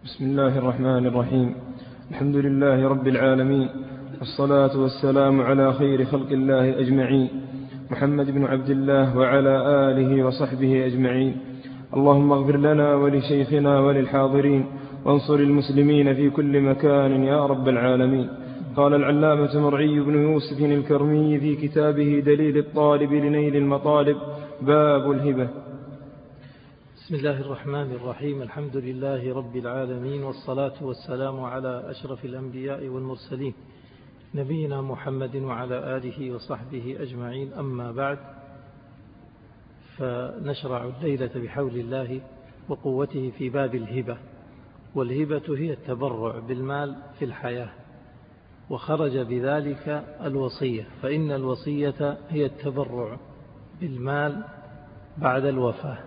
بسم الله الرحمن الرحيم. الحمد لله رب العالمين، والصلاة والسلام على خير خلق الله أجمعين، محمد بن عبد الله وعلى آله وصحبه أجمعين. اللهم اغفر لنا ولشيخنا وللحاضرين، وانصر المسلمين في كل مكان يا رب العالمين. قال العلامة مرعي بن يوسف الكرمي في كتابه دليل الطالب لنيل المطالب: باب الهبة. بسم الله الرحمن الرحيم. الحمد لله رب العالمين، والصلاة والسلام على أشرف الأنبياء والمرسلين، نبينا محمد وعلى آله وصحبه أجمعين. أما بعد، فنشرع الليلة بحول الله وقوته في باب الهبة. والهبة هي التبرع بالمال في الحياة، وخرج بذلك الوصية، فإن الوصية هي التبرع بالمال بعد الوفاة.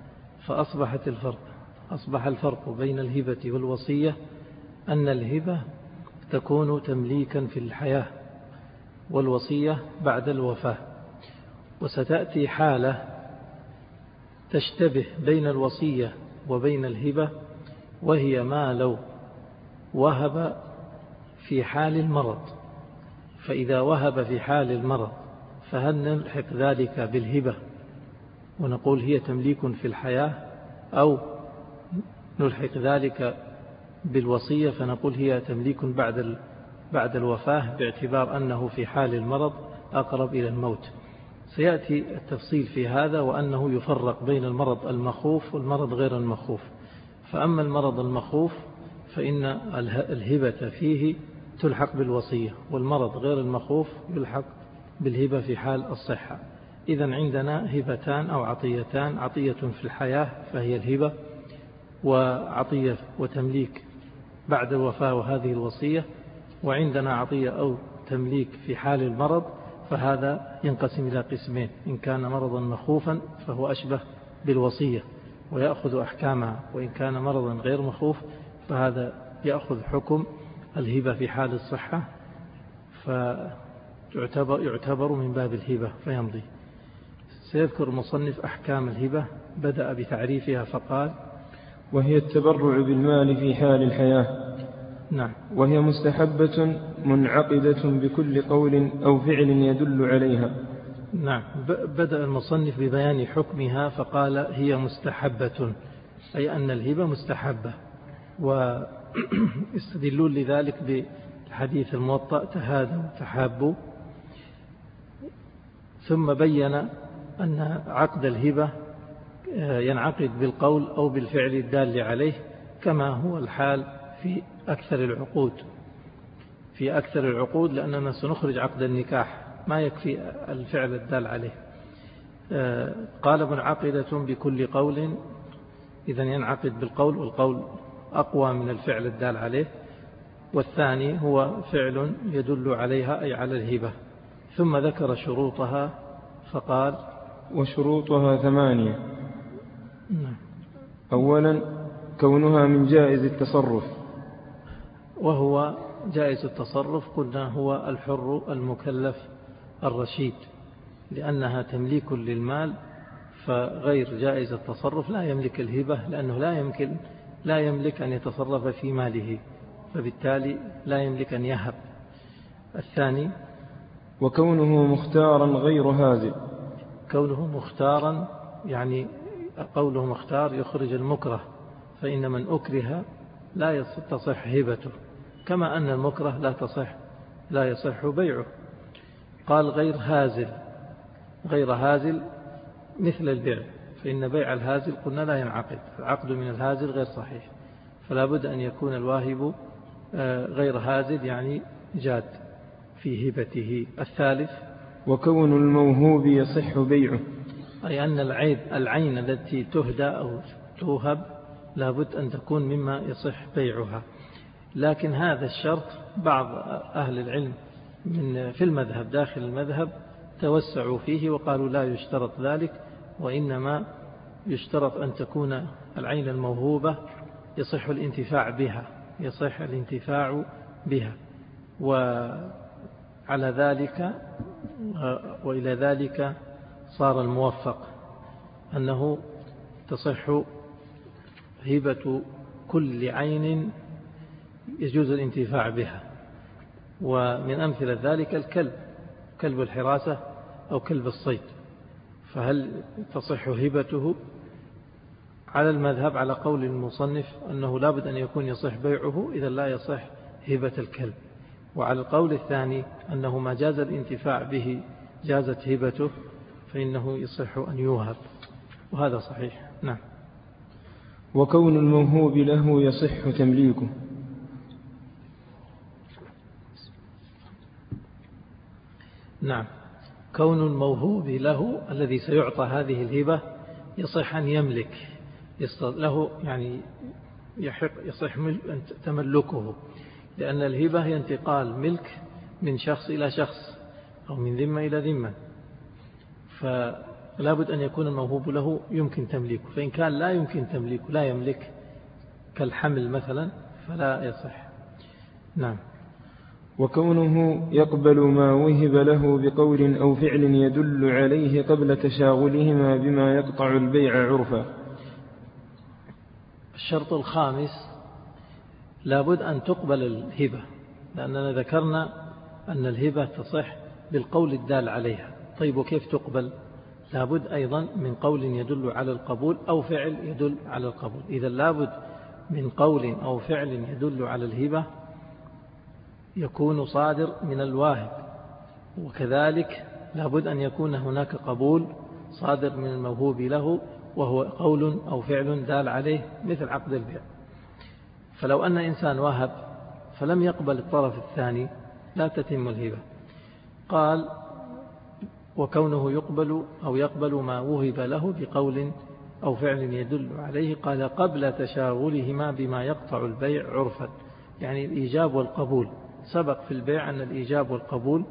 فأصبح الفرق بين الهبة والوصية أن الهبة تكون تمليكا في الحياة، والوصية بعد الوفاة. وستأتي حالة تشتبه بين الوصية وبين الهبة، وهي ما لو وهب في حال المرض. فإذا وهب في حال المرض فهل نلحق ذلك بالهبة ونقول هي تمليك في الحياة، أو نلحق ذلك بالوصية فنقول هي تمليك بعد الوفاة، باعتبار أنه في حال المرض أقرب إلى الموت. سيأتي التفصيل في هذا، وأنه يفرق بين المرض المخوف والمرض غير المخوف. فأما المرض المخوف فإن الهبة فيه تلحق بالوصية، والمرض غير المخوف يلحق بالهبة في حال الصحة. إذن عندنا هبتان أو عطيتان: عطية في الحياة فهي الهبة، وعطية وتمليك بعد الوفاة وهذه الوصية. وعندنا عطية أو تمليك في حال المرض، فهذا ينقسم إلى قسمين: إن كان مرضا مخوفا فهو أشبه بالوصية ويأخذ أحكامها، وإن كان مرضا غير مخوف فهذا يأخذ حكم الهبة في حال الصحة، فيعتبر من باب الهبة فيمضي. سيذكر المصنف أحكام الهبة. بدأ بتعريفها فقال: وهي التبرع بالمال في حال الحياة. نعم. وهي مستحبة منعقدة بكل قول أو فعل يدل عليها. نعم. بدأ المصنف ببيان حكمها فقال: هي مستحبة، أي أن الهبة مستحبة. ويستدلون لذلك بالحديث الموطأ: تهادوا تحابوا. ثم بين أن عقد الهبة ينعقد بالقول أو بالفعل الدال عليه، كما هو الحال في أكثر العقود، لأننا سنخرج عقد النكاح، ما يكفي الفعل الدال عليه. قال: منعقدة بكل قول، إذن ينعقد بالقول، والقول أقوى من الفعل الدال عليه. والثاني هو فعل يدل عليها، أي على الهبة. ثم ذكر شروطها فقال: وشروطها 8. نعم. أولا، كونها من جائز التصرف. وهو جائز التصرف قلنا هو الحر المكلف الرشيد، لأنها تمليك للمال. فغير جائز التصرف لا يملك الهبة، لأنه لا يملك أن يتصرف في ماله، فبالتالي لا يملك أن يهب. الثاني: وكونه مختارا غير هازل. كونه مختارا، يعني قوله مختار يخرج المكره، فإن من أكره لا تصح هبته، كما أن المكره لا يصح بيعه. قال: غير هازل مثل البيع، فإن بيع الهازل قلنا لا ينعقد، العقد من الهازل غير صحيح، فلا بد أن يكون الواهب غير هازل، يعني جاد في هبته. الثالث: وكون الموهوب يصح بيعه، أي أن العين التي تهدى أو توهب لا بد أن تكون مما يصح بيعها. لكن هذا الشرط بعض أهل العلم في المذهب داخل المذهب توسعوا فيه وقالوا لا يشترط ذلك، وإنما يشترط أن تكون العين الموهوبة يصح الانتفاع بها. وإلى ذلك صار الموفق أنه تصح هبة كل عين يجوز الانتفاع بها. ومن أمثلة ذلك الكلب، كلب الحراسة أو كلب الصيد، فهل تصح هبته؟ على المذهب على قول المصنف أنه لابد أن يكون يصح بيعه، إذا لا يصح هبة الكلب. وعلى القول الثاني أنه ما جاز الانتفاع به جازت هبته، فإنه يصح أن يوهب، وهذا صحيح. نعم. وكون الموهوب له يصح تمليكه. نعم، كون الموهوب له الذي سيعطى هذه الهبة يصح أن يملك له، يعني يصح تملكه، لأن الهبة هي انتقال ملك من شخص إلى شخص أو من ذمة إلى ذمة، فلا بد أن يكون الموهوب له يمكن تمليكه. فإن كان لا يمكن تمليكه، لا يملك كالحمل مثلا، فلا يصح. نعم. وكونه يقبل ما وهب له بقول أو فعل يدل عليه قبل تشاغلهما بما يقطع البيع عرفا. الشرط الخامس لابد أن تقبل الهبة، لأننا ذكرنا أن الهبة تصح بالقول الدال عليها. طيب وكيف تقبل؟ لابد أيضا من قول يدل على القبول أو فعل يدل على القبول. إذا لابد من قول أو فعل يدل على الهبة يكون صادر من الواهب، وكذلك لابد أن يكون هناك قبول صادر من الموهوب له، وهو قول أو فعل دال عليه، مثل عقد البيع. فلو أن إنسان وهب فلم يقبل الطرف الثاني لا تتم الهبة. قال وكونه يقبل ما وهب له بقول أو فعل يدل عليه، قال قبل تشاغلهما بما يقطع البيع عرفا، يعني الإيجاب والقبول. سبق في البيع أن الإيجاب والقبول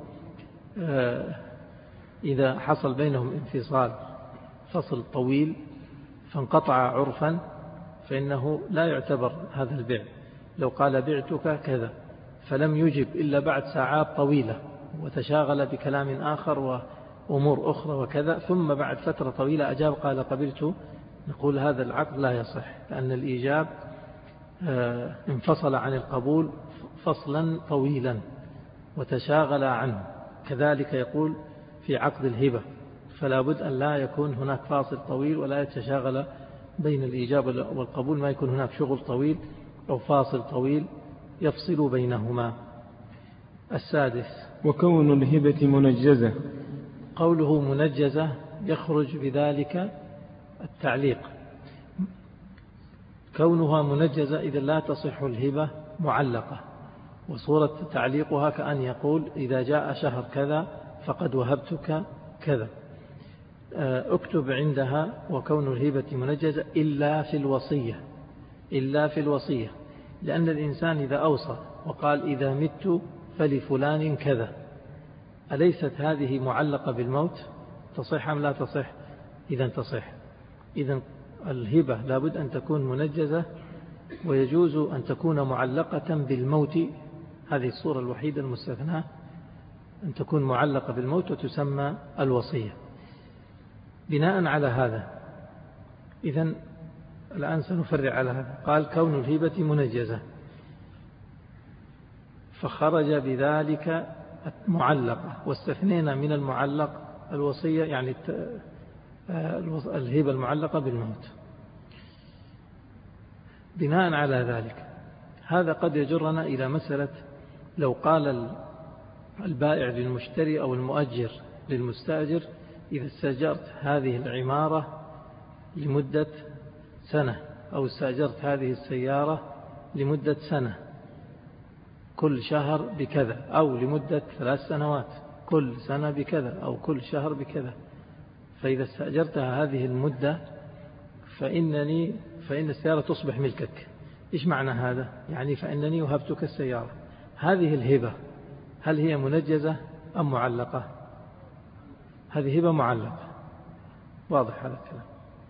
إذا حصل بينهم انفصال فصل طويل فانقطع عرفا فإنه لا يعتبر هذا البيع. لو قال بعتك كذا فلم يجب إلا بعد ساعات طويلة وتشاغل بكلام آخر وأمور أخرى وكذا، ثم بعد فترة طويلة أجاب قال قبلت، نقول هذا العقد لا يصح، لأن الإيجاب انفصل عن القبول فصلا طويلا وتشاغل عنه. كذلك يقول في عقد الهبة، فلا بد أن لا يكون هناك فاصل طويل ولا يتشاغل بين الإيجاب والقبول، ما يكون هناك شغل طويل أو فاصل طويل يفصل بينهما. السادس وكون الهبة منجزة. قوله منجزة يخرج بذلك التعليق. كونها منجزة إذا لا تصح الهبة معلقة، وصورة تعليقها كأن يقول إذا جاء شهر كذا فقد وهبتك كذا. اكتب عندها وكون الهبة منجزة إلا في الوصية، لأن الإنسان إذا أوصى وقال إذا مت فلفلان كذا، أليست هذه معلقة بالموت؟ تصح أم لا تصح؟ إذا تصح. إذا الهبة لابد أن تكون منجزة، ويجوز أن تكون معلقة بالموت. هذه الصورة الوحيدة المستثناة أن تكون معلقة بالموت وتسمى الوصية. بناء على هذا إذن الآن سنفرع على هذا. قال كون الهبة منجزة، فخرج بذلك معلقة، واستثنينا من المعلق الوصية، يعني الهبة المعلقة بالموت. بناء على ذلك هذا قد يجرنا إلى مسألة لو قال البائع للمشتري أو المؤجر للمستأجر إذا استأجرت هذه العمارة لمدة سنة، أو استأجرت هذه السيارة لمدة سنة كل شهر بكذا، أو لمدة 3 سنوات كل سنة بكذا، أو كل شهر بكذا، فإذا استأجرتها هذه المدة فإن السيارة تصبح ملكك. إيش معنى هذا؟ يعني فإنني وهبتك السيارة. هذه الهبة هل هي منجزة أم معلقة؟ هذه هبة معلقة. واضح هذا الكلام.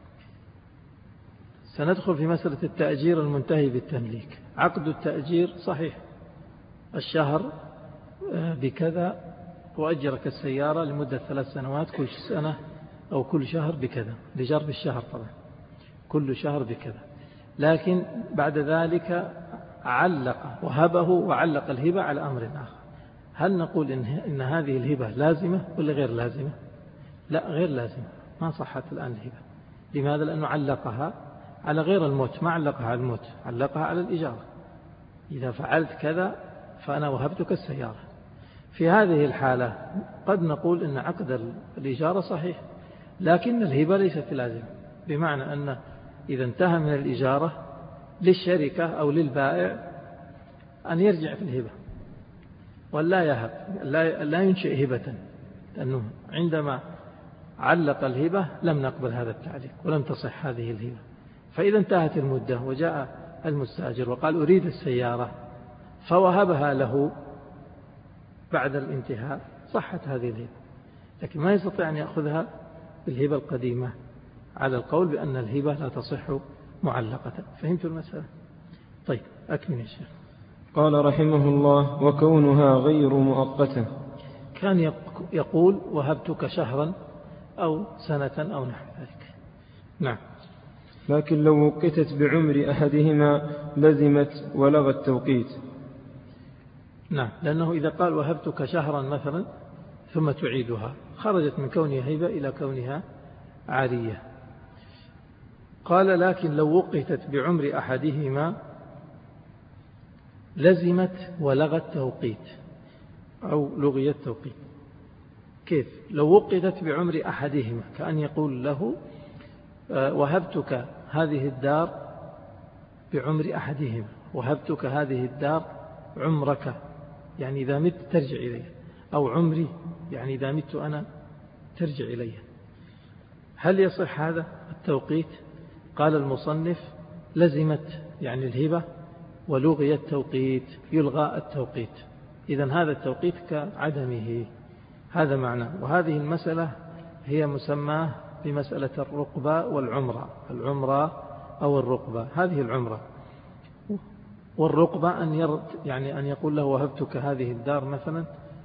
سندخل في مسألة التأجير المنتهي بالتمليك. عقد التأجير صحيح، الشهر بكذا وأجرك السيارة لمدة 3 سنوات كل سنة أو كل شهر بكذا، لجرب الشهر طبعا، كل شهر بكذا. لكن بعد ذلك علق وهبه وعلق الهبة على أمر آخر. هل نقول إن هذه الهبة لازمة ولا غير لازمة؟ لا، غير لازمة، ما صحت الآن الهبة. لماذا؟ لأنه علقها على غير الموت، ما علقها على الموت، علقها على الإجارة. إذا فعلت كذا فأنا وهبتك السيارة. في هذه الحالة قد نقول إن عقد الإجارة صحيح، لكن الهبة ليست لازمة، بمعنى أن إذا انتهى من الإجارة للشركة أو للبائع أن يرجع في الهبة ولا يهب، لا ينشئ هبة، لأنه عندما علق الهبة لم نقبل هذا التعليق ولم تصح هذه الهبة. فإذا انتهت المدة وجاء المستأجر وقال أريد السيارة فوهبها له بعد الانتهاء صحت هذه الهبة، لكن ما يستطيع أن يأخذها بالهبة القديمة على القول بأن الهبة لا تصح معلقة. فهمت المسألة؟ طيب أكمل يا شيخ. قال رحمه الله: وكونها غير مؤقتة. كان يقول وهبتك شهرا أو سنة أو نحو ذلك. نعم. لكن لو وقتت بعمر أحدهما لزمت ولغى التوقيت. نعم، لأنه إذا قال وهبتك شهرا مثلا ثم تعيدها خرجت من كونها هبة إلى كونها عارية. قال لكن لو وقتت بعمر أحدهما لزمت ولغى التوقيت أو لغي التوقيت. كيف؟ لو وقتت بعمر أحدهما كأن يقول له وهبتك هذه الدار بعمر أحدهما، وهبتك هذه الدار عمرك، يعني إذا مت ترجع إلي، أو عمري يعني إذا مت أنا ترجع إلي. هل يصح هذا التوقيت؟ قال المصنف لزمت يعني الهبة ولغي التوقيت، يلغى التوقيت. إذن هذا التوقيت كعدمه، هذا معنى. وهذه المسألة هي مسماه بمسألة الرقبة والعمرة، العمرة أو الرقبة. هذه العمرة والرقبة أن يرد يعني أن يقول له وهبتك هذه الدار مثلا،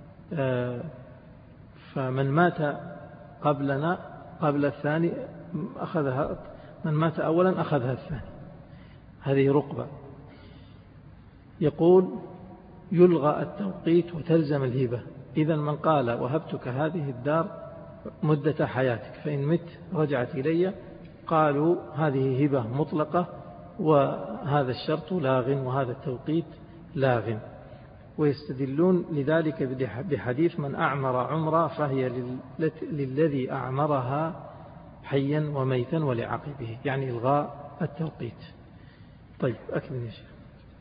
فمن مات قبلنا قبل الثاني أخذها، من مات أولا أخذها الثاني، هذه رقبة. يقول يلغى التوقيت وتلزم الهبة. إذا من قال وهبتك هذه الدار مدة حياتك فإن مت رجعت إلي، قالوا هذه هبة مطلقة وهذا الشرط لاغ وهذا التوقيت لاغ. ويستدلون لذلك بحديث من أعمر عمره فهي للذي أعمرها حيا وميتا ولعقبه، يعني إلغاء التوقيت. طيب أكمل يا شيخ.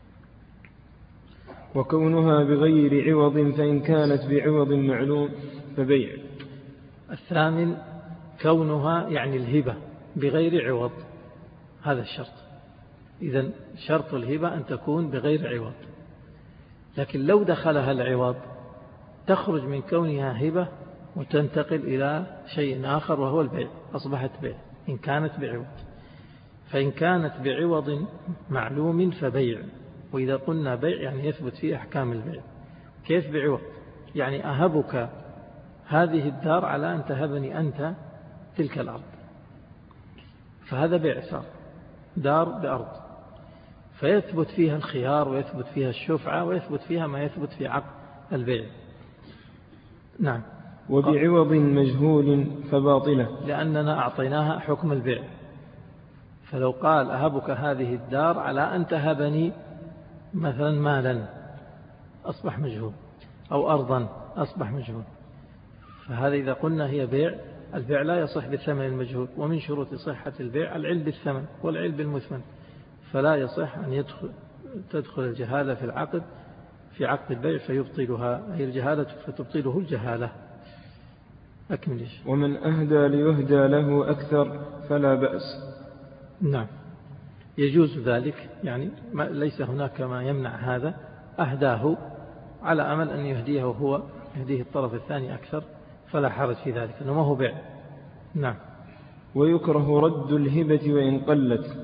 وكونها بغير عوض فإن كانت بعوض معلوم فبيع. الثامن كونها يعني الهبة بغير عوض، هذا الشرط. إذن شرط الهبة أن تكون بغير عوض، لكن لو دخلها العوض تخرج من كونها هبة وتنتقل إلى شيء آخر وهو البيع، أصبحت بيع إن كانت بعوض. فإن كانت بعوض معلوم فبيع. وإذا قلنا بيع يعني يثبت فيه أحكام البيع. كيف بعوض؟ يعني أهبك هذه الدار على أن تهبني أنت تلك الأرض، فهذا بيع صار، دار بأرض، فيثبت فيها الخيار ويثبت فيها الشفعة ويثبت فيها ما يثبت في عقد البيع. نعم. وبعوض مجهول فباطلة، لأننا أعطيناها حكم البيع. فلو قال أهبك هذه الدار على أن تهبني مثلا مالا أصبح مجهول، أو أرضا أصبح مجهول. فهذا إذا قلنا هي بيع، البيع لا يصح بالثمن المجهول، ومن شروط صحة البيع العلم بالثمن والعلم بالمثمن، فلا يصح أن تدخل الجهالة في العقد، في عقد البيع فيبطلها، هي الجهالة فتبطله الجهالة. أكمل. ومن أهدى ليهدى له أكثر فلا بأس. نعم، يجوز ذلك، يعني ليس هناك ما يمنع هذا. أهداه على أمل أن يهديه هو، يهديه الطرف الثاني أكثر، فلا حرج في ذلك، أنه ما هو بيع. نعم. ويكره رد الهبة وإن قلت.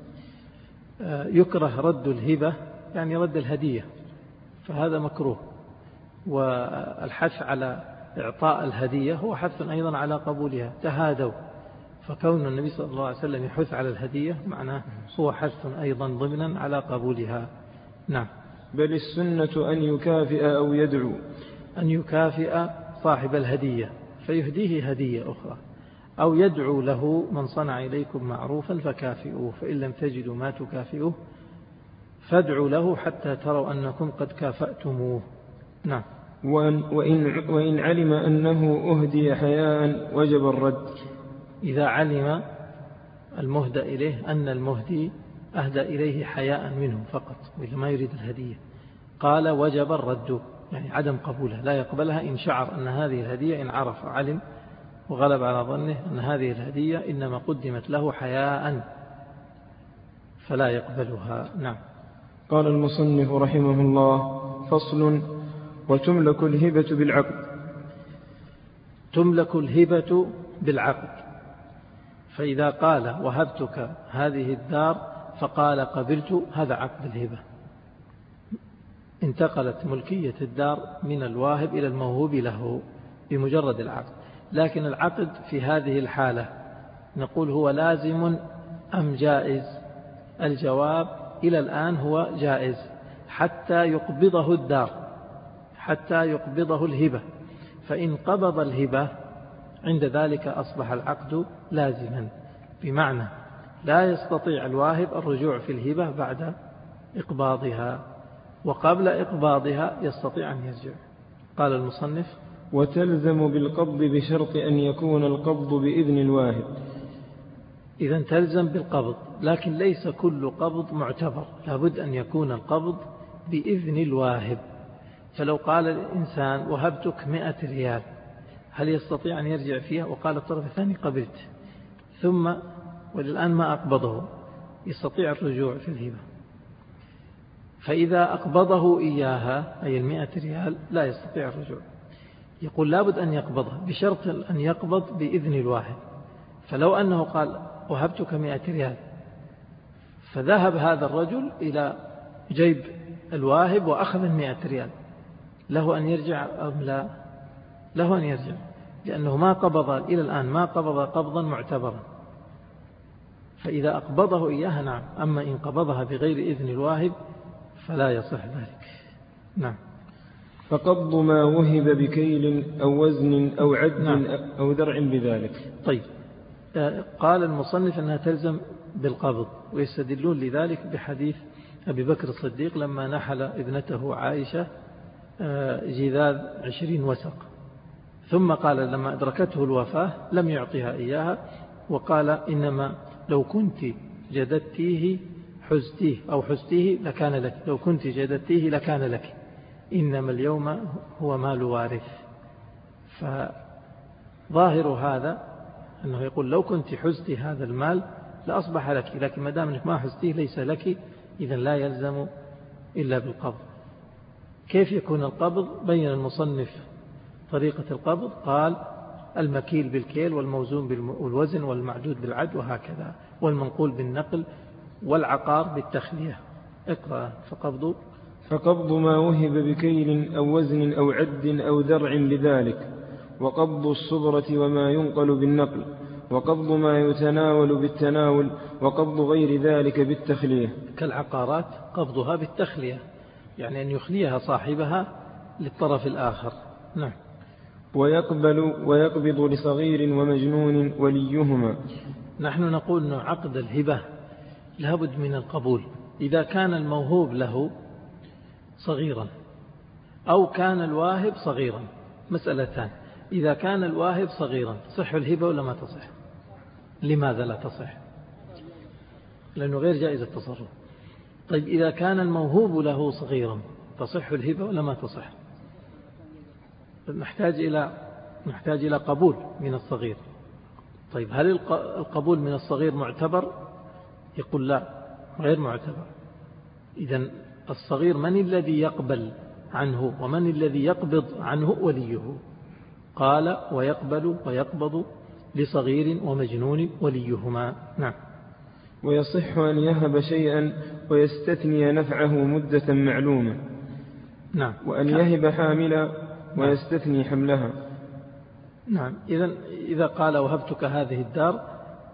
يكره رد الهبة يعني رد الهدية، فهذا مكروه. والحث على إعطاء الهدية هو حث أيضا على قبولها. تهادوا فكون النبي صلى الله عليه وسلم يحث على الهدية معناه هو حث أيضا ضمنا على قبولها. نعم. بل السنة أن يكافئ أو يدعو. أن يكافئ صاحب الهدية فيهديه هدية أخرى، أو يدعو له من صنع إليكم معروفا فكافئوه، فإن لم تجدوا ما تكافئوه فادعوا له حتى تروا أنكم قد كافأتموه. نعم. وإن علم أنه أهدي حياء وجب الرد. إذا علم المهدى إليه أن المهدي أهدى إليه حياء منه فقط وإذا ما يريد الهدية قال وجب الرد، يعني عدم قبولها، لا يقبلها إن شعر أن هذه الهدية، إن عرف علم وغلب على ظنه أن هذه الهدية إنما قدمت له حياء فلا يقبلها. نعم. قال المصنف رحمه الله: فصل: وتملك الهبة بالعقد. تملك الهبة بالعقد، فإذا قال وهبتك هذه الدار فقال قبلت، هذا عقد الهبة، انتقلت ملكية الدار من الواهب إلى الموهوب له بمجرد العقد. لكن العقد في هذه الحالة نقول هو لازم أم جائز؟ الجواب إلى الآن هو جائز حتى يقبضه الدار، حتى يقبضه الهبة، فإن قبض الهبة عند ذلك أصبح العقد لازما، بمعنى لا يستطيع الواهب الرجوع في الهبة بعد إقباضها، وقبل إقباضها يستطيع أن يرجع. قال المصنف: وتلزم بالقبض بشرط أن يكون القبض بإذن الواهب. إذن تلزم بالقبض، لكن ليس كل قبض معتبر، لابد أن يكون القبض بإذن الواهب. فلو قال الإنسان وهبتك 100 ريال، هل يستطيع أن يرجع فيها؟ وقال الطرف الثاني قبلت، ثم وللآن ما أقبضه، يستطيع الرجوع في الهبة. فإذا أقبضه إياها أي 100 ريال لا يستطيع الرجوع، يقول لابد أن يقبضها بشرط أن يقبض بإذن الواهب. فلو أنه قال وهبتك 100 ريال فذهب هذا الرجل إلى جيب الواهب وأخذ 100 ريال، له أن يرجع أم لا؟ له أن يرجع، لأنه ما قبض إلى الآن، ما قبض قبضا معتبرا. فإذا أقبضه إياها نعم، أما إن قبضها بغير إذن الواهب فلا يصح ذلك. نعم. فقبض ما وهب بكيل أو وزن أو عد نعم. أو ذرع بذلك. طيب، قال المصنف أنها تلزم بالقبض، ويستدلون لذلك بحديث أبي بكر الصديق لما نحل ابنته عائشة جذاذ 20 وسق، ثم قال لما أدركته الوفاة لم يعطيها إياها، وقال إنما لو كنت جددتيه حزتيه أو حزتيه لكان لك، لو كنت جددتيه لكان لك، إنما اليوم هو مال وارث. فظاهر هذا أنه يقول لو كنت حزتي هذا المال لأصبح لك، لكن ما دام أنك ما حزتيه ليس لك، إذن لا يلزم إلا بالقبض. كيف يكون القبض؟ بين المصنف طريقة القبض، قال المكيل بالكيل والموزون بالوزن والمعدود بالعد وهكذا، والمنقول بالنقل والعقار بالتخلية. اقرأ. فقبض ما وهب بكيل أو وزن أو عد أو ذرع بذلك، وقبض الصبرة وما ينقل بالنقل، وقبض ما يتناول بالتناول، وقبض غير ذلك بالتخلية. كالعقارات قبضها بالتخلية، يعني أن يخليها صاحبها للطرف الآخر. نعم. ويقبض لصغير ومجنون وليهما. نحن نقول أن عقد الهبة لابد من القبول إذا كان الموهوب له صغيرا أو كان الواهب صغيرا. مسألتان: إذا كان الواهب صغيرا تصح الهبة ولا ما تصح؟ لماذا لا تصح؟ لأنه غير جائز التصرف. طيب إذا كان الموهوب له صغيرا تصح الهبة ولا ما تصح؟ نحتاج إلى قبول من الصغير. طيب هل القبول من الصغير معتبر؟ يقول لا، غير معتبر. إذن الصغير من الذي يقبل عنه ومن الذي يقبض عنه؟ وليه. قال ويقبل ويقبض لصغير ومجنون وليهما. نعم. ويصح أن يهب شيئا ويستثني نفعه مدة معلومة. نعم. وأن يهب حاملا ويستثني حملها. نعم. إذا قال وهبتك هذه الدار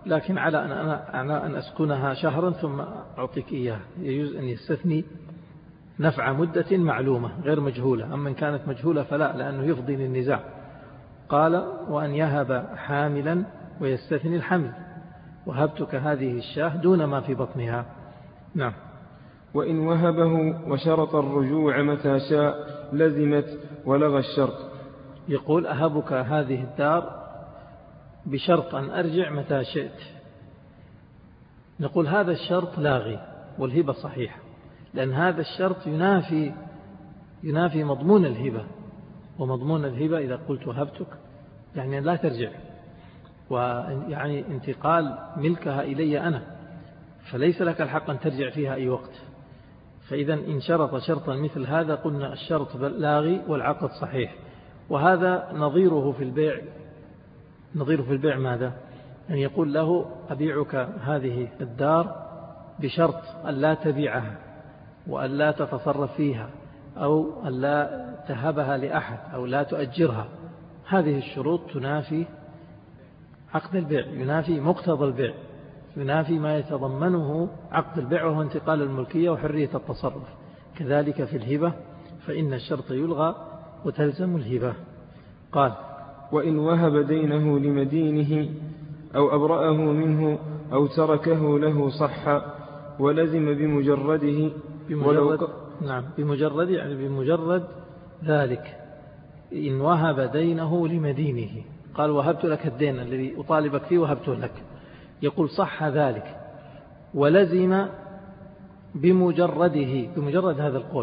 لكن على أن أسكنها شهرا ثم أعطيك إياها. يجوز أن يستثني نفع مدة معلومة غير مجهولة. أما إن كانت مجهولة فلا، لأنه يفضي للنزاع. قال وأن يهب حاملا ويستثني الحمل، وهبتك هذه الشاه دون ما في بطنها. نعم. وإن وهبه وشرط الرجوع متى شاء لزمت ولغى الشرط. يقول أهبك هذه الدار بشرط أن أرجع متى شئت، نقول هذا الشرط لاغي والهبة صحيحة، لأن هذا الشرط ينافي مضمون الهبة، ومضمون الهبة إذا قلت وهبتك يعني لا ترجع، ويعني انتقال ملكها إلي أنا، فليس لك الحق أن ترجع فيها أي وقت. فإذا إن شرط شرطا مثل هذا قلنا الشرط لاغي والعقد صحيح. وهذا نظيره في البيع. نظيره في البيع ماذا؟ أن يقول له أبيعك هذه الدار بشرط أن لا تبيعها وأن لا تتصرف فيها أو أن لا تهبها لأحد أو لا تؤجرها. هذه الشروط تنافي عقد البيع، ينافي مقتضى البيع، ينافي ما يتضمنه عقد البيع وهو انتقال الملكية وحرية التصرف. كذلك في الهبة فإن الشرط يلغى وتلزم الهبة. قال وإن وهب دينه لمدينه أو أبرأه منه أو تركه له صح ولزم بمجرده. نعم بمجرد، يعني بمجرد ذلك. إن وهب دينه لمدينه، قال وهبت لك الدين الذي أطالبك فيه وهبته لك، يقول صح ذلك ولزم بمجرده، بمجرد هذا القول.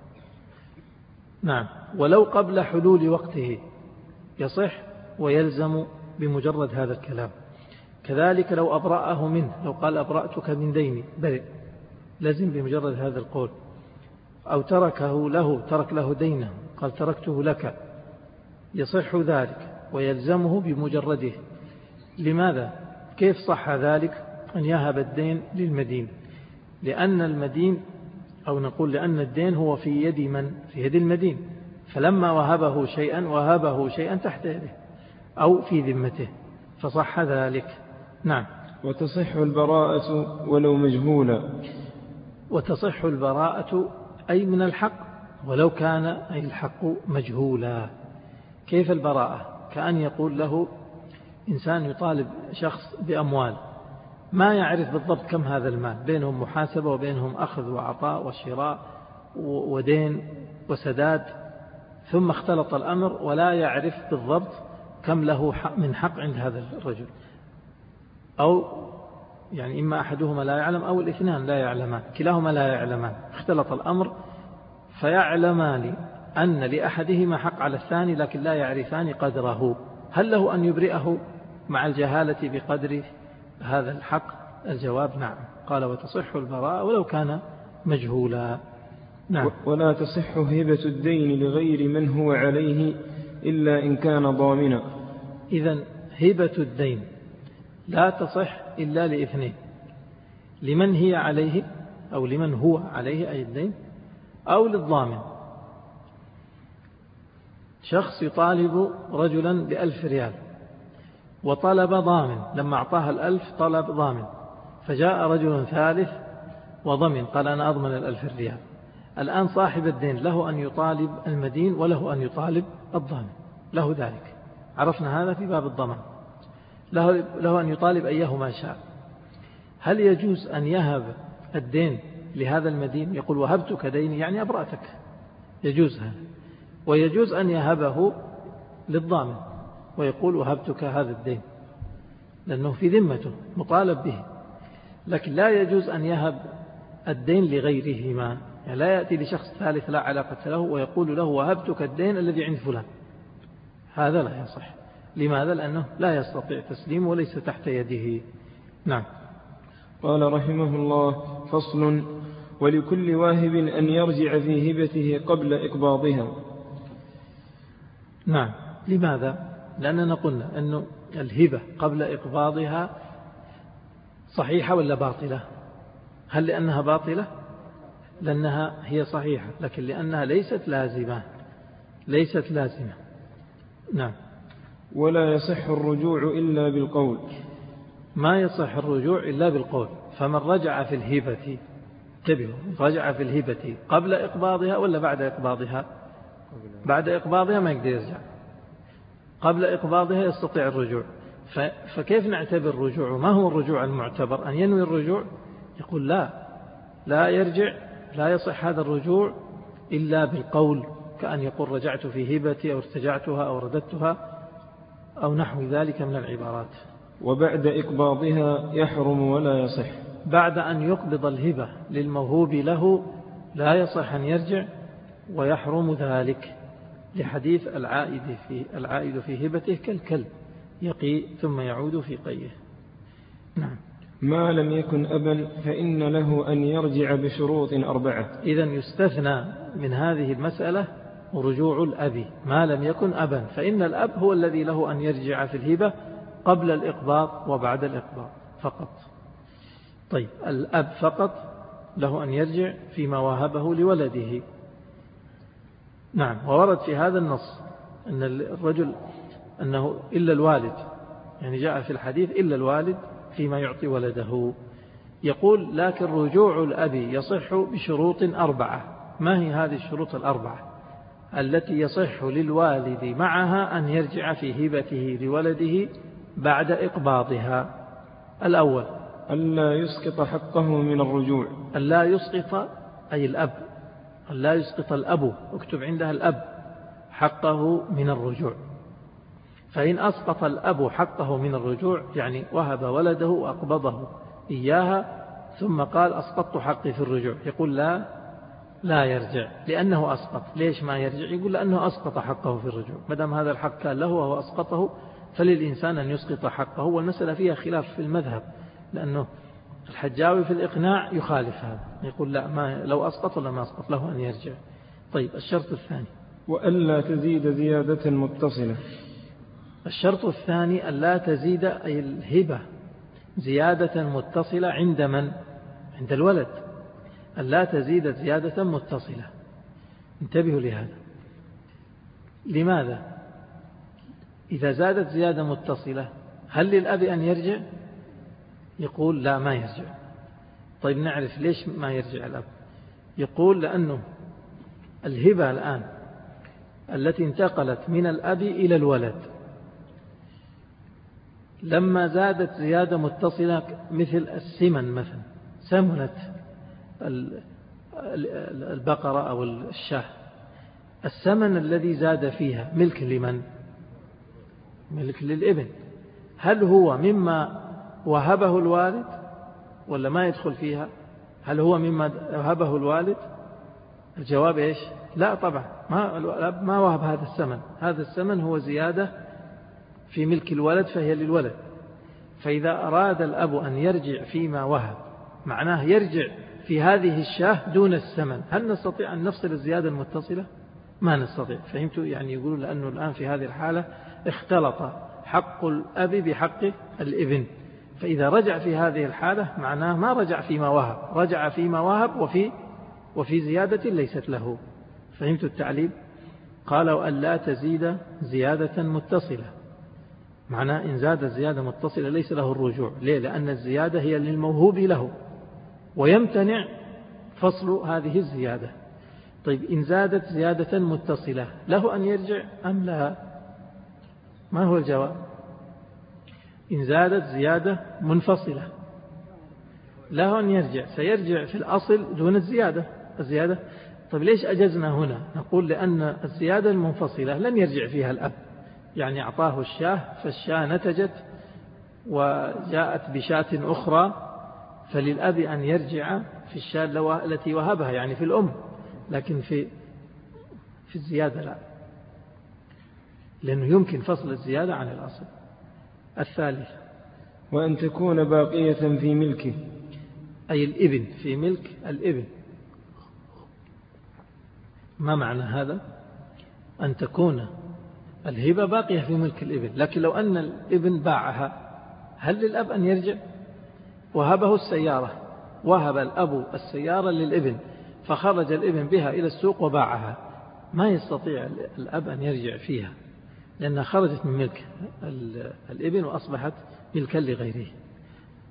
نعم ولو قبل حلول وقته يصح ويلزم بمجرد هذا الكلام. كذلك لو أبرأه منه، لو قال أبرأتك من ديني برئ، لزم بمجرد هذا القول. أو تركه له، ترك له دينه، قال تركته لك، يصح ذلك ويلزمه بمجرده. لماذا؟ كيف صح ذلك؟ أن يهب الدين للمدين، لأن المدين أو نقول لأن الدين هو في يد من؟ في يد المدين، فلما وهبه شيئا تحت يده أو في ذمته فصح ذلك. نعم. وتصح البراءة ولو مجهولا. وتصح البراءة أي من الحق ولو كان أي الحق مجهولا. كيف البراءة؟ كأن يقول له إنسان يطالب شخص بأموال ما يعرف بالضبط كم هذا المال، بينهم محاسبة وبينهم أخذ وعطاء وشراء ودين وسداد، ثم اختلط الأمر ولا يعرف بالضبط كم له من حق عند هذا الرجل، أو يعني إما أحدهما لا يعلم أو الاثنان لا يعلمان، كلاهما لا يعلمان، اختلط الأمر فيعلمان أن لأحدهما حق على الثاني لكن لا يعرفان قدره. هل له أن يبرئه مع الجهالة بقدر هذا الحق؟ الجواب نعم. قال وتصح البراءة ولو كان مجهولا. نعم. ولا تصح هبة الدين لغير من هو عليه إلا إن كان ضامنا. إذن هبة الدين لا تصح إلا لإثنين: لمن هي عليه أو لمن هو عليه أي الدين، أو للضامن. شخص يطالب رجلا ب1,000 ريال وطلب ضامن، لما أعطاها 1,000 طلب ضامن، فجاء رجل ثالث وضمن قال أنا أضمن 1,000 ريال. الآن صاحب الدين له أن يطالب المدين وله أن يطالب الضامن، له ذلك، عرفنا هذا في باب الضمان، له أن يطالب أيهما شاء. هل يجوز أن يهب الدين لهذا المدين؟ يقول وهبتك ديني يعني أبرأتك، يجوز هذا. ويجوز أن يهبه للضامن ويقول وهبتك هذا الدين لأنه في ذمته مطالب به. لكن لا يجوز أن يهب الدين لغيرهما، يعني لا يأتي لشخص ثالث لا علاقة له ويقول له وهبتك الدين الذي عند فلان، هذا لا يصح. لماذا؟ لأنه لا يستطيع تسليمه وليس تحت يده. نعم. قال رحمه الله: فصل: ولكل واهب أن يرجع في هبته قبل إقباضها. نعم. لماذا؟ لأننا قلنا أن الهبة قبل إقباضها صحيحة ولا باطلة؟ هل لأنها باطلة؟ لأنها هي صحيحة، لكن لأنها ليست لازمة. نعم. ولا يصح الرجوع إلا بالقول. ما يصح الرجوع إلا بالقول. فمن رجع في الهبة، انتبهوا، رجع في الهبة قبل إقباضها ولا بعد إقباضها؟ بعد إقباضها ما يقدر يرجع، قبل إقباضها يستطيع الرجوع. فكيف نعتبر الرجوع؟ ما هو الرجوع المعتبر؟ أن ينوي الرجوع؟ يقول لا يرجع، لا يصح هذا الرجوع إلا بالقول، كأن يقول رجعت في هبتي أو ارتجعتها أو رددتها أو نحو ذلك من العبارات. وبعد إقباضها يحرم ولا يصح. بعد أن يقبض الهبة للموهوب له لا يصح أن يرجع، ويحرم ذلك لحديث العائد في هبته كالكلب يقي ثم يعود في قيه. نعم. ما لم يكن أبا فإن له أن يرجع بشروط 4. إذن يستثنى من هذه المسألة رجوع الأب ما لم يكن أبا، فإن الأب هو الذي له أن يرجع في الهبة قبل الإقباض وبعد الإقباض فقط. طيب الأب فقط له أن يرجع فيما وهبه لولده. نعم. وورد في هذا النص أن الرجل أنه إلا الوالد، يعني جاء في الحديث إلا الوالد فيما يعطي ولده. يقول لكن رجوع الأب يصح بشروط 4. ما هي هذه الشروط 4 التي يصح للوالد معها أن يرجع في هبته لولده بعد إقباضها؟ الأول ألا يسقط حقه من الرجوع. ألا يسقط أي الأب، ألا يسقط الأب، اكتب عندها الأب حقه من الرجوع. فإن أسقط الأب حقه من الرجوع يعني وهب ولده وأقبضه إياها ثم قال أسقطت حقي في الرجوع، يقول لا يرجع لأنه أسقط. ليش ما يرجع؟ يقول لأنه أسقط حقه في الرجوع. مدام هذا الحق كان له وهو أسقطه فللإنسان أن يسقط حقه. والمسألة فيها خلاف في المذهب، لأنه الحجاوي في الإقناع يخالف هذا، يقول لا، ما لو أسقط ولا ما أسقط له أن يرجع. طيب الشرط الثاني وألا تزيد زيادة متصلة. الشرط الثاني ألا تزيد أي الهبة زيادة متصلة عند من؟ عند الولد. ألا تزيد زيادة متصلة. انتبهوا لهذا. لماذا؟ إذا زادت زيادة متصلة هل للأب أن يرجع؟ يقول لا، ما يرجع. طيب نعرف ليش ما يرجع الأب. يقول لأنه الهبة الآن التي انتقلت من الأب إلى الولد لما زادت زيادة متصلة مثل السمن مثلا، سمنت البقرة أو الشاه، السمن الذي زاد فيها ملك لمن؟ ملك للابن. هل هو مما وهبه الوالد ولا ما يدخل فيها؟ هل هو مما وهبه الوالد؟ الجواب إيش؟ لا طبعا، الأب ما وهب هذا السمن. هذا السمن هو زيادة في ملك الولد فهي للولد. فإذا أراد الأب أن يرجع فيما وهب معناه يرجع في هذه الشاه دون السمن. هل نستطيع أن نفصل الزيادة المتصلة؟ ما نستطيع. فهمتوا؟ يعني يقولون لأنه الآن في هذه الحالة اختلط حق الأب بحق الابن، فإذا رجع في هذه الحالة معناه ما رجع فيما وهب، رجع فيما وهب وفي زيادة ليست له. فهمتوا التعليل؟ قالوا أن لا تزيد زيادة متصلة، معناه إن زاد زيادة متصلة ليس له الرجوع. ليه؟ لأن الزيادة هي للموهوب له ويمتنع فصل هذه الزيادة. طيب إن زادت زيادة متصلة له أن يرجع أم لا؟ ما هو الجواب؟ إن زادت زيادة منفصلة له أن يرجع، سيرجع في الأصل دون الزيادة. طيب ليش أجزنا هنا؟ نقول لأن الزيادة المنفصلة لن يرجع فيها الأب، يعني أعطاه الشاه فالشاه نتجت وجاءت بشاة أخرى، فللأب أن يرجع في الشاة التي وهبها يعني في الأم، لكن في الزيادة لا، لأنه يمكن فصل الزيادة عن الأصل. الثالث وأن تكون باقية في ملكه، أي الابن في ملك الابن. ما معنى هذا؟ أن تكون الهبة باقية في ملك الابن، لكن لو أن الابن باعها هل للأب أن يرجع؟ وهبه السيارة، وهب الأب السيارة للابن فخرج الابن بها إلى السوق وباعها، ما يستطيع الأب أن يرجع فيها لأنها خرجت من ملك الابن وأصبحت ملكا لغيره.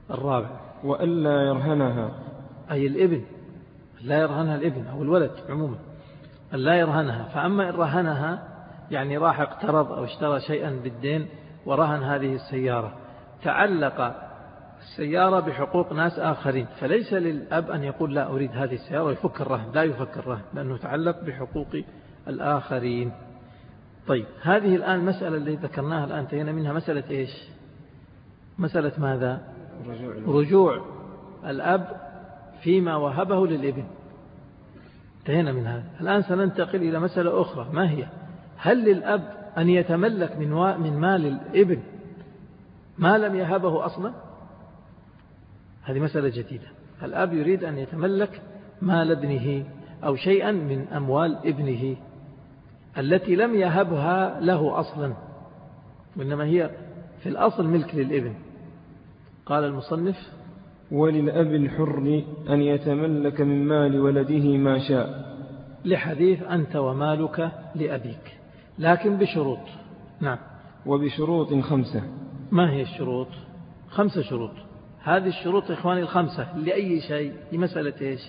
الرابع وألا يرهنها، أي الابن، لا يرهنها الابن أو الولد عموما، لا يرهنها. فأما إن رهنها يعني راح اقترض أو اشترى شيئا بالدين ورهن هذه السيارة، تعلق السيارة بحقوق ناس آخرين، فليس للأب أن يقول لا أريد هذه السيارة ويفك الرهن، لا يفك الرهن لأنه تعلق بحقوق الآخرين. طيب هذه الآن مسألة اللي ذكرناها الآن انتهينا منها، مسألة إيش؟ مسألة ماذا؟ رجوع الأب فيما وهبه للابن، انتهينا من هذا. الآن سننتقل إلى مسألة أخرى، ما هي؟ هل للأب أن يتملك من مال الابن ما لم يهبه أصلا؟ هذه مسألة جديدة. الأب يريد أن يتملك مال ابنه أو شيئا من أموال ابنه التي لم يهبها له أصلا، وإنما هي في الأصل ملك للابن. قال المصنف: وللأب الحر أن يتملك من مال ولده ما شاء، لحديث أنت ومالك لأبيك، لكن بشروط. نعم. وبشروط 5. ما هي الشروط؟ 5 شروط. هذه الشروط إخواني 5 لأي شيء؟ لمسألة إيش؟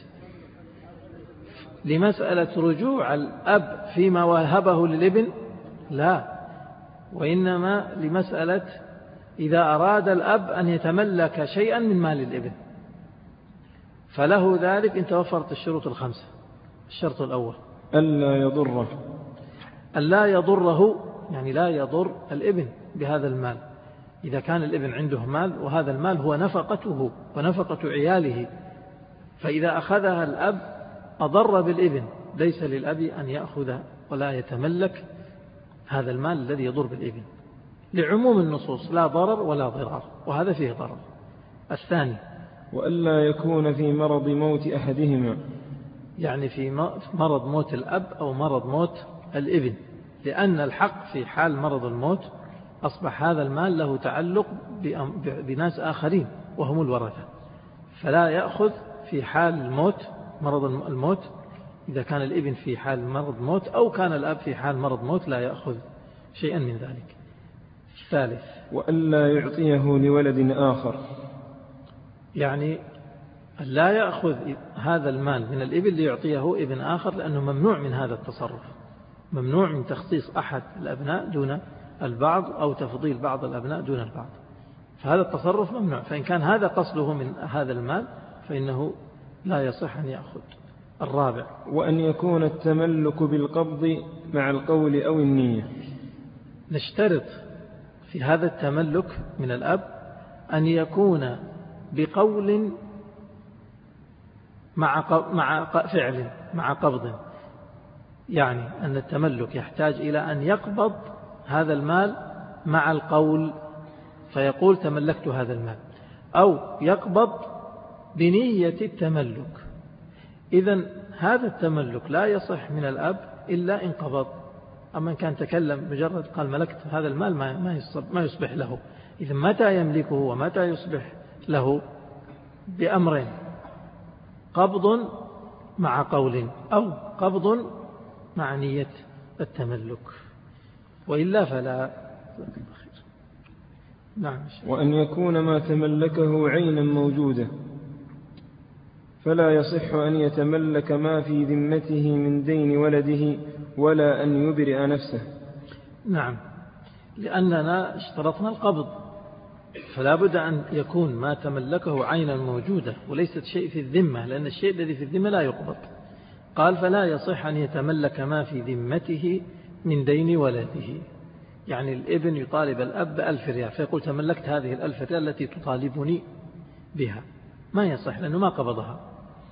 لمسألة رجوع الأب فيما وهبه للابن؟ لا، وإنما لمسألة إذا أراد الأب أن يتملك شيئا من مال الابن فله ذلك إن توفرت الشروط 5. الشرط الأول ألا يضره، ألا يضره يعني لا يضر الابن بهذا المال. إذا كان الابن عنده مال وهذا المال هو نفقته ونفقة عياله، فإذا أخذها الأب أضر بالابن، ليس للأب أن يأخذ ولا يتملك هذا المال الذي يضر بالابن، لعموم النصوص لا ضرر ولا ضرار، وهذا فيه ضرر. الثاني وألا يكون في مرض موت أحدهما، يعني في مرض موت الأب أو مرض موت الابن، لأن الحق في حال مرض الموت أصبح هذا المال له تعلق بناس آخرين وهم الورثة، فلا يأخذ في حال الموت مرض الموت. إذا كان الابن في حال مرض موت أو كان الأب في حال مرض موت لا يأخذ شيئا من ذلك. الثالث وألا يعطيه لولد آخر، يعني لا يأخذ هذا المال من الابن ليعطيه ابن آخر، لأنه ممنوع من هذا التصرف، ممنوع من تخصيص أحد الأبناء دون البعض أو تفضيل بعض الأبناء دون البعض، فهذا التصرف ممنوع. فإن كان هذا قصده من هذا المال فإنه لا يصح أن يأخذ. الرابع وأن يكون التملك بالقبض مع القول أو النية. نشترط في هذا التملك من الأب أن يكون بقول مع فعل مع قبض، يعني أن التملك يحتاج إلى أن يقبض هذا المال مع القول فيقول تملكت هذا المال، أو يقبض بنية التملك. إذن هذا التملك لا يصح من الأب إلا إن قبض. أما إن كان تكلم مجرد قال ملكت هذا المال ما يصبح له. إذن متى يملكه ومتى يصبح له؟ بأمرين: قبض مع قول أو قبض مع نية التملك، وإلا فلا. نعم. وأن يكون ما تملكه عينا موجودة، فلا يصح أن يتملك ما في ذمته من دين ولده ولا أن يبرئ نفسه. نعم، لأننا اشترطنا القبض، فلا بد أن يكون ما تملكه عينا موجودة وليست شيء في الذمة، لأن الشيء الذي في الذمة لا يقبض. قال فلا يصح أن يتملك ما في ذمته من دين ولده، يعني الابن يطالب الأب 1000 ريال فيقول تملكت هذه 1000 ريال التي تطالبني بها، ما يصح لأنه ما قبضها.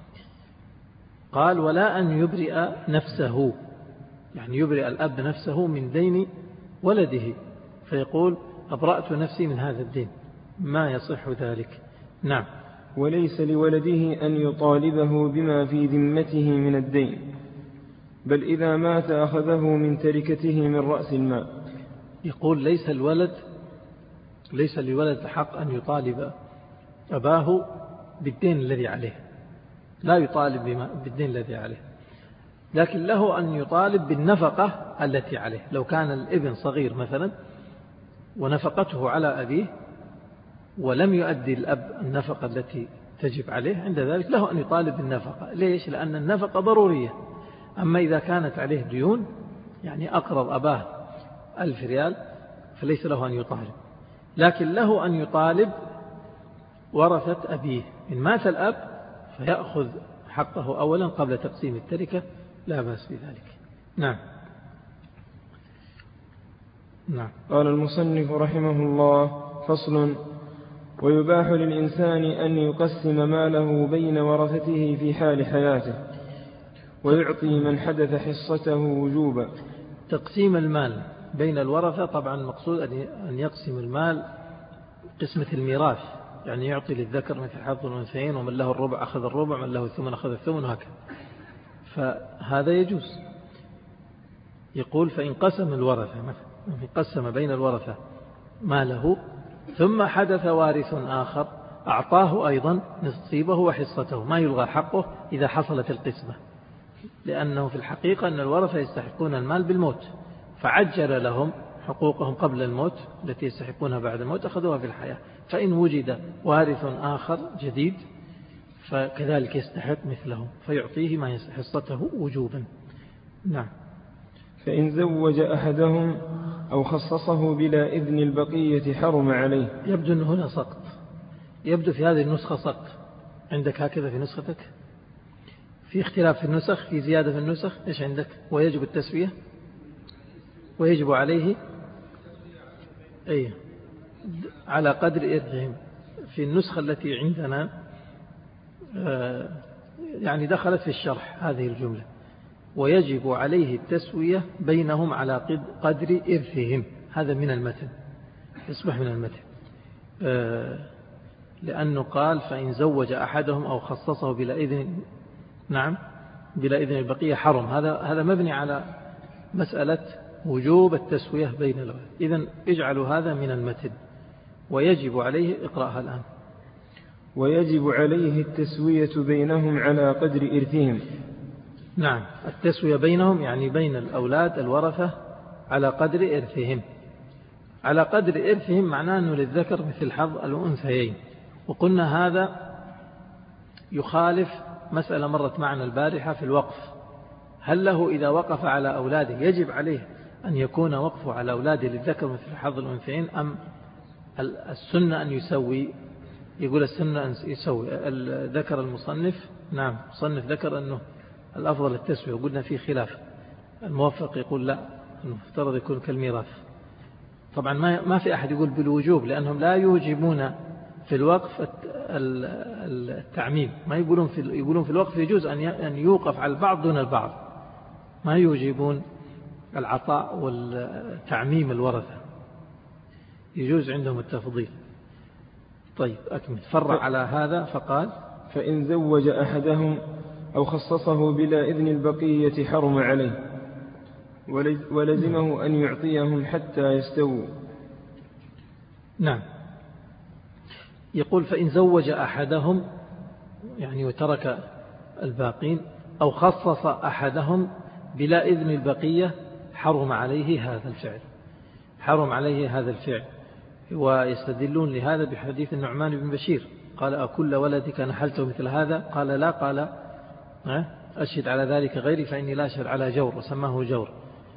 قال ولا أن يبرئ نفسه، يعني يبرئ الأب نفسه من دين ولده فيقول أبرأت نفسي من هذا الدين، ما يصح ذلك. نعم. وليس لولده أن يطالبه بما في ذمته من الدين، بل إذا مات أخذه من تركته من رأس المال. يقول ليس لولد حق أن يطالب أباه بالدين الذي عليه، لا يطالب بالدين الذي عليه، لكن له أن يطالب بالنفقة التي عليه. لو كان الابن صغير مثلا ونفقته على أبيه ولم يؤدي الأب النفقة التي تجب عليه، عند ذلك له أن يطالب بالنفقة. ليش؟ لأن النفقة ضرورية. أما إذا كانت عليه ديون، يعني أقرض أباه 1000 ريال، فليس له أن يطالب، لكن له أن يطالب ورثة أبيه. إن مات الأب فيأخذ حقه أولا قبل تقسيم التركة، لا بأس بذلك. نعم. نعم. قال المصنف رحمه الله: فصل: ويباح للإنسان أن يقسم ماله بين ورثته في حال حياته، ويعطي من حدث حصته وجوبا. تقسيم المال بين الورثة طبعا المقصود أن يقسم المال قسمة الميراث، يعني يعطي للذكر مثل حظ الأنثيين، ومن له الربع أخذ الربع، من له الثمن أخذ الثمن، وهكذا. فهذا يجوز. يقول: فإن قسم الورثة مثلا، قسم بين الورثة ماله، ثم حدث وارث آخر أعطاه أيضا نصيبه وحصته، ما يلغى حقه إذا حصلت القسمة، لأنه في الحقيقة أن الورثة يستحقون المال بالموت، فعجل لهم حقوقهم قبل الموت التي يستحقونها بعد الموت أخذوها في الحياة. فإن وجد وارث آخر جديد فكذلك يستحق مثله، فيعطيه ما حصته وجوبا. نعم. فإن زوج أحدهم أو خصصه بلا إذن البقية حرم عليه. يبدو أن هنا سقط، يبدو في هذه النسخة سقط. عندك هكذا في نسختك؟ في اختلاف في النسخ، في زيادة في النسخ. إيش عندك؟ ويجب التسوية، ويجب عليه على قدر إرثهم. في النسخة التي عندنا يعني دخلت في الشرح هذه الجملة: ويجب عليه التسوية بينهم على قدر إرثهم. هذا من المتن، يصبح من المتن، لأنه قال: فإن زوج أحدهم أو خصصه بلا إذن، نعم، بلا إذن البقية حرم. هذا مبني على مسألة وجوب التسوية بين الأولاد. إذن اجعلوا هذا من المتن: ويجب عليه، اقرأها الآن: ويجب عليه التسوية بينهم على قدر إرثهم. نعم، التسوية بينهم يعني بين الأولاد الورثة على قدر إرثهم. على قدر إرثهم معناه أنه للذكر مثل حظ الأنثيين. وقلنا هذا يخالف مسألة مرت معنا البارحة في الوقف. هل له إذا وقف على أولاده يجب عليه أن يكون وقفه على أولاده للذكر مثل حظ الأنثيين، أم السنة أن يسوي؟ يقول السنة أن يسوي. ذكر المصنف، نعم، المصنف ذكر أنه الأفضل التسوية، وقلنا فيه خلاف. الموفق يقول لا، المفترض يكون كالميراث. طبعا ما في أحد يقول بالوجوب، لأنهم لا يوجبون في الوقف التعميم. ما يقولون في الوقف يجوز أن يوقف على البعض دون البعض، ما يوجبون العطاء والتعميم الورثة، يجوز عندهم التفضيل. طيب أكمل. فرع على هذا فقال: فإن زوج أحدهم أو خصصه بلا إذن البقية حرم عليه، ولزمه أن يعطيهم حتى يستووا. نعم. يقول: فإن زوج أحدهم يعني وترك الباقين، أو خصص أحدهم بلا إذن البقية حرم عليه هذا الفعل، حرم عليه هذا الفعل. ويستدلون لهذا بحديث النعمان بن بشير قال: أكل ولدك نحلته مثل هذا؟ قال لا. قال: أشهد على ذلك غيري فإني لا أشهد على جور، وسماه جور.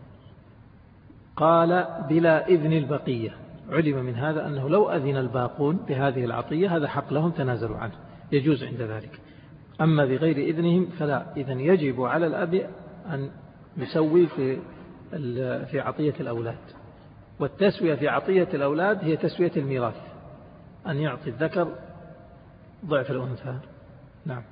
قال: بلا إذن البقية. علم من هذا أنه لو أذن الباقون بهذه العطية هذا حق لهم، تنازلوا عنه، يجوز عند ذلك. أما بغير إذنهم فلا. إذن يجب على الأب أن يسوي في عطية الأولاد. والتسوية في عطية الأولاد هي تسوية الميراث، أن يعطي الذكر ضعف الأنثى. نعم.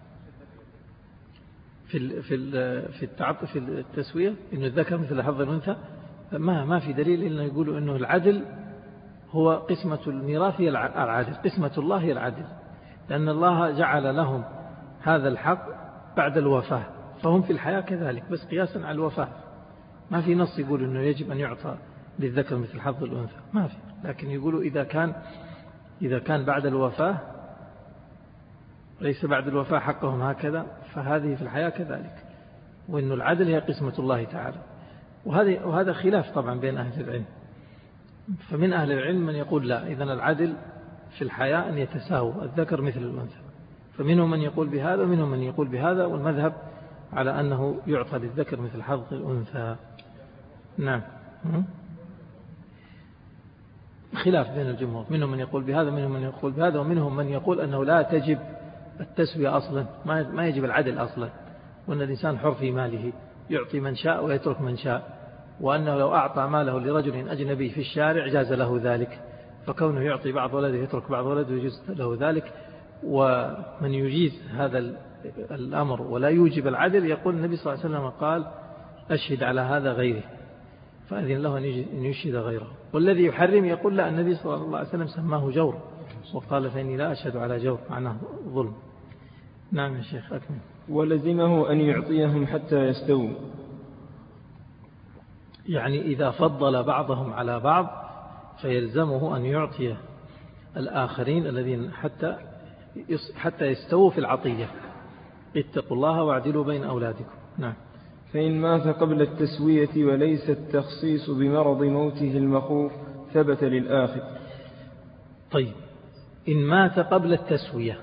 في التسوية إنه الذكر مثل حظ الأنثى ما في دليل إلا يقولوا إنه العدل هو قسمة الميراث، هي العدل، قسمة الله هي العدل، لأن الله جعل لهم هذا الحق بعد الوفاة، فهم في الحياة كذلك، بس قياسا على الوفاة. ما في نص يقول إنه يجب أن يعطى للذكر مثل حظ الأنثى، ما في. لكن يقولوا إذا كان بعد الوفاة، ليس بعد الوفاة حقهم هكذا، فهذه في الحياة كذلك، وإن العدل هي قسمة الله تعالى. وهذا خلاف طبعا بين أهل العلم. فمن أهل العلم من يقول لا، إذن العدل في الحياة أن يتساووا الذكر مثل الأنثى، فمنهم من يقول بهذا ومنهم من يقول بهذا، والمذهب على أنه يعطى للذكر مثل حظ الأنثى. نعم، خلاف بين الجمهور، منهم من يقول بهذا ومنهم من يقول بهذا، ومنهم من يقول أنه لا تجب التسوية أصلا، ما يجب العدل أصلا، وأن الإنسان حر في ماله يعطي من شاء ويترك من شاء، وأنه لو أعطى ماله لرجل أجنبي في الشارع جاز له ذلك، فكونه يعطي بعض ولده يترك بعض ولده يجوز له ذلك. ومن يجيز هذا الأمر ولا يوجب العدل يقول النبي صلى الله عليه وسلم قال أشهد على هذا غيره، فأذن له أن يشهد غيره. والذي يحرم يقول لا، النبي صلى الله عليه وسلم سماه جور وقال فإني لا أشهد على جور، معناه ظلم. نعم يا شيخ أكمل. ولزمه أن يعطيهم حتى يستووا، يعني إذا فضل بعضهم على بعض فيلزمه أن يعطي الآخرين الذين حتى يستووا في العطية. اتقوا الله واعدلوا بين أولادكم. نعم. فإن مات قبل التسوية وليس التخصيص بمرض موته المخوف ثبت للآخر. طيب، إن مات قبل التسوية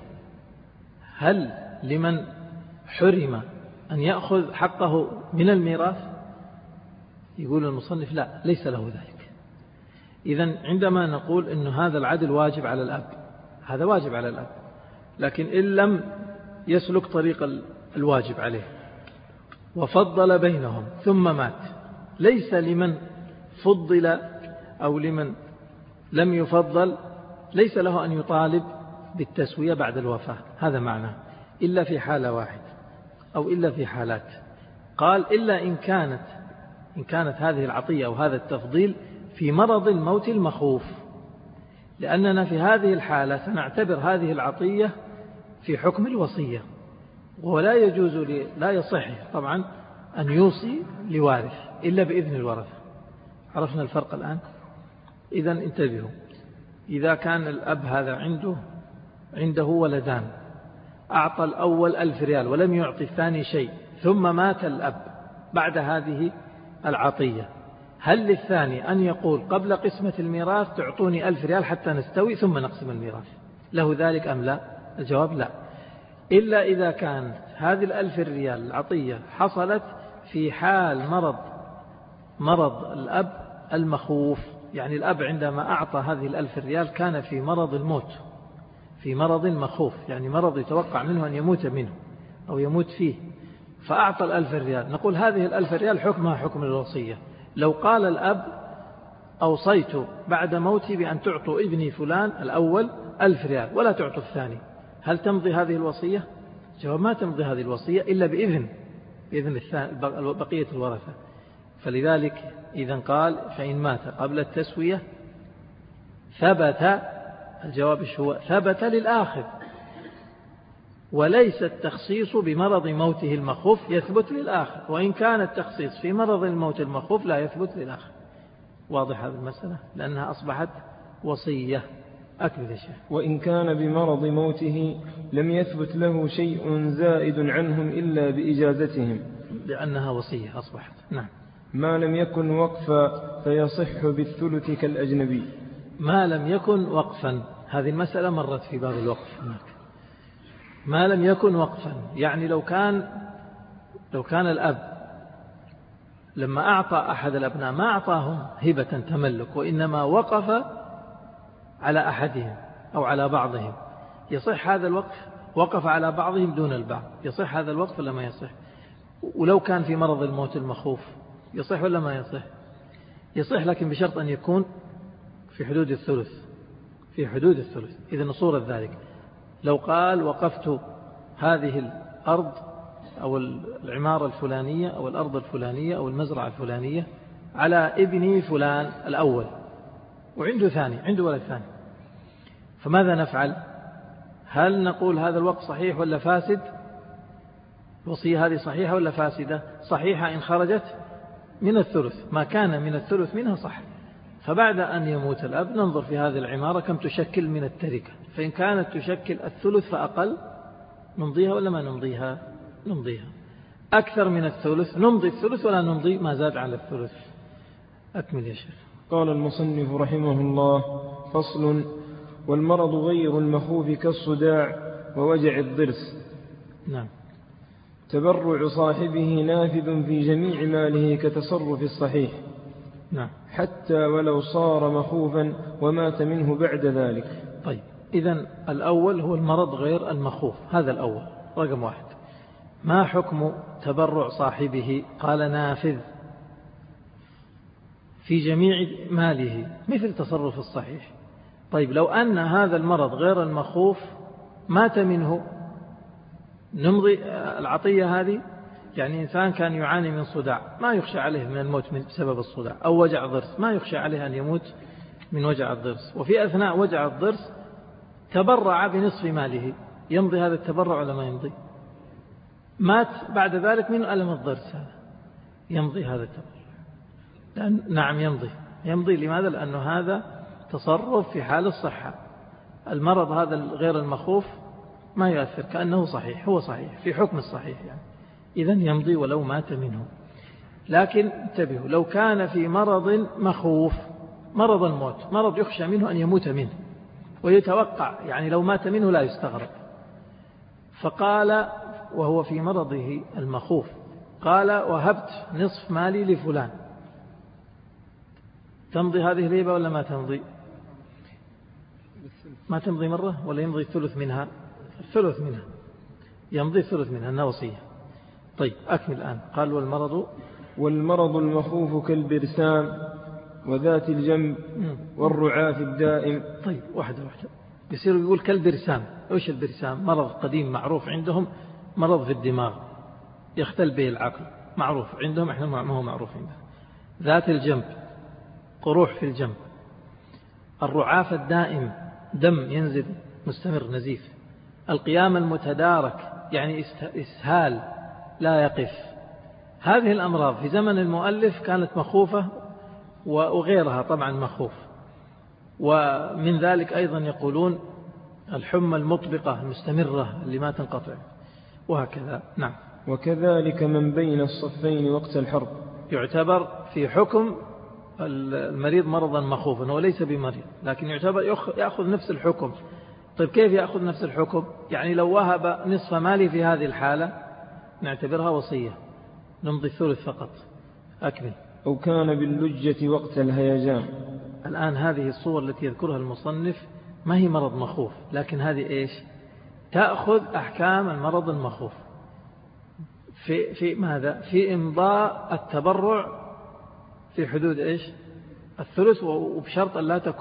هل لمن حرم أن يأخذ حقه من الميراث؟ يقول المصنف لا، ليس له ذلك. إذن عندما نقول إن هذا العدل واجب على الأب، هذا واجب على الأب، لكن إن لم يسلك طريق الواجب عليه وفضل بينهم ثم مات، ليس لمن فضل أو لمن لم يفضل ليس له أن يطالب بالتسوية بعد الوفاة، هذا معناه، إلا في حالة واحد أو إلا في حالات. قال إلا إن كانت هذه العطية أو هذا التفضيل في مرض الموت المخوف، لأننا في هذه الحالة سنعتبر هذه العطية في حكم الوصية، ولا يجوز لا يصح طبعا أن يوصي لوارث إلا بإذن الورثة. عرفنا الفرق الآن؟ إذن انتبهوا، إذا كان الأب هذا عنده ولدان، أعطى الأول 1000 ريال ولم يعطي الثاني شيء، ثم مات الأب بعد هذه العطية، هل للثاني أن يقول قبل قسمة الميراث تعطوني 1000 ريال حتى نستوي ثم نقسم الميراث؟ له ذلك أم لا؟ الجواب لا، إلا إذا كان هذه 1000 ريال العطية حصلت في حال مرض الأب المخوف، يعني الأب عندما أعطى هذه 1000 ريال كان في مرض الموت، في مرض مخوف، يعني مرض يتوقع منه أن يموت منه أو يموت فيه، فأعطى 1000 ريال، نقول هذه 1000 ريال حكمها حكم الوصية. لو قال الأب أوصيت بعد موتي بأن تعطوا ابني فلان الأول 1000 ريال ولا تعطوا الثاني، هل تمضي هذه الوصية؟ جواب ما تمضي هذه الوصية إلا بإذن بقية الورثة. فلذلك إذا قال فإن مات قبل التسوية ثبت، الجواب هو ثبت للآخر، وليس التخصيص بمرض موته المخوف يثبت للآخر، وإن كان التخصيص في مرض الموت المخوف لا يثبت للآخر. واضح هذه المسألة؟ لأنها أصبحت وصية. أكمل يا شيخ. وإن كان بمرض موته لم يثبت له شيء زائد عنهم إلا بإجازتهم، لأنها وصية أصبحت. نعم. ما لم يكن وقفا فيصح بالثلث كالأجنبي. ما لم يكن وقفا، هذه المسألة مرت في باب الوقف هناك. ما لم يكن وقفا، يعني لو كان الأب لما أعطى أحد الأبناء ما أعطاهم هبة تملك، وإنما وقف على أحدهم أو على بعضهم، يصح هذا الوقف؟ وقف على بعضهم دون البعض، يصح هذا الوقف ولا ما يصح؟ ولو كان في مرض الموت المخوف يصح ولا ما يصح؟ يصح، لكن بشرط أن يكون في حدود الثلث، في حدود الثلث. إذن صورة ذلك لو قال وقفت هذه الأرض أو العمارة الفلانية أو الأرض الفلانية أو المزرعة الفلانية على ابني فلان الأول، وعنده ثاني، عنده ولد ثاني، فماذا نفعل؟ هل نقول هذا الوقف صحيح ولا فاسد؟ الوصية هذه صحيحة ولا فاسدة؟ صحيحة إن خرجت من الثلث، ما كان من الثلث منها صح. فبعد أن يموت الأب ننظر في هذه العمارة كم تشكل من التركة، فإن كانت تشكل الثلث فأقل نمضيها ولا ما نمضيها؟ نمضيها. أكثر من الثلث نمضي الثلث ولا نمضي ما زاد على الثلث. أكمل يا شيخ. قال المصنف رحمه الله: فصل: والمرض غير المخوف كالصداع ووجع الضرس. نعم. تبرع صاحبه نافذ في جميع ماله كتصرف الصحيح. نعم. حتى ولو صار مخوفا ومات منه بعد ذلك. طيب، إذن الأول هو المرض غير المخوف، هذا الأول رقم 1. ما حكم تبرع صاحبه؟ قال نافذ في جميع ماله مثل تصرف الصحيح. طيب، لو أن هذا المرض غير المخوف مات منه، نمضي العطية هذه؟ يعني إنسان كان يعاني من صداع ما يخشى عليه من الموت بسبب الصداع، أو وجع ضرس ما يخشى عليه أن يموت من وجع الضرس، وفي أثناء وجع الضرس تبرع بنصف ماله، يمضي هذا التبرع ولا ما يمضي؟ مات بعد ذلك من ألم الضرس، هذا يمضي هذا التبرع؟ نعم يمضي. لماذا؟ لأنه هذا تصرف في حال الصحة. المرض هذا غير المخوف ما يؤثر، كأنه صحيح، هو صحيح في حكم الصحيح يعني، إذن يمضي ولو مات منه. لكن انتبهوا، لو كان في مرض مخوف، مرض الموت، مرض يخشى منه أن يموت منه ويتوقع، يعني لو مات منه لا يستغرب، فقال وهو في مرضه المخوف، قال وهبت نصف مالي لفلان، تمضي هذه الهبة ولا ما تمضي؟ ما تمضي مرة، ولا يمضي الثلث منها؟ الثلث منها يمضي، الثلث منها أنها وصية. طيب، أكمل الآن. قال والمرض المخوف كالبرسام وذات الجنب والرعاف الدائم. طيب، واحدة يصير يقول كالبرسام. إيش البرسام؟ مرض قديم معروف عندهم، مرض في الدماغ يختل به العقل، معروف عندهم، احنا ما هو معروف عندنا. ذات الجنب، قروح في الجنب. الرعاف الدائم، دم ينزل مستمر نزيف. القيام المتدارك، يعني إسهال لا يقف. هذه الأمراض في زمن المؤلف كانت مخوفة، وغيرها طبعا مخوف. ومن ذلك أيضا يقولون الحمى المطبقة المستمرة اللي ما تنقطع، وهكذا. نعم. وكذلك من بين الصفين وقت الحرب يعتبر في حكم المريض مرضا مخوفا، هو ليس بمريض لكن يعتبر يأخذ نفس الحكم. طيب، كيف يأخذ نفس الحكم؟ يعني لو وهب نصف مالي في هذه الحالة نعتبرها وصية، نمضي الثلث فقط. أكمل. أو كان باللجة وقت الهيجان. الآن هذه الصور التي يذكرها المصنف ما هي مرض مخوف، لكن هذه إيش؟ تأخذ أحكام المرض المخوف في ماذا؟ في إمضاء التبرع في حدود إيش؟ الثلث، وبشرط أن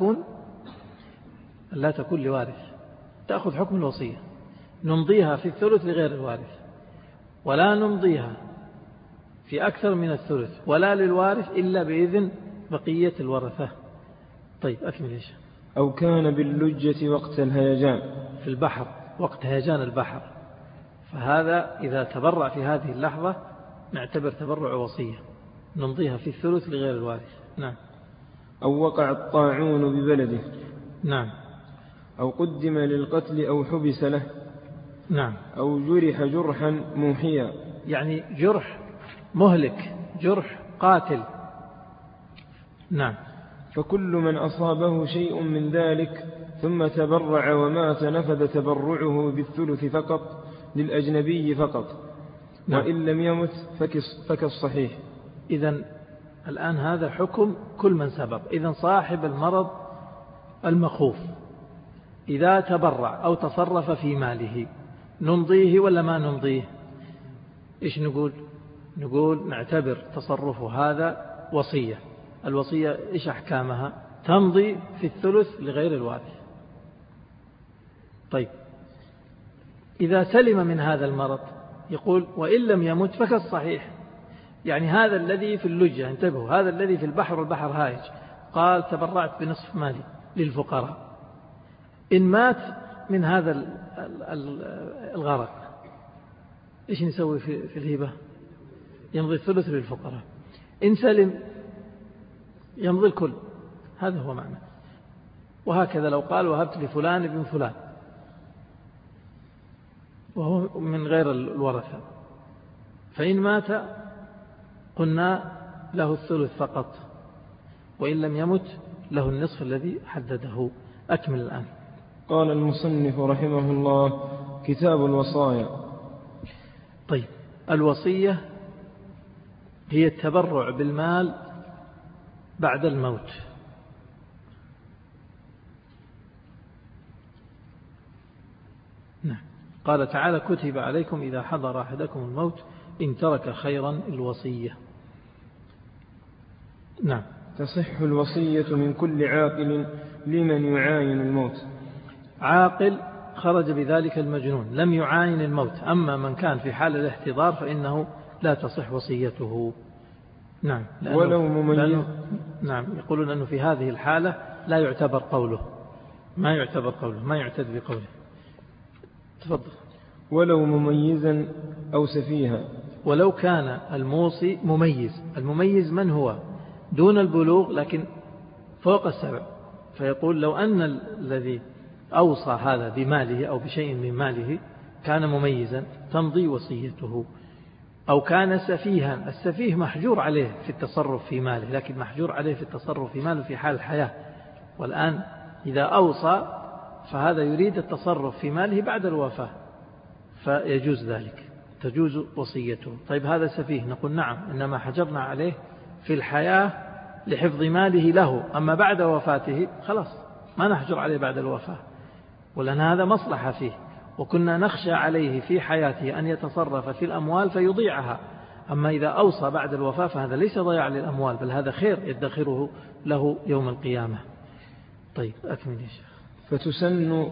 لا تكون لوارث، تأخذ حكم الوصية. نمضيها في الثلث لغير الوارث، ولا نمضيها في أكثر من الثلث ولا للوارث إلا بإذن بقية الورثة. طيب، أكمل إيش؟ أو كان باللجة وقت الهيجان، في البحر وقت هيجان البحر، فهذا إذا تبرع في هذه اللحظة نعتبر تبرع وصية، نمضيها في الثلث لغير الوارث. نعم. أو وقع الطاعون ببلده. نعم. أو قدم للقتل أو حبس له. نعم. أو جرح جرحا موحيا، يعني جرح مهلك، جرح قاتل. نعم. فكل من أصابه شيء من ذلك ثم تبرع ومات نفذ تبرعه بالثلث فقط للأجنبي فقط. نعم. وإن لم يمت فكالصحيح. إذن الآن هذا حكم كل من سبق. إذن صاحب المرض المخوف إذا تبرع أو تصرف في ماله نمضيه ولا ما نمضيه؟ إيش نقول نعتبر تصرفه هذا وصية. الوصية إيش أحكامها؟ تمضي في الثلث لغير الوارث. طيب، إذا سلم من هذا المرض يقول وإن لم يمت فكالصحيح. يعني هذا الذي في اللجة، انتبهوا، هذا الذي في البحر والبحر هايج، قال تبرعت بنصف مالي للفقراء، إن مات من هذا الغرق إيش نسوي في الهبة؟ يمضي الثلث للفقراء. إن سلم يمضي الكل، هذا هو معنى. وهكذا لو قال وهبت لفلان ابن فلان وهو من غير الورثة، فإن مات قلنا له الثلث فقط، وإن لم يمت له النصف الذي حدده. أكمل الآن. قال المصنف رحمه الله: كتاب الوصايا. طيب، الوصية هي التبرع بالمال بعد الموت. نعم. قال تعالى: كتب عليكم إذا حضر أحدكم الموت إن ترك خيرا الوصية. نعم. تصح الوصية من كل عاقل لمن يعاين الموت. عاقل خرج بذلك المجنون لم يعاين الموت، أما من كان في حال الاحتضار فإنه لا تصح وصيته. نعم. ولو مميز. نعم، يقولون أنه في هذه الحالة لا يعتبر قوله، ما يعتبر قوله، ما يعتد بقوله. تفضل. ولو مميزا أو سفيها. ولو كان الموصي مميز. المميز من هو؟ دون البلوغ لكن فوق السبع. فيقول لو أن الذي أوصى هذا بماله أو بشيء من ماله كان مميزا تمضي وصيته. أو كان سفيها. السفيه محجور عليه في التصرف في ماله، لكن محجور عليه في التصرف في ماله في حال الحياة، والآن إذا أوصى فهذا يريد التصرف في ماله بعد الوفاة، فيجوز ذلك، تجوز وصيته. طيب هذا سفيه، نقول نعم، إنما حجرنا عليه في الحياة لحفظ ماله له، أما بعد وفاته خلاص ما نحجر عليه بعد الوفاة، ولأن هذا مصلحة فيه، وكنا نخشى عليه في حياته أن يتصرف في الأموال فيضيعها. أما إذا أوصى بعد الوفاة فهذا ليس ضياع للأموال، بل هذا خير يدخره له يوم القيامة. طيب أكمل يا شيخ. فتسن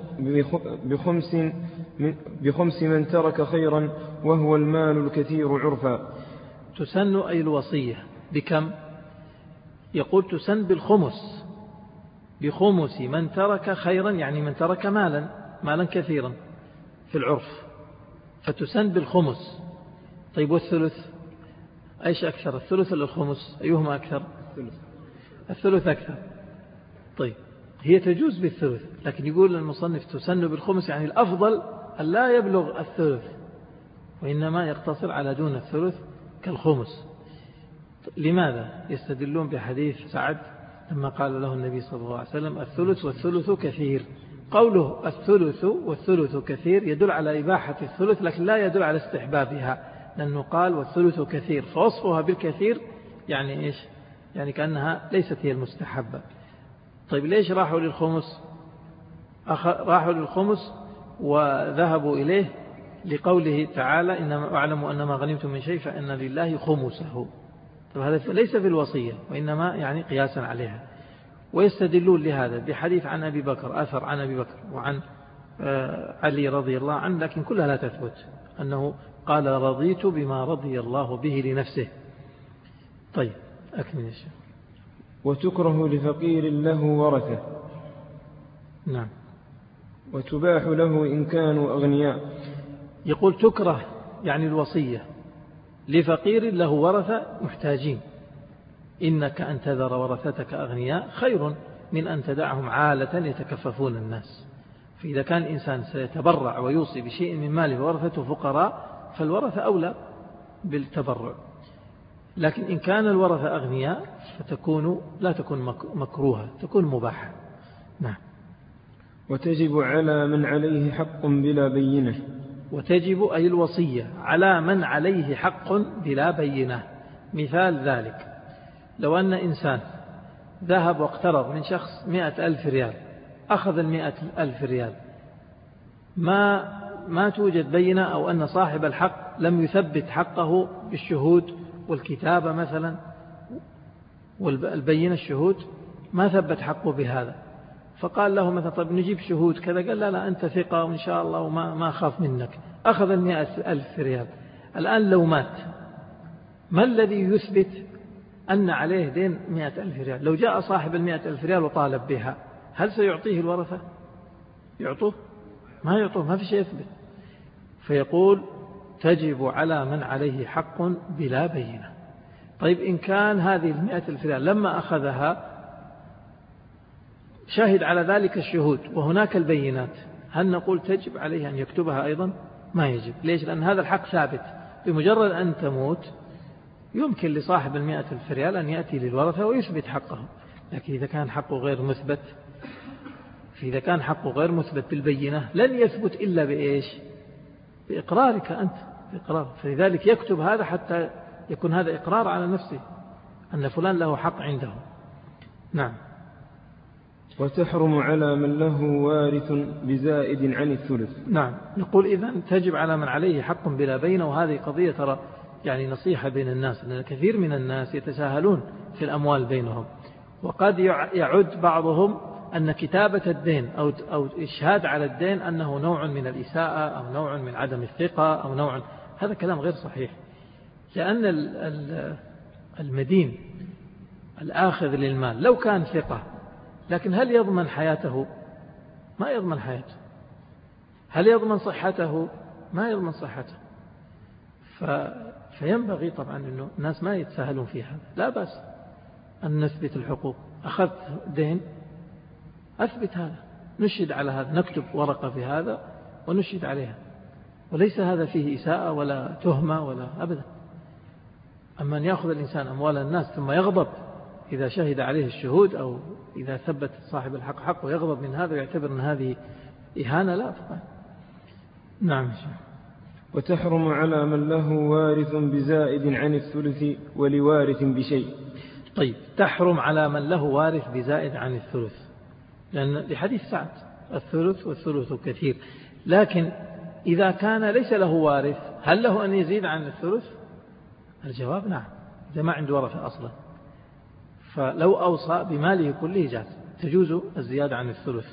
بخمس من ترك خيرا وهو المال الكثير عرفا. تسن أي الوصية بكم؟ يقول تسن بالخمس، بخمس من ترك خيرا، يعني من ترك مالا كثيرا في العرف، فتسن بالخمس. طيب والثلث أيش أكثر، الثلث ولا الخمس؟ أيهما أكثر؟ الثلث أكثر. طيب هي تجوز بالثلث، لكن يقول المصنف تسن بالخمس، يعني الأفضل أن لا يبلغ الثلث، وإنما يقتصر على دون الثلث كالخمس. لماذا؟ يستدلون بحديث سعد لما قال له النبي صلى الله عليه وسلم: الثلث والثلث كثير. قوله الثلث والثلث كثير يدل على إباحة الثلث، لكن لا يدل على استحبابها، لأنه قال والثلث كثير، فوصفها بالكثير يعني إيش؟ يعني كأنها ليست هي المستحبة. طيب ليش راحوا للخمس؟ راحوا للخمس وذهبوا إليه لقوله تعالى: إنما أعلم أن ما غنمتم من شيء فإن لله خمسه. طيب هذا ليس في الوصية، وإنما يعني قياسا عليها. ويستدلون لهذا بحديث عن أبي بكر، أثر عن أبي بكر وعن علي رضي الله عنه، لكن كلها لا تثبت، أنه قال: رضيت بما رضي الله به لنفسه. طيب أكمل الشيء. وتكره لفقير له ورثة. نعم. وتباح له إن كانوا أغنياء. يقول تكره يعني الوصية لفقير له ورثة محتاجين. إنك أن تذر ورثتك أغنياء خير من أن تدعهم عالة يتكففون الناس. فإذا كان إنسان سيتبرع ويوصي بشيء من ماله ورثته فقراء فالورثة أولى بالتبرع. لكن إن كان الورثة أغنياء لا تكون مكروهة، تكون مباحة. نعم. وتجب على من عليه حق بلا بينة. وتجب أي الوصية على من عليه حق بلا بينة. مثال ذلك: لو أن إنسان ذهب واقترض من شخص 100,000 ريال، أخذ 100,000 ريال، ما توجد بينة، أو أن صاحب الحق لم يثبت حقه بالشهود والكتابة مثلا، والبينة الشهود ما ثبت حقه بهذا، فقال له مثلا: طيب نجيب شهود كذا، قال: لا أنت ثقة وإن شاء الله وما أخاف منك. أخذ 100,000 ريال. الآن لو مات، ما الذي يثبت أن عليه دين 100,000 ريال؟ لو جاء صاحب 100,000 ريال وطالب بها، هل سيعطيه الورثة؟ يعطوه؟ ما يعطوه، ما في شيء يثبت. فيقول تجب على من عليه حق بلا بينة. طيب إن كان هذه 100,000 ريال لما أخذها شاهد على ذلك الشهود وهناك البينات، هل نقول تجب عليه أن يكتبها أيضا؟ ما يجب. ليش؟ لأن هذا الحق ثابت، بمجرد أن تموت يمكن لصاحب 100,000 ريال أن يأتي للورثة ويثبت حقه. لكن إذا كان حقه غير مثبت فإذا كان حقه غير مثبت بالبينة لن يثبت إلا بإيش؟ بإقرارك أنت، بإقرار. فلذلك يكتب هذا حتى يكون هذا إقرار على نفسه أن فلان له حق عنده. نعم. وتحرم على من له وارث بزائد عن الثلث. نعم. نقول إذن تجب على من عليه حق بلا بينة. وهذه قضية ترى يعني نصيحة بين الناس، أن كثير من الناس يتساهلون في الأموال بينهم، وقد يعد بعضهم أن كتابة الدين أو إشهاد على الدين أنه نوع من الإساءة أو نوع من عدم الثقة أو نوع. هذا كلام غير صحيح، لأن المدين الآخذ للمال لو كان ثقة، لكن هل يضمن حياته؟ ما يضمن حياته. هل يضمن صحته؟ ما يضمن صحته. فينبغي طبعا أنه الناس ما يتساهلون في هذا. لا بأس أن نثبت الحقوق. أخذت دين أثبت هذا، نشهد على هذا، نكتب ورقة في هذا ونشهد عليها، وليس هذا فيه إساءة ولا تهمة ولا أبدا. أما أن يأخذ الإنسان أموال الناس ثم يغضب إذا شهد عليه الشهود أو إذا ثبت صاحب الحق حق ويغضب من هذا ويعتبر أن هذه إهانة، لا طبعا. نعم. وتحرم على من له وارث بزائد عن الثلث ولوارث بشيء. طيب، تحرم على من له وارث بزائد عن الثلث، لأن لحديث سعد الثلث والثلث كثير. لكن إذا كان ليس له وارث هل له أن يزيد عن الثلث؟ الجواب نعم، إذا ما عنده ورثة أصلا. فلو أوصى بماله كله جاز، تجوز الزيادة عن الثلث،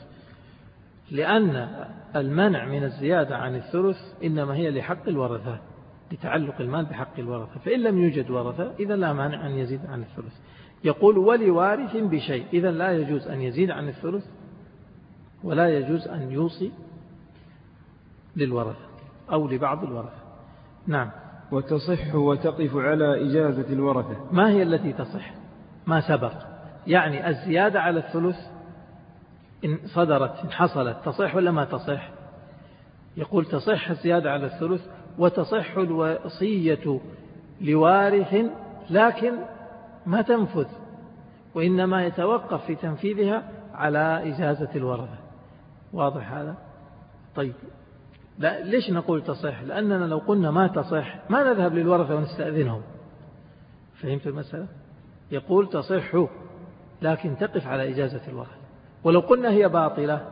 لأن المنع من الزيادة عن الثلث إنما هي لحق الورثة، لتعلق المال بحق الورثة. فإن لم يوجد ورثة إذا لا مانع أن يزيد عن الثلث. يقول ولوارث بشيء، إذا لا يجوز أن يزيد عن الثلث ولا يجوز أن يوصي للورثة أو لبعض الورثة. نعم. وتصح وتقف على إجازة الورثة. ما هي التي تصح؟ ما سبق، يعني الزيادة على الثلث إن صدرت إن حصلت تصح ولا ما تصح؟ يقول تصح الزيادة على الثلث، وتصح الوصية لوارث لكن ما تنفذ، وإنما يتوقف في تنفيذها على إجازة الورثة. واضح هذا؟ طيب، لا ليش نقول تصح؟ لأننا لو قلنا ما تصح ما نذهب للورثة ونستأذنهم. فهمت المسألة؟ يقول تصح لكن تقف على إجازة الورثة. ولو قلنا هي باطلة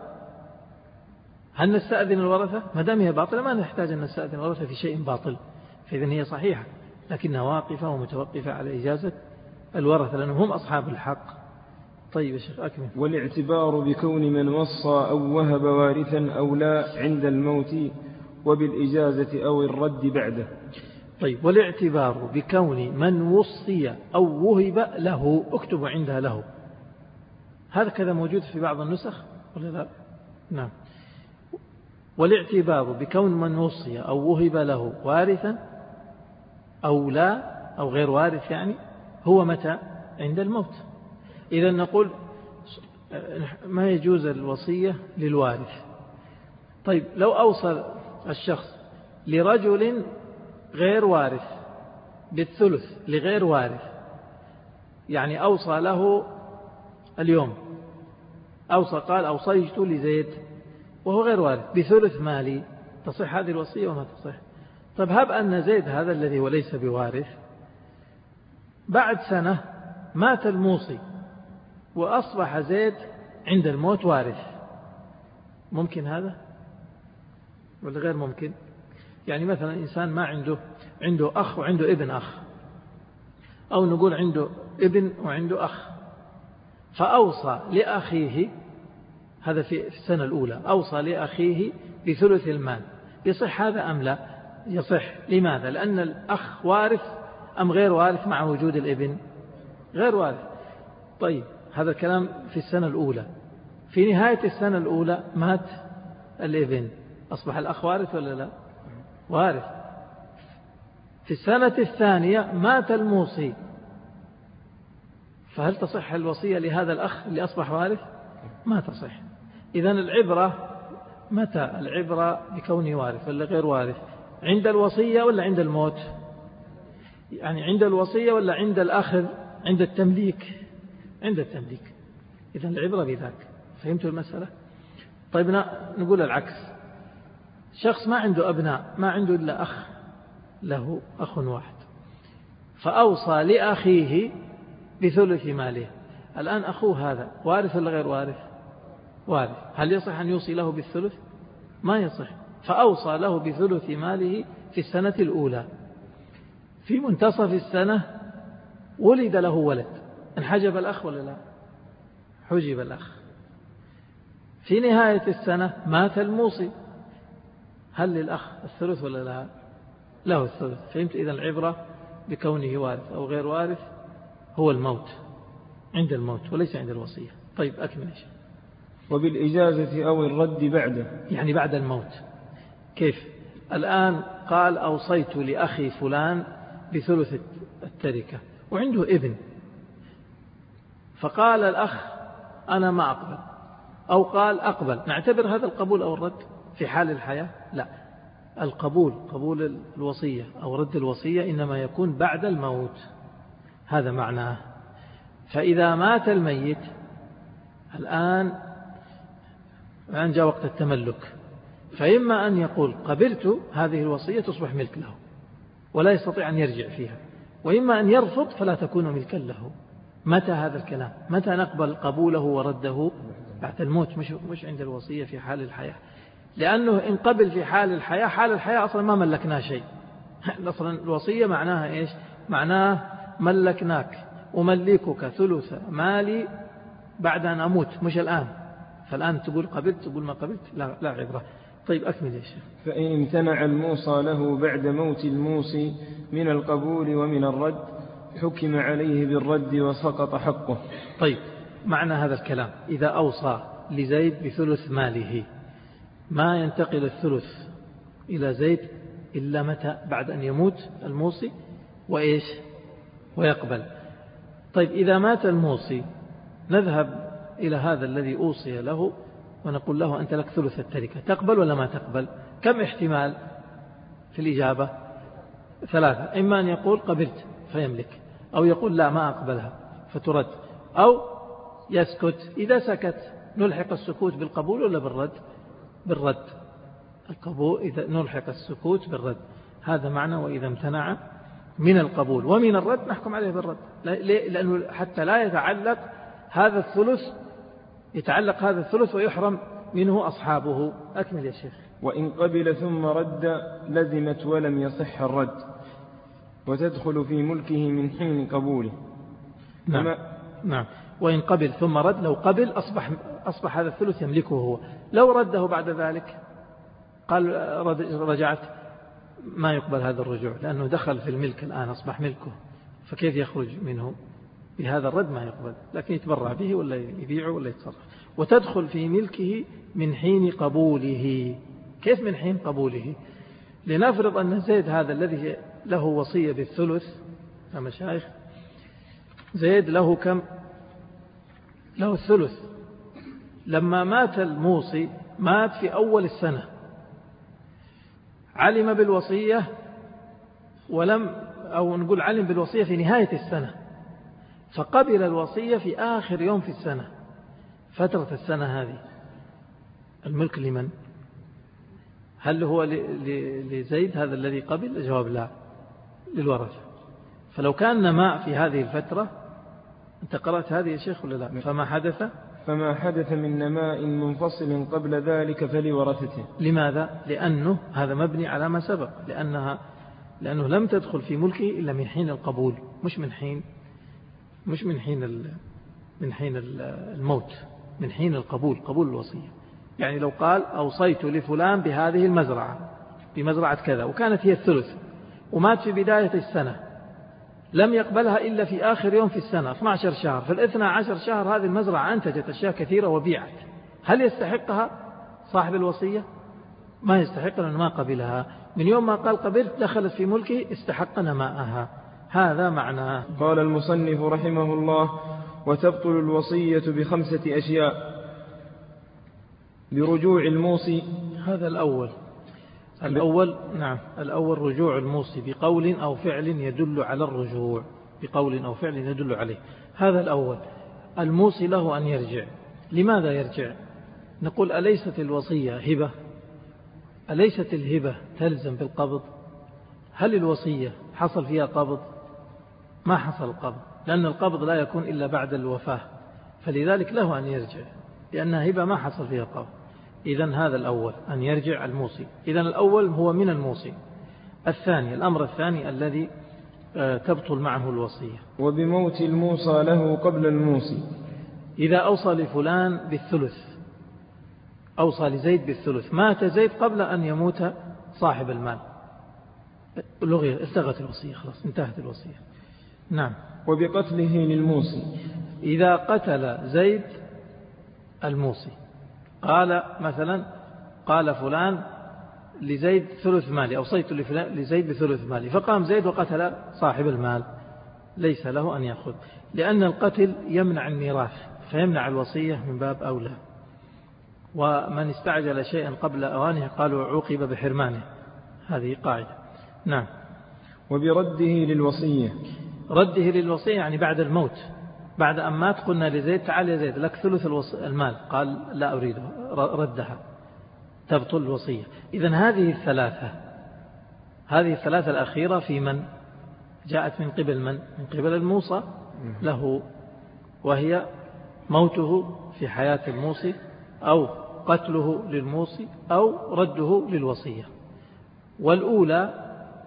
هل نستأذن الورثة؟ ما دام هي باطلة ما نحتاج أن نستأذن الورثة في شيء باطل، فإذن هي صحيحة لكنها واقفة ومتوقفة على إجازة الورثة لأنهم هم أصحاب الحق. طيب يا شيخ أكمل. والاعتبار بكون من وصى أو وهب وارثا أو لا عند الموت وبالإجازة أو الرد بعده. طيب، والاعتبار بكون من وصي أو وهب له، اكتب عندها له، هذا كذا موجود في بعض النسخ ولا لا؟ نعم. والاعتبار بكون من وصي أو وهب له وارثا أو لا أو غير وارث، يعني هو متى؟ عند الموت. إذا نقول ما يجوز الوصية للوارث. طيب، لو أوصل الشخص لرجل غير وارث بالثلث لغير وارث، يعني أوصى له اليوم، أوصى قال أوصيت لزيد وهو غير وارث بثلث مالي، تصح هذه الوصية وما تصح؟ طيب، هب أن زيد هذا الذي وليس بوارث بعد سنة مات الموصي وأصبح زيد عند الموت وارث، ممكن هذا ولا غير ممكن؟ يعني مثلا إنسان ما عنده أخ وعنده ابن أخ، أو نقول عنده ابن وعنده أخ، فأوصى لأخيه، هذا في السنة الأولى، أوصى لأخيه بثلث المال، يصح هذا أم لا؟ يصح. لماذا؟ لأن الأخ وارث أم غير وارث مع وجود الابن؟ غير وارث. طيب، هذا الكلام في السنة الأولى. في نهاية السنة الأولى مات الابن، أصبح الأخ وارث ولا لا؟ وارث. في السنة الثانية مات الموصي، فهل تصح الوصية لهذا الأخ اللي أصبح وارث؟ ما تصح. إذن العبرة متى؟ العبرة بكونه وارث ولا غير وارث؟ عند الوصية ولا عند الموت؟ يعني عند الوصية ولا عند الأخذ؟ عند التمليك؟ عند التمليك. إذن العبرة بذاك. فهمتوا المسألة؟ طيب نقول العكس، شخص ما عنده أبناء، ما عنده إلا أخ، له أخ واحد، فأوصى لأخيه بثلث ماله. الآن أخوه هذا وارث ولا غير وارث؟ وارث. هل يصح أن يوصي له بالثلث؟ ما يصح. فأوصى له بثلث ماله في السنة الأولى. في منتصف السنة ولد له ولد، انحجب الأخ ولا لا؟ حجب الأخ. في نهاية السنة مات الموصي، هل للأخ الثلث ولا لا؟ له الثلث. فهمت؟ إذا العبرة بكونه وارث أو غير وارث هو الموت، عند الموت وليس عند الوصية. طيب أكمل. وبالإجازة أو الرد بعده، يعني بعد الموت. كيف؟ الآن قال أوصيت لأخي فلان بثلث التركة وعنده ابن، فقال الأخ أنا ما أقبل، أو قال أقبل، نعتبر هذا القبول أو الرد في حال الحياة؟ لا، القبول قبول الوصية أو رد الوصية إنما يكون بعد الموت، هذا معناه. فإذا مات الميت الآن جاء وقت التملك، فإما أن يقول قبلت هذه الوصية تصبح ملك له ولا يستطيع أن يرجع فيها، وإما أن يرفض فلا تكون ملكا له. متى هذا الكلام؟ متى نقبل قبوله ورده؟ بعد الموت، مش عند الوصية في حال الحياة. لأنه إن قبل في حال الحياة، حال الحياة أصلا ما ملكنا شيء. أصلا الوصية معناها إيش؟ معناه ملكناك وملكك ثلث مالي بعد أن أموت، مش الآن. فالآن تقول قبلت، تقول ما قبلت، لا عبرة. طيب أكمل يا شيخ. فإن امتنع الموصى له بعد موت الموصي من القبول ومن الرد حكم عليه بالرد وسقط حقه. طيب معنى هذا الكلام، إذا أوصى لزيد بثلث ماله ما ينتقل الثلث إلى زيد إلا متى؟ بعد أن يموت الموصي وإيش؟ ويقبل. طيب إذا مات الموصي نذهب إلى هذا الذي أوصي له ونقول له أنت لك ثلث التركة، تقبل ولا ما تقبل؟ كم احتمال في الإجابة؟ 3. إما أن يقول قبلت فيملك، أو يقول لا ما أقبلها فترد، أو يسكت. إذا سكت نلحق السكوت بالقبول ولا بالرد؟ بالرد. القبول إذا نلحق السكوت بالرد، هذا معنى وإذا امتنع من القبول ومن الرد نحكم عليه بالرد. لأنه حتى لا يتعلق هذا الثلث ويحرم منه أصحابه. أكمل يا شيخ. وإن قبل ثم رد لزمت ولم يصح الرد، وتدخل في ملكه من حين قبوله. نعم. وإن قبل ثم رد، لو قبل أصبح هذا الثلث يملكه هو. لو رده بعد ذلك قال رجعت، ما يقبل هذا الرجوع، لأنه دخل في الملك الآن أصبح ملكه، فكيف يخرج منه؟ بهذا الرد ما يقبل، لكن يتبرع به ولا يبيعه ولا يتصرف. وتدخل في ملكه من حين قبوله. كيف من حين قبوله؟ لنفرض أن زيد هذا الذي له وصية بالثلث يا مشايخ، زيد له كم؟ له الثلث. لما مات الموصي مات في أول السنة، علم بالوصية أو نقول علم بالوصية في نهاية السنة، فقبل الوصية في آخر يوم في السنة. فترة السنة هذه الملك لمن؟ هل هو لزيد هذا الذي قبل؟ الجواب لا، للورثة. فلو كان نماء في هذه الفترة، أنت قرأت هذه يا شيخ ولا لا؟ فما حدث من نماء منفصل قبل ذلك فلورثته. لماذا؟ لأنه هذا مبني على ما سبق، لأنه لم تدخل في ملكه إلا من حين القبول، مش من حين الموت، من حين القبول، قبول الوصية. يعني لو قال أوصيت لفلان بهذه المزرعة، بمزرعة كذا، وكانت هي الثلث، ومات في بداية السنة، لم يقبلها إلا في آخر يوم في السنة 12 شهر، في 12 شهر هذه المزرعة أنتجت أشياء كثيرة وبيعت، هل يستحقها صاحب الوصية؟ ما يستحق، لأنه ما قبلها. من يوم ما قال قبلت دخلت في ملكه استحق نماءها. هذا معناه. قال المصنف رحمه الله: وتبطل الوصية ب5 أشياء: برجوع الموصي. هذا الأول. نعم، الأول رجوع الموصي بقول أو فعل يدل على الرجوع، بقول أو فعل يدل عليه. هذا الأول. الموصي له أن يرجع. لماذا يرجع؟ نقول أليست الوصية هبة؟ أليست الهبة تلزم بالقبض؟ هل الوصية حصل فيها قبض؟ ما حصل القبض، لأن القبض لا يكون إلا بعد الوفاة، فلذلك له أن يرجع، لأنها هبة ما حصل فيها قبض. إذن هذا الأول أن يرجع الموصي. إذن الأول هو من الموصي. الثاني، الأمر الثاني الذي تبطل معه الوصية، وبموت الموصى له قبل الموصي. إذا أوصى لفلان بالثلث، أوصى لزيد بالثلث، مات زيد قبل أن يموت صاحب المال، التغت الوصية، خلاص انتهت الوصية. نعم. وبقتله للموصي، إذا قتل زيد الموصي، قال مثلا قال فلان لزيد ثلث مالي، أوصيت لزيد بثلث مالي، فقام زيد وقتل صاحب المال، ليس له أن يأخذ، لأن القتل يمنع الميراث، فيمنع الوصية من باب أولى. ومن استعجل شيئا قبل أوانه قالوا عوقب بحرمانه، هذه قاعدة. نعم. وبرده للوصية، رده للوصية يعني بعد الموت، بعد أن مات قلنا لزيد تعال يا زيد لك ثلث المال، قال لا أريده، ردها، تبطل الوصية. إذن هذه الثلاثة الأخيرة في من جاءت من قبل من؟ من قبل الموصى له، وهي موته في حياة الموصي، أو قتله للموصي، أو رده للوصية. والأولى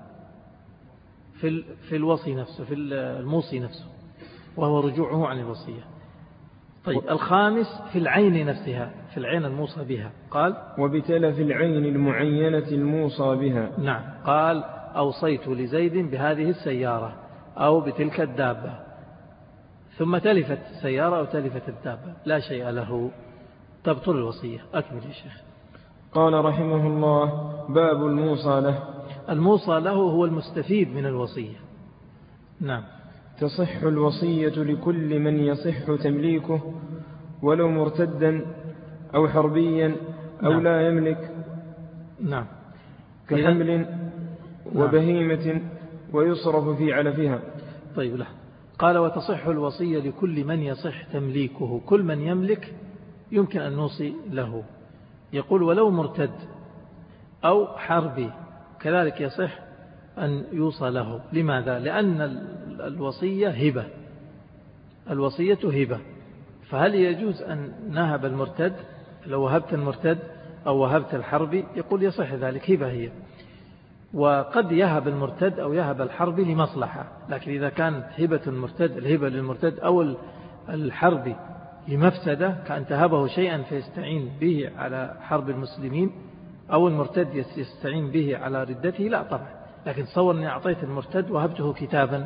في الوصي نفسه، في الموصي نفسه، وهو رجوعه عن الوصية. طيب الخامس في العين نفسها، في العين الموصى بها، قال وبتلف العين المعينة الموصى بها. نعم، قال أوصيت لزيد بهذه السيارة أو بتلك الدابة، ثم تلفت السيارة أو تلفت الدابة، لا شيء له، تبطل الوصية. أكمل يا شيخ. قال رحمه الله: باب الموصى له. الموصى له هو المستفيد من الوصية. نعم. تصح الوصية لكل من يصح تمليكه ولو مرتدا أو حربيا أو نعم. لا يملك. نعم. كحمل وبهيمة ويصرف في علفها. طيب له. قال وتصح الوصية لكل من يصح تمليكه، كل من يملك يمكن أن نوصي له. يقول ولو مرتد أو حربي كذلك يصح أن يوصى له. لماذا؟ لأن الوصية هبة، الوصية هبة، فهل يجوز أن نهب المرتد؟ لو وهبت المرتد أو وهبت الحربي يقول يصح ذلك، هبة هي. وقد يهب المرتد أو يهب الحربي لمصلحة، لكن إذا كانت هبة المرتد، الهبة للمرتد أو الحربي لمفسدة، كأن تهبه شيئا فيستعين به على حرب المسلمين، أو المرتد يستعين به على ردته، لا طبعا. لكن تصور أني أعطيت المرتد وهبته كتابا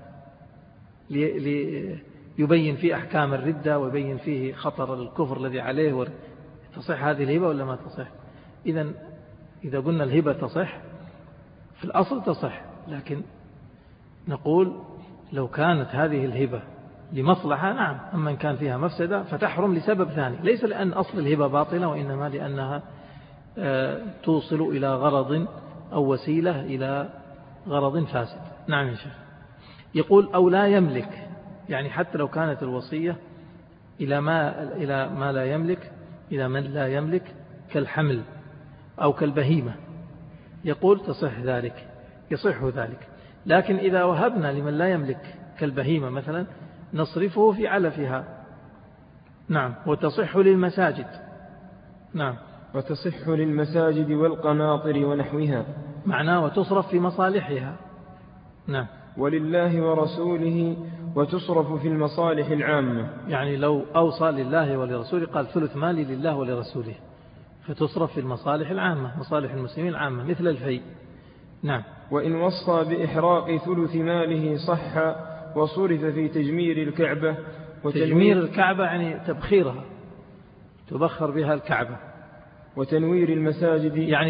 ليبين فيه أحكام الردة ويبين فيه خطر الكفر الذي عليه، تصح هذه الهبة ولا ما تصح؟ إذا قلنا الهبة تصح في الأصل تصح، لكن نقول لو كانت هذه الهبة لمصلحة نعم، أما إن كان فيها مفسدة فتحرم لسبب ثاني، ليس لأن أصل الهبة باطلة، وإنما لأنها توصل إلى غرض أو وسيلة إلى غرض فاسد. نعم يا شيخ. يقول أو لا يملك، يعني حتى لو كانت الوصية إلى ما لا يملك، إلى من لا يملك، كالحمل أو كالبهيمة، يقول تصح ذلك، يصح ذلك. لكن إذا وهبنا لمن لا يملك كالبهيمة مثلا نصرفه في علفها. نعم. وتصح للمساجد. نعم. وتصح للمساجد والقناطر ونحوها، معناه وتصرف في مصالحها. نعم. ولله ورسوله وتصرف في المصالح العامة، يعني لو أوصى لله ولرسوله قال ثلث مالي لله ولرسوله، فتصرف في المصالح العامة، مصالح المسلمين العامة مثل الفيء. نعم. وإن وصى بإحراق ثلث ماله صح وصرف في تجمير الكعبة. تجمير الكعبة يعني تبخيرها، تبخر بها الكعبة. وتنوير المساجد، يعني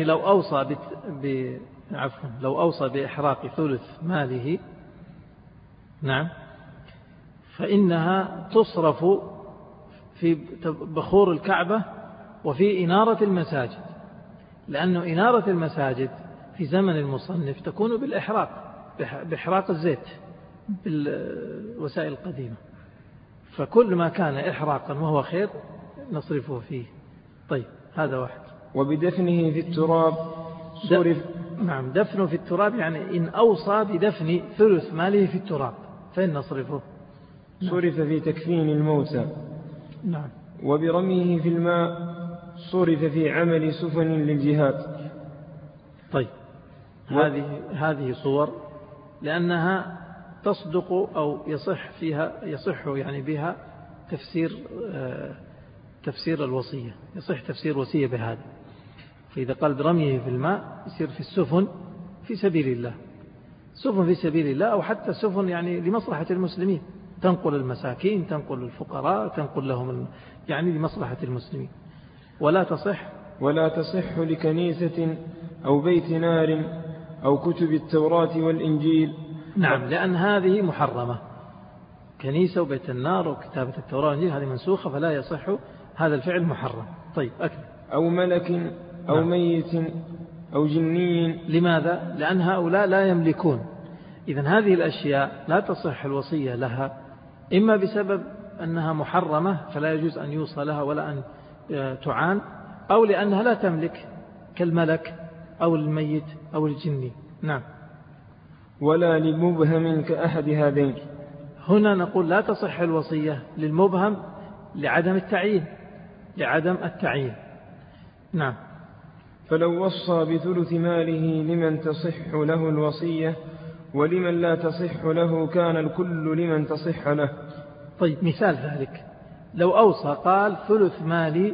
لو أوصى بإحراق ثلث ماله، نعم، فإنها تصرف في بخور الكعبة وفي إنارة المساجد، لأنه إنارة المساجد في زمن المصنف تكون بإحراق الزيت بالوسائل القديمة، فكل ما كان إحراقا وهو خير نصرفه فيه. طيب هذا واحد. وبدفنه في التراب صرف. نعم، دفنه في التراب يعني إن أوصى بدفن ثلث ماله في التراب فإن نصرفه. صرف في تكفين الموتى. نعم. وبرميه في الماء صرف في عمل سفن للجهاد. طيب هذه صور لأنها تصدق أو يصح يعني بها تفسير الوصية، يصح تفسير وصية بهذا. فإذا قال برميه في الماء يصير في السفن في سبيل الله، سفن في سبيل الله، أو حتى سفن يعني لمصلحة المسلمين، تنقل المساكين، تنقل الفقراء، تنقل لهم يعني لمصلحة المسلمين. ولا تصح لكنيسة أو بيت نار أو كتب التوراة والإنجيل. نعم، لأن هذه محرمة، كنيسة وبيت النار وكتابة التوراة والإنجيل هذه منسوخة فلا يصح، هذا الفعل محرم. طيب أكمل. أو ملك أو ميت أو جني. لماذا؟ لأن هؤلاء لا يملكون. إذن هذه الأشياء لا تصح الوصية لها، إما بسبب أنها محرمة فلا يجوز أن يوصى لها ولا أن تعان، أو لأنها لا تملك كالملك أو الميت أو الجني. نعم. ولا لمبهم كأحد هذين. هنا نقول لا تصح الوصية للمبهم لعدم التعيين. نعم. فلو وصى بثلث ماله لمن تصح له الوصية ولمن لا تصح له كان الكل لمن تصح له. طيب مثال ذلك لو أوصى قال ثلث مالي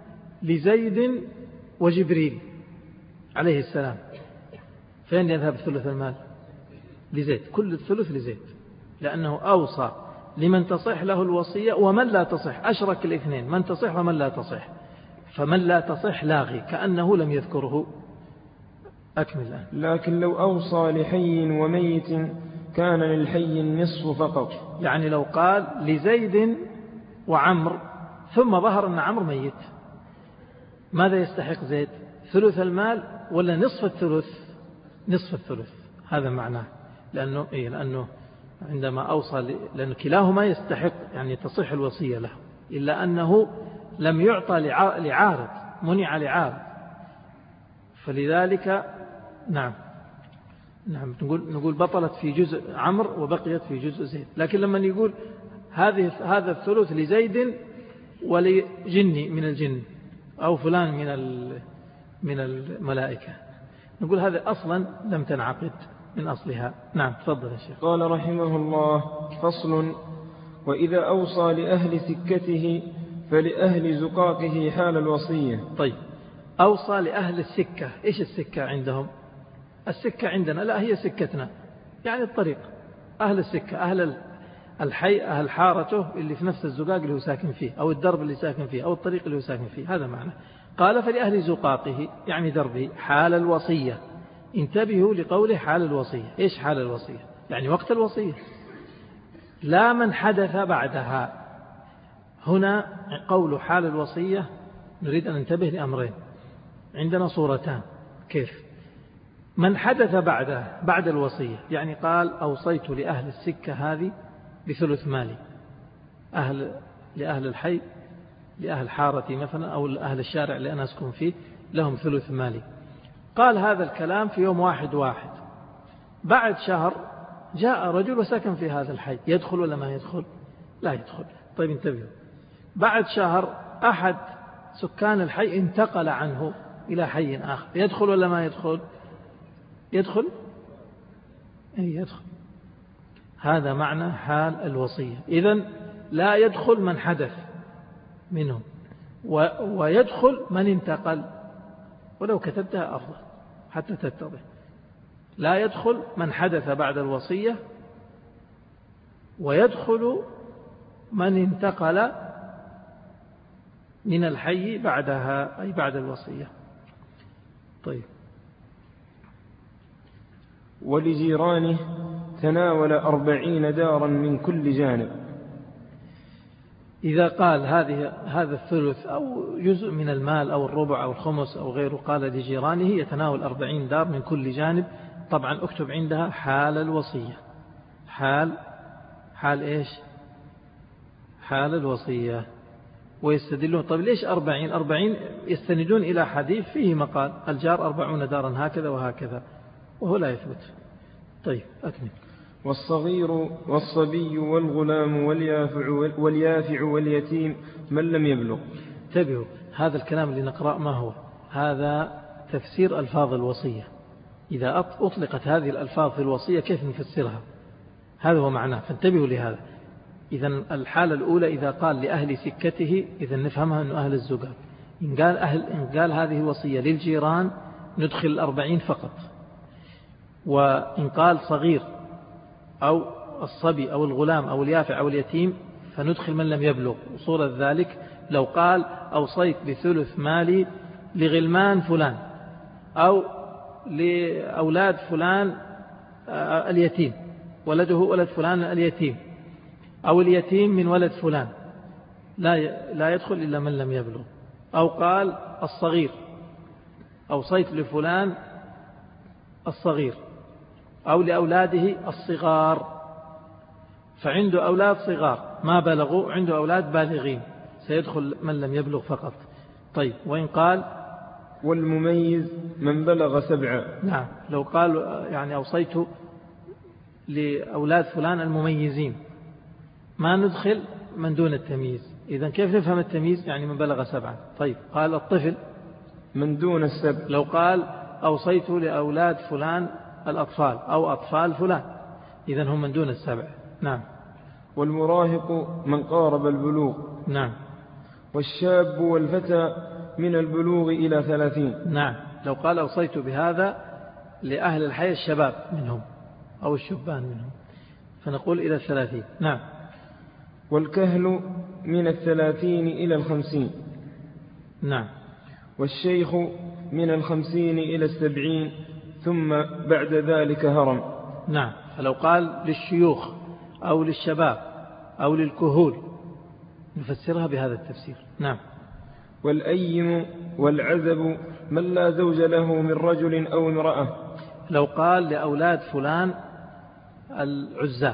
لزيد وجبريل عليه السلام، فين يذهب ثلث المال؟ لزيد، كل الثلث لزيد، لأنه أوصى لمن تصح له الوصية ومن لا تصح، أشرك الاثنين، من تصح ومن لا تصح، فمن لا تصح لاغي كأنه لم يذكره. أكمل الآن. لكن لو أوصى لحي وميت كان للحي النصف فقط. يعني لو قال لزيد وعمر ثم ظهر أن عمر ميت، ماذا يستحق زيد؟ ثلث المال ولا نصف الثلث؟ نصف الثلث، هذا معناه. لأنه عندما أوصى لأن كلاهما يستحق يعني تصح الوصية له، إلا أنه لم يعطى لعارض، منع لعارض، فلذلك نعم نقول بطلت في جزء عمر وبقيت في جزء زيد. لكن لما يقول هذا الثلث لزيد ولجني من الجن أو فلان من الملائكة، نقول هذا أصلا لم تنعقد من أصلها. نعم تفضل يا شيخ. قال رحمه الله: فصل: وإذا أوصى لأهل سكته فلأهل زقاقه حال الوصية. طيب، أوصى لأهل السكة. إيش السكة عندهم؟ السكة عندنا لا هي سكتنا، يعني الطريق، أهل السكة، أهل الحي، أهل حارته اللي في نفس الزقاق اللي هو ساكن فيه، أو الدرب اللي ساكن فيه، أو الطريق اللي هو ساكن فيه، هذا معنى. قال فلأهل زقاقه يعني دربه حال الوصية. انتبهوا لقوله حال الوصية. إيش حال الوصية؟ يعني وقت الوصية، لا من حدث بعدها. هنا قول حال الوصية نريد أن ننتبه لأمرين، عندنا صورتان. كيف؟ من حدث بعد الوصية، يعني قال أوصيت لأهل السكة هذه بثلث مالي، لأهل الحي، لأهل حارتي مثلا، أو أهل الشارع اللي أنا أسكن فيه لهم ثلث مالي. قال هذا الكلام في يوم 1/1. بعد شهر جاء رجل وسكن في هذا الحي، يدخل ولا ما يدخل؟ لا يدخل. طيب انتبهوا، بعد شهر أحد سكان الحي انتقل عنه إلى حي آخر، يدخل ولا ما يدخل؟ يدخل. هذا معنى حال الوصية. إذن لا يدخل من حدث منهم، ويدخل من انتقل، ولو كتبتها أفضل حتى تتضح. لا يدخل من حدث بعد الوصية، ويدخل من انتقل من الحي بعدها، أي بعد الوصية. طيب. ولجيرانه تناول 40 دارا من كل جانب. إذا قال هذا الثلث أو جزء من المال أو الربع أو الخمس أو غيره، قال لجيرانه يتناول 40 دار من كل جانب. طبعا اكتب عندها حال الوصية. حال إيش؟ حال الوصية. ويستدلون. طيب ليش 40 يستندون إلى حديث فيه مقال الجار 40 دارا هكذا وهكذا، وهو لا يثبت. طيب أكمل. والصغير والصبي والغلام واليافع واليتيم من لم يبلغ. انتبهوا، هذا الكلام اللي نقرأ ما هو؟ هذا تفسير ألفاظ الوصية. إذا أطلقت هذه الألفاظ في الوصية كيف نفسرها؟ هذا هو معناه، فانتبهوا لهذا. إذا الحالة الأولى إذا قال لأهل سكته، إذا نفهمها أنه أهل الزقاق. إن قال هذه الوصية للجيران ندخل 40 فقط. وإن قال صغير أو الصبي أو الغلام أو اليافع أو اليتيم فندخل من لم يبلغ. وصورة ذلك لو قال أوصيت بثلث مالي لغلمان فلان أو لأولاد فلان اليتيم، ولده ولد فلان اليتيم، أو اليتيم من ولد فلان، لا يدخل إلا من لم يبلغ. أو قال الصغير أوصيت لفلان الصغير أو لأولاده الصغار، فعنده أولاد صغار ما بلغوا، عنده أولاد بالغين، سيدخل من لم يبلغ فقط. طيب وإن قال والمميز من بلغ 7. نعم، لو قال يعني أوصيت لأولاد فلان المميزين ما ندخل من دون التمييز. إذن كيف نفهم التمييز؟ يعني من بلغ 7. طيب قال الطفل من دون 7. لو قال أوصيت لأولاد فلان الأطفال أو أطفال فلان، إذن هم من دون 7. نعم. والمراهق من قارب البلوغ. نعم. والشاب والفتى من البلوغ إلى 30. نعم، لو قال أوصيت بهذا لأهل الحي الشباب منهم أو الشبان منهم فنقول إلى 30. نعم. والكهل من 30 إلى 50. نعم. والشيخ من 50 إلى 70 ثم بعد ذلك هرم. نعم، فلو قال للشيوخ أو للشباب أو للكهول نفسرها بهذا التفسير. نعم. والأيم والعزب من لا زوج له من رجل أو امرأة. لو قال لأولاد فلان العزاب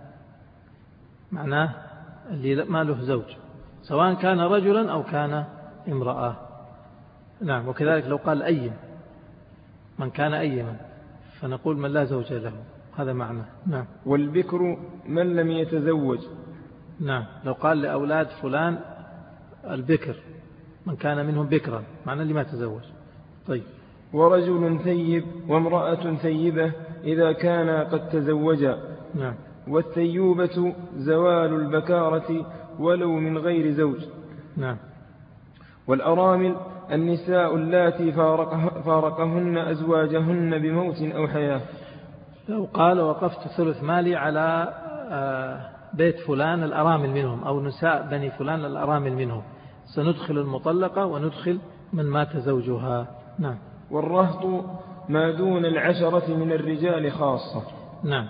معناه اللي ما له زوج سواء كان رجلا أو كان امرأة. نعم. وكذلك لو قال أيم من كان أيما فنقول من لا زوج له، هذا معنى. نعم. والبكر من لم يتزوج. نعم، لو قال لأولاد فلان البكر من كان منهم بكرا معنى اللي ما تزوج. طيب. ورجل ثيب وامرأة ثيبة إذا كان قد تزوجا. نعم. والثيوبة زوال البكارة ولو من غير زوج. نعم. والأرامل النساء اللاتي فارقهن أزواجهن بموت أو حياة. لو قال وقفت ثلث مالي على بيت فلان الأرامل منهم أو نساء بني فلان الأرامل منهم سندخل المطلقة وندخل من مات زوجها. نعم. والرهط ما دون 10 من الرجال خاصة. نعم.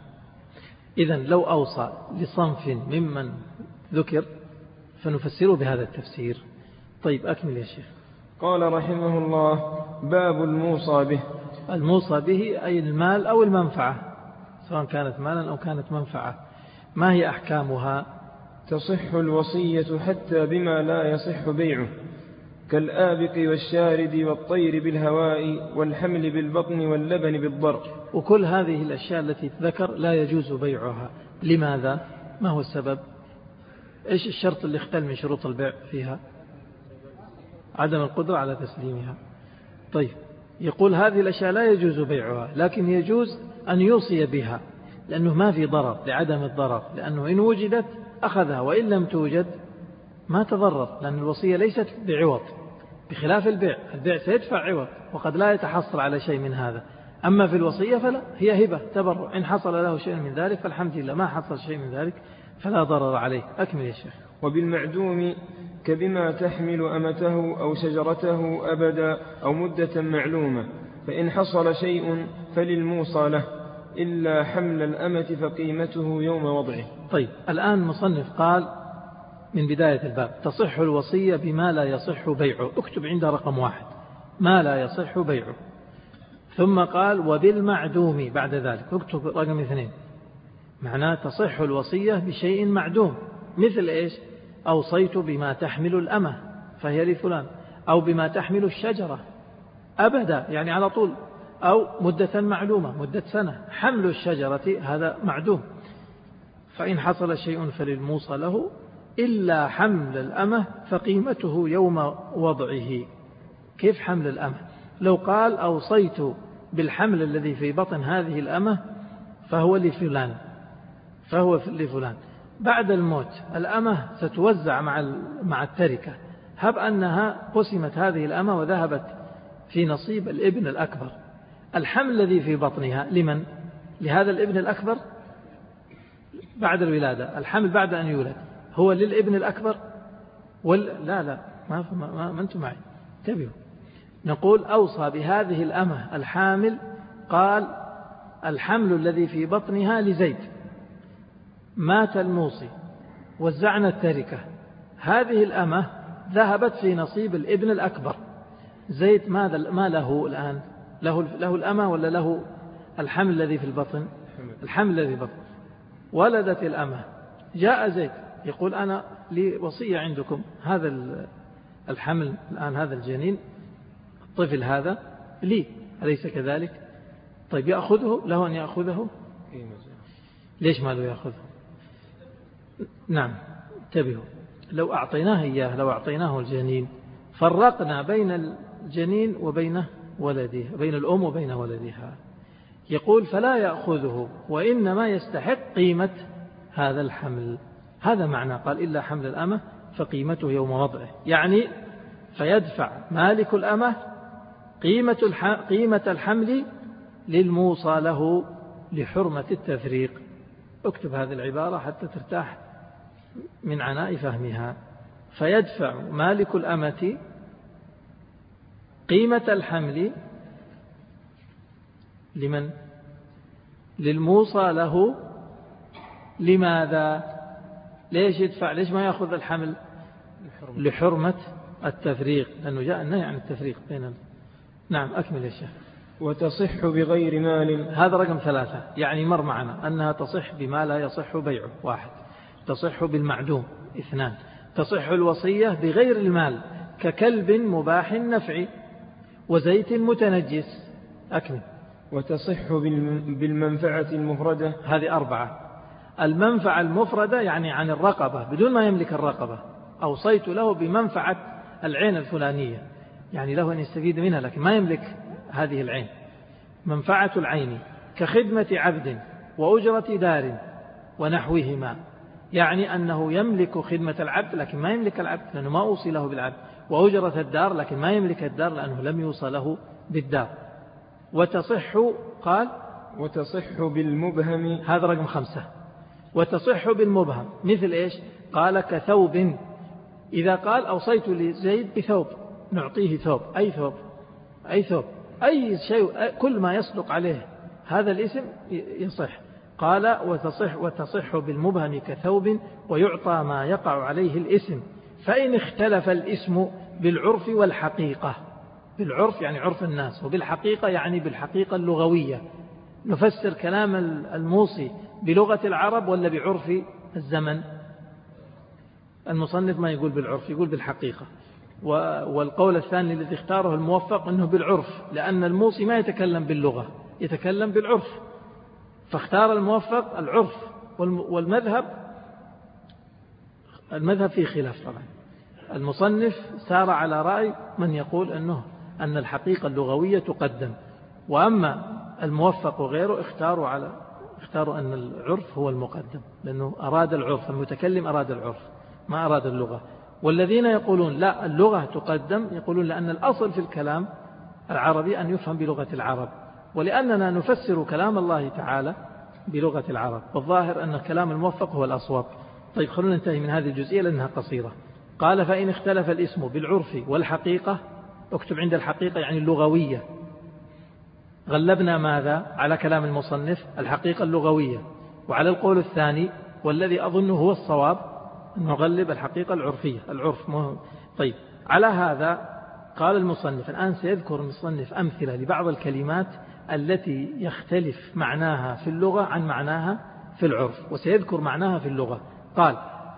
إذن لو أوصى لصنف ممن ذكر فنفسره بهذا التفسير. طيب أكمل يا شيخ. قال رحمه الله: باب الموصى به. الموصى به أي المال أو المنفعة سواء كانت مالا أو كانت منفعة. ما هي أحكامها؟ تصح الوصية حتى بما لا يصح بيعه كالآبق والشارد والطير بالهواء والحمل بالبطن واللبن بالضرع. وكل هذه الأشياء التي تذكر لا يجوز بيعها. لماذا؟ ما هو السبب؟ إيش الشرط اللي اختل من شروط البيع فيها؟ عدم القدرة على تسليمها. طيب، يقول هذه الأشياء لا يجوز بيعها لكن يجوز أن يوصي بها لأنه ما في ضرر، لعدم الضرر، لأنه إن وجدت أخذها وإن لم توجد ما تضرر، لأن الوصية ليست بعوض بخلاف البيع. البيع سيدفع عوض وقد لا يتحصل على شيء من هذا. أما في الوصية فلا، هي هبة تبرع، إن حصل له شيء من ذلك فالحمد لله، ما حصل شيء من ذلك فلا ضرر عليه. أكمل يا شيخ. وبالمعدوم كبما تحمل أمته أو شجرته أبدا أو مدة معلومة، فإن حصل شيء فللموصى له إلا حمل الأمة فقيمته يوم وضعه. طيب، الآن مصنف قال من بداية الباب: تصح الوصية بما لا يصح بيعه. اكتب عند رقم 1 ما لا يصح بيعه. ثم قال وبالمعدوم بعد ذلك اكتب رقم 2 معناه تصح الوصية بشيء معدوم. مثل إيش؟ أوصيت بما تحمل الأمة فهي لفلان، أو بما تحمل الشجرة أبدا يعني على طول، أو مدة معلومة مدة سنة. حمل الشجرة هذا معدوم. فإن حصل شيء فللموصى له إلا حمل الأمة فقيمته يوم وضعه. كيف حمل الأمة؟ لو قال أوصيت بالحمل الذي في بطن هذه الأمة فهو لفلان، بعد الموت الأمة ستوزع مع التركة. هب أنها قسمت هذه الأمة وذهبت في نصيب الابن الأكبر، الحمل الذي في بطنها لمن؟ لهذا الابن الأكبر بعد الولادة. الحمل بعد أن يولد هو للابن الأكبر لا ما أنتم معي، انتبهوا. نقول أوصى بهذه الأمة الحامل، قال الحمل الذي في بطنها لزيد، مات الموصي، وزعنا التركة، هذه الأمة ذهبت في نصيب الابن الأكبر. زيد ما له الآن؟ له الأمة ولا له الحمل الذي في البطن؟ الحمل الذي في البطن. ولدت الأمة، جاء زيد يقول أنا لي وصية عندكم، هذا الحمل الآن، هذا الجنين الطفل هذا لي، أليس كذلك؟ طيب يأخذه، له أن يأخذه؟ ليش ما له يأخذه؟ نعم انتبهوا، لو أعطيناه إياه، لو أعطيناه الجنين فرقنا بين الجنين وبين ولده، بين الأم وبين ولدها، يقول فلا يأخذه وإنما يستحق قيمة هذا الحمل. هذا معنى قال إلا حمل الأمة فقيمته يوم وضعه، يعني فيدفع مالك الأمة قيمة الحمل للموصى له لحرمة التفريق. اكتب هذه العبارة حتى ترتاح من عناء فهمها. فيدفع مالك الأمة قيمة الحمل لمن؟ للموصى له. لماذا؟ ليش يدفع؟ ليش ما يأخذ الحمل؟ لحرمة التفريق، لأنه جاء النهي عن التفريق بين نعم أكمل يا شيخ. وتصح بغير مال، هذا رقم 3، يعني مر معنا أنها تصح بما لا يصح بيعه 1، تصح بالمعدوم 2، تصح الوصية بغير المال ككلب مباح النفع وزيت متنجس. أكمل. وتصح بالمنفعة المفردة، هذه 4. المنفعة المفردة يعني عن الرقبة بدون ما يملك الرقبة. أوصيت له بمنفعة العين الفلانية، يعني له أن يستفيد منها لكن ما يملك هذه العين. منفعة العين كخدمة عبد وأجرة دار ونحوهما، يعني أنه يملك خدمة العبد لكن ما يملك العبد لأنه ما أوصي له بالعبد، وأجرة الدار لكن ما يملك الدار لأنه لم يوصى له بالدار. وتصح قال وتصح بالمبهم، هذا رقم 5. وتصح بالمبهم مثل إيش؟ قال كثوب، إذا قال أوصيت لزيد بثوب نعطيه ثوب، أي ثوب؟ أي ثوب، أي شيء، كل ما يصدق عليه هذا الاسم يصح. قال وتصح بالمبهم كثوب ويعطى ما يقع عليه الاسم، فإن اختلف الاسم بالعرف والحقيقة. بالعرف يعني عرف الناس، وبالحقيقة يعني بالحقيقة اللغوية. نفسر كلام الموصي بلغة العرب ولا بعرف الزمن؟ المصنف ما يقول بالعرف، يقول بالحقيقة. والقول الثاني الذي اختاره الموفق أنه بالعرف، لأن الموصي ما يتكلم باللغة، يتكلم بالعرف، فاختار الموفق العرف. والمذهب فيه خلاف طبعا. المصنف سار على رأي من يقول أن الحقيقة اللغوية تقدم، وأما الموفق وغيره اختاروا أن العرف هو المقدم، لأنه أراد العرف، المتكلم أراد العرف ما أراد اللغة. والذين يقولون لا اللغة تقدم يقولون لأن الأصل في الكلام العربي أن يفهم بلغة العرب، ولأننا نفسر كلام الله تعالى بلغة العرب، والظاهر أن كلام الموفق هو الأصواب. طيب خلونا ننتهي من هذه الجزئية لأنها قصيرة. قال فإن اختلف الاسم بالعرف والحقيقة، اكتب عند الحقيقة يعني اللغوية. غلبنا ماذا على كلام المصنف؟ الحقيقة اللغوية. وعلى القول الثاني والذي أظنه هو الصواب نغلب الحقيقة العرفية، العرف مهم. طيب على هذا قال المصنف الآن سيذكر المصنف أمثلة لبعض الكلمات التي يختلف معناها في اللغة عن معناها في العرف، وسيذكر معناها في اللغة. قال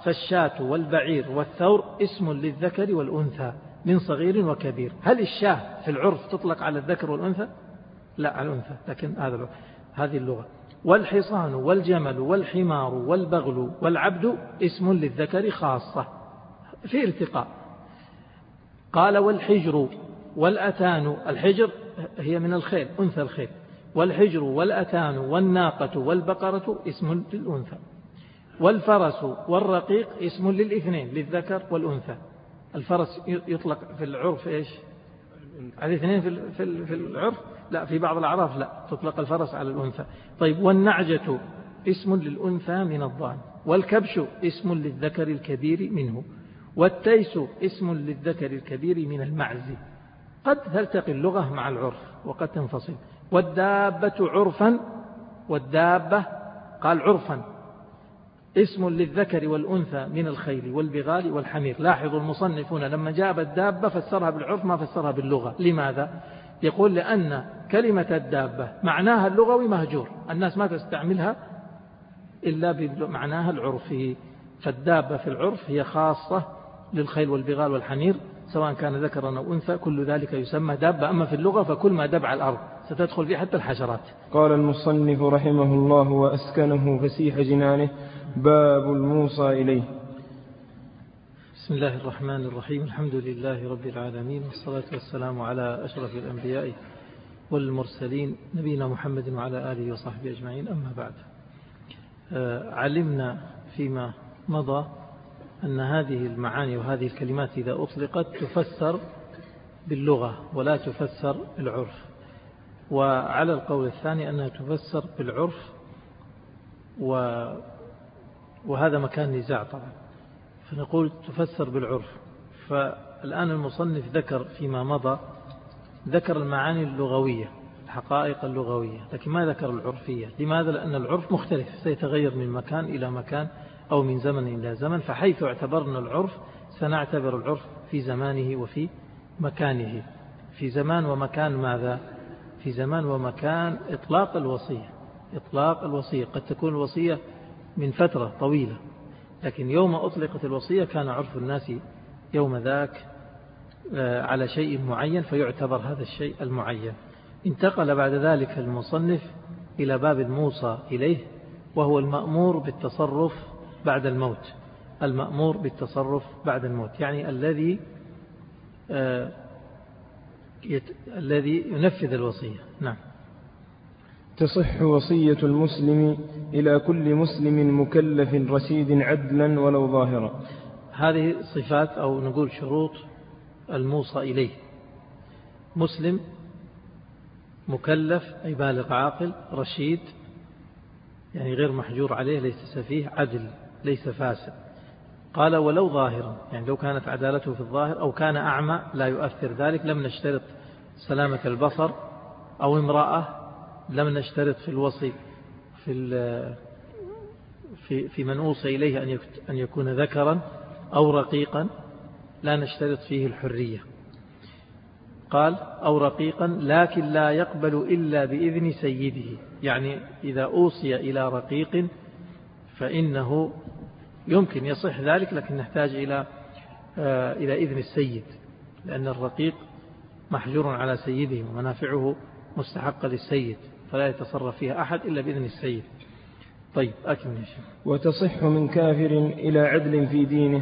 فالشاة والبعير والثور اسم للذكر والأنثى من صغير وكبير. هل الشاة في العرف تطلق على الذكر والأنثى؟ لا، على الأنثى، لكن هذه اللغة. والحصان والجمل والحمار والبغل والعبد اسم للذكر خاصة في ارتقاء. قال والحجر والأتان، الحجر هي من الخيل، أنثى الخيل. والحجر والأتان والناقة والبقرة اسم للأنثى. والفرس والرقيق اسم للاثنين، للذكر والأنثى. الفرس يطلق في العرف إيش؟ على الاثنين في العرف؟ لا، في بعض الأعراف لا، تطلق الفرس على الأنثى. طيب، والنعجة اسم للأنثى من الضأن. والكبش اسم للذكر الكبير منه. والتيس اسم للذكر الكبير من المعز. قد تلتقي اللغة مع العرف وقد تنفصل. والدابة عرفا، والدابة قال عرفا اسم للذكر والأنثى من الخيل والبغال والحمير. لاحظوا المصنفون لما جاب الدابة فسرها بالعرف ما فسرها باللغة. لماذا؟ يقول لأن كلمة الدابة معناها اللغوي مهجور، الناس ما تستعملها إلا بمعناها العرفي. فالدابة في العرف هي خاصة للخيل والبغال والحمير سواء كان ذكرا أو أنثى، كل ذلك يسمى دابة. أما في اللغة فكل ما دب على الأرض ستدخل فيه حتى الحشرات. قال المصنف رحمه الله وأسكنه فسيح جنانه: باب الموصى إليه. بسم الله الرحمن الرحيم. الحمد لله رب العالمين، والصلاة والسلام على أشرف الأنبياء والمرسلين نبينا محمد وعلى آله وصحبه أجمعين. أما بعد، علمنا فيما مضى أن هذه المعاني وهذه الكلمات إذا أطلقت تفسر باللغة ولا تفسر بالعرف، وعلى القول الثاني أنها تفسر بالعرف، وهذا مكان نزاع طبعا، فنقول تفسر بالعرف. فالآن المصنف ذكر فيما مضى ذكر المعاني اللغوية، الحقائق اللغوية، لكن ما ذكر العرفية. لماذا؟ لأن العرف مختلف، سيتغير من مكان إلى مكان أو من زمن إلى زمن. فحيث اعتبرنا العرف سنعتبر العرف في زمانه وفي مكانه. في زمان ومكان ماذا؟ في زمان ومكان إطلاق الوصية. إطلاق الوصية قد تكون الوصية من فترة طويلة، لكن يوم أطلقت الوصية كان عرف الناس يوم ذاك على شيء معين فيعتبر هذا الشيء المعين. انتقل بعد ذلك المصنف إلى باب الموصى إليه، وهو المأمور بالتصرف بعد الموت. المأمور بالتصرف بعد الموت يعني الذي ينفذ الوصية. نعم. تصح وصية المسلم إلى كل مسلم مكلف رشيد عدلا ولو ظاهرا. هذه صفات أو نقول شروط الموصى إليه: مسلم، مكلف أي بالغ عاقل، رشيد يعني غير محجور عليه، ليس سفيه، عدل ليس فاسد. قال ولو ظاهرا، يعني لو كانت عدالته في الظاهر، أو كان أعمى لا يؤثر ذلك، لم نشترط سلامة البصر. أو امرأة، لم نشترط في الوصي في من أوصي إليه أن يكون ذكرا أو رقيقا، لا نشترط فيه الحرية. قال أو رقيقا لكن لا يقبل إلا بإذن سيده، يعني إذا أوصي إلى رقيق فإنه يمكن يصح ذلك، لكن نحتاج إلى إذن السيد، لأن الرقيق محجور على سيده ومنافعه مستحقة للسيد، فلا يتصرف فيها أحد إلا بإذن السيد. طيب أكمل يا شيخ. وتصح من كافر إلى عدل في دينه.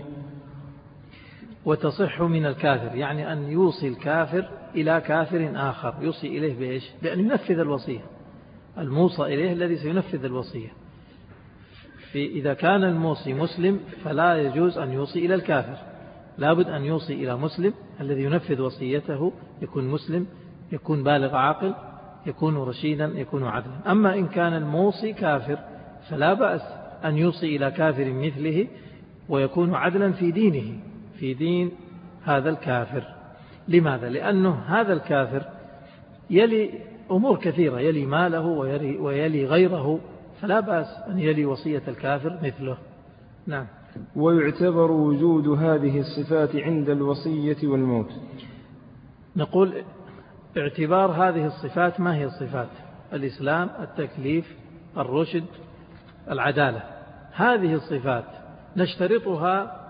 وتصح من الكافر يعني أن يوصي الكافر إلى كافر آخر، يوصي إليه بإيش؟ بأن ينفذ الوصية. الموصى إليه الذي سينفذ الوصية. إذا كان الموصي مسلم فلا يجوز أن يوصي إلى الكافر، لابد أن يوصي إلى مسلم الذي ينفذ وصيته، يكون مسلم، يكون بالغ عاقل، يكون رشيدا، يكون عدلا. أما إن كان الموصي كافر فلا بأس أن يوصي إلى كافر مثله ويكون عدلا في دينه، في دين هذا الكافر. لماذا؟ لأنه هذا الكافر يلي أمور كثيرة، يلي ماله ويلي غيره، فلا بأس أن يلي وصية الكافر مثله. نعم. ويعتبر وجود هذه الصفات عند الوصية والموت. نقول اعتبار هذه الصفات، ما هي الصفات؟ الإسلام، التكليف، الرشد، العدالة. هذه الصفات نشترطها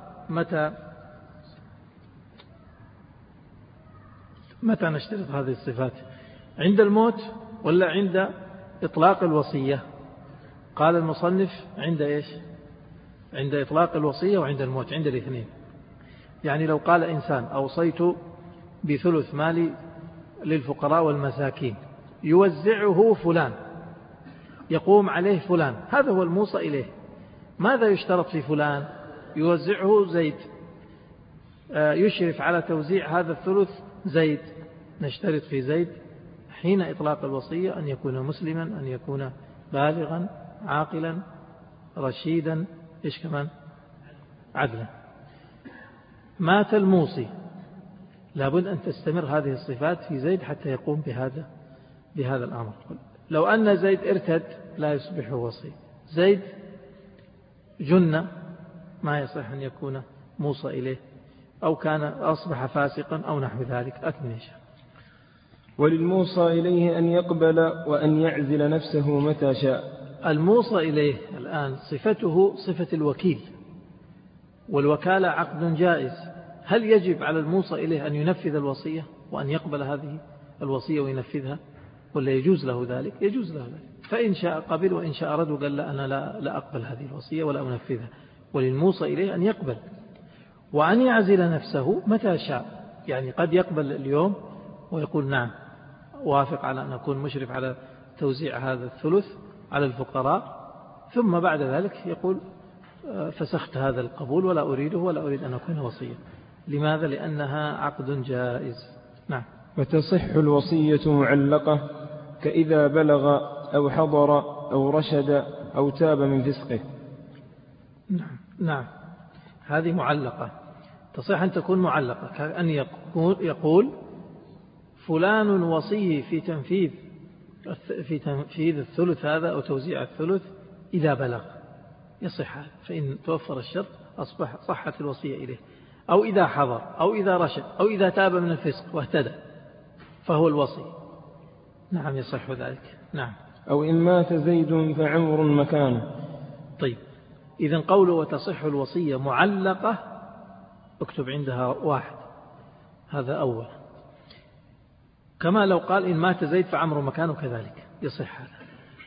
متى نشترط هذه الصفات؟ عند الموت ولا عند إطلاق الوصية؟ قال المصنف عند إيش؟ عند إطلاق الوصية وعند الموت، عند الاثنين. يعني لو قال إنسان أوصيت بثلث مالي للفقراء والمساكين يوزعه فلان يقوم عليه فلان، هذا هو الموصى إليه. ماذا يشترط في فلان؟ يوزعه زيد، يشرف على توزيع هذا الثلث زيد. نشترط في زيد حين إطلاق الوصية أن يكون مسلما، أن يكون بالغا عاقلا رشيدا، إيش كمان؟ عدلا. مات الموصي، لابد أن تستمر هذه الصفات في زيد حتى يقوم بهذا الأمر. لو أن زيد ارتد لا يصبح وصي. زيد جن ما يصح أن يكون موصى إليه، أو كان أصبح فاسقا أو نحو ذلك. أكمل. وللموصى إليه أن يقبل وأن يعزل نفسه متى شاء. الموصى إليه الآن صفته صفة الوكيل، والوكالة عقد جائز. هل يجب على الموصى إليه أن ينفذ الوصية وأن يقبل هذه الوصية وينفذها، ولا يجوز له ذلك؟ يجوز له ذلك، فإن شاء قبل وإن شاء رد وقال لا أنا لا أقبل هذه الوصية ولا أنفذها. وللموصى إليه أن يقبل وأن يعزل نفسه متى شاء. يعني قد يقبل اليوم ويقول نعم وافق على أن أكون مشرف على توزيع هذا الثلث على الفقراء، ثم بعد ذلك يقول فسخت هذا القبول ولا أريده ولا أريد أن أكون وصيا. لماذا؟ لأنها عقد جائز. نعم. وتصح الوصية معلقة كإذا بلغ أو حضر أو رشد أو تاب من فسقه. نعم هذه معلقة، تصح أن تكون معلقة، كأن يقول فلان وصي في تنفيذ الثلث هذا أو توزيع الثلث إذا بلغ، يصح هذا، فإن توفر الشرط أصبح صحت الوصية إليه. أو إذا حضر أو إذا رشد أو إذا تاب من الفسق واهتدى فهو الوصي. نعم يصح ذلك. نعم. أو إن مات زيد فعمر مكانه. طيب، إذن قوله وتصح الوصية معلقة اكتب عندها 1، هذا أول. كما لو قال إن مات زيد فعمر مكانه كذلك يصح هذا.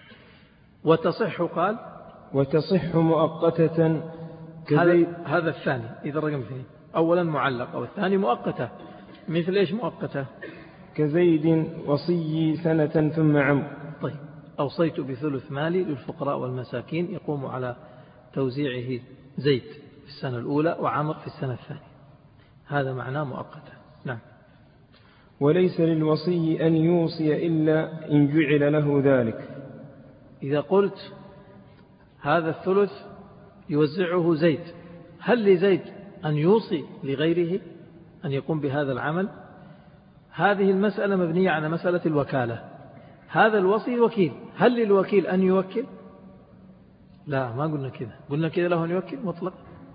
وتصح قال وتصح مؤقتة كزيد، هذا الثاني. إذا رقم 2 أولا معلقة والثاني مؤقتة. مثل إيش مؤقتة؟ كزيد وصي سنة ثم عمر. طيب، أوصيت بثلث مالي للفقراء والمساكين يقوم على توزيعه زيد في السنة الأولى وعمر في السنة الثانية، هذا معناه مؤقتة. نعم. وليس للوصي أن يوصي إلا إن جعل له ذلك. إذا قلت هذا الثلث يوزعه زيد، هل لزيد أن يوصي لغيره أن يقوم بهذا العمل؟ هذه المسألة مبنية على مسألة الوكالة. هذا الوصي وكيل، هل للوكيل أن يوكل؟ لا، ما قلنا كذا، قلنا كذا له أن يوكل مطلق.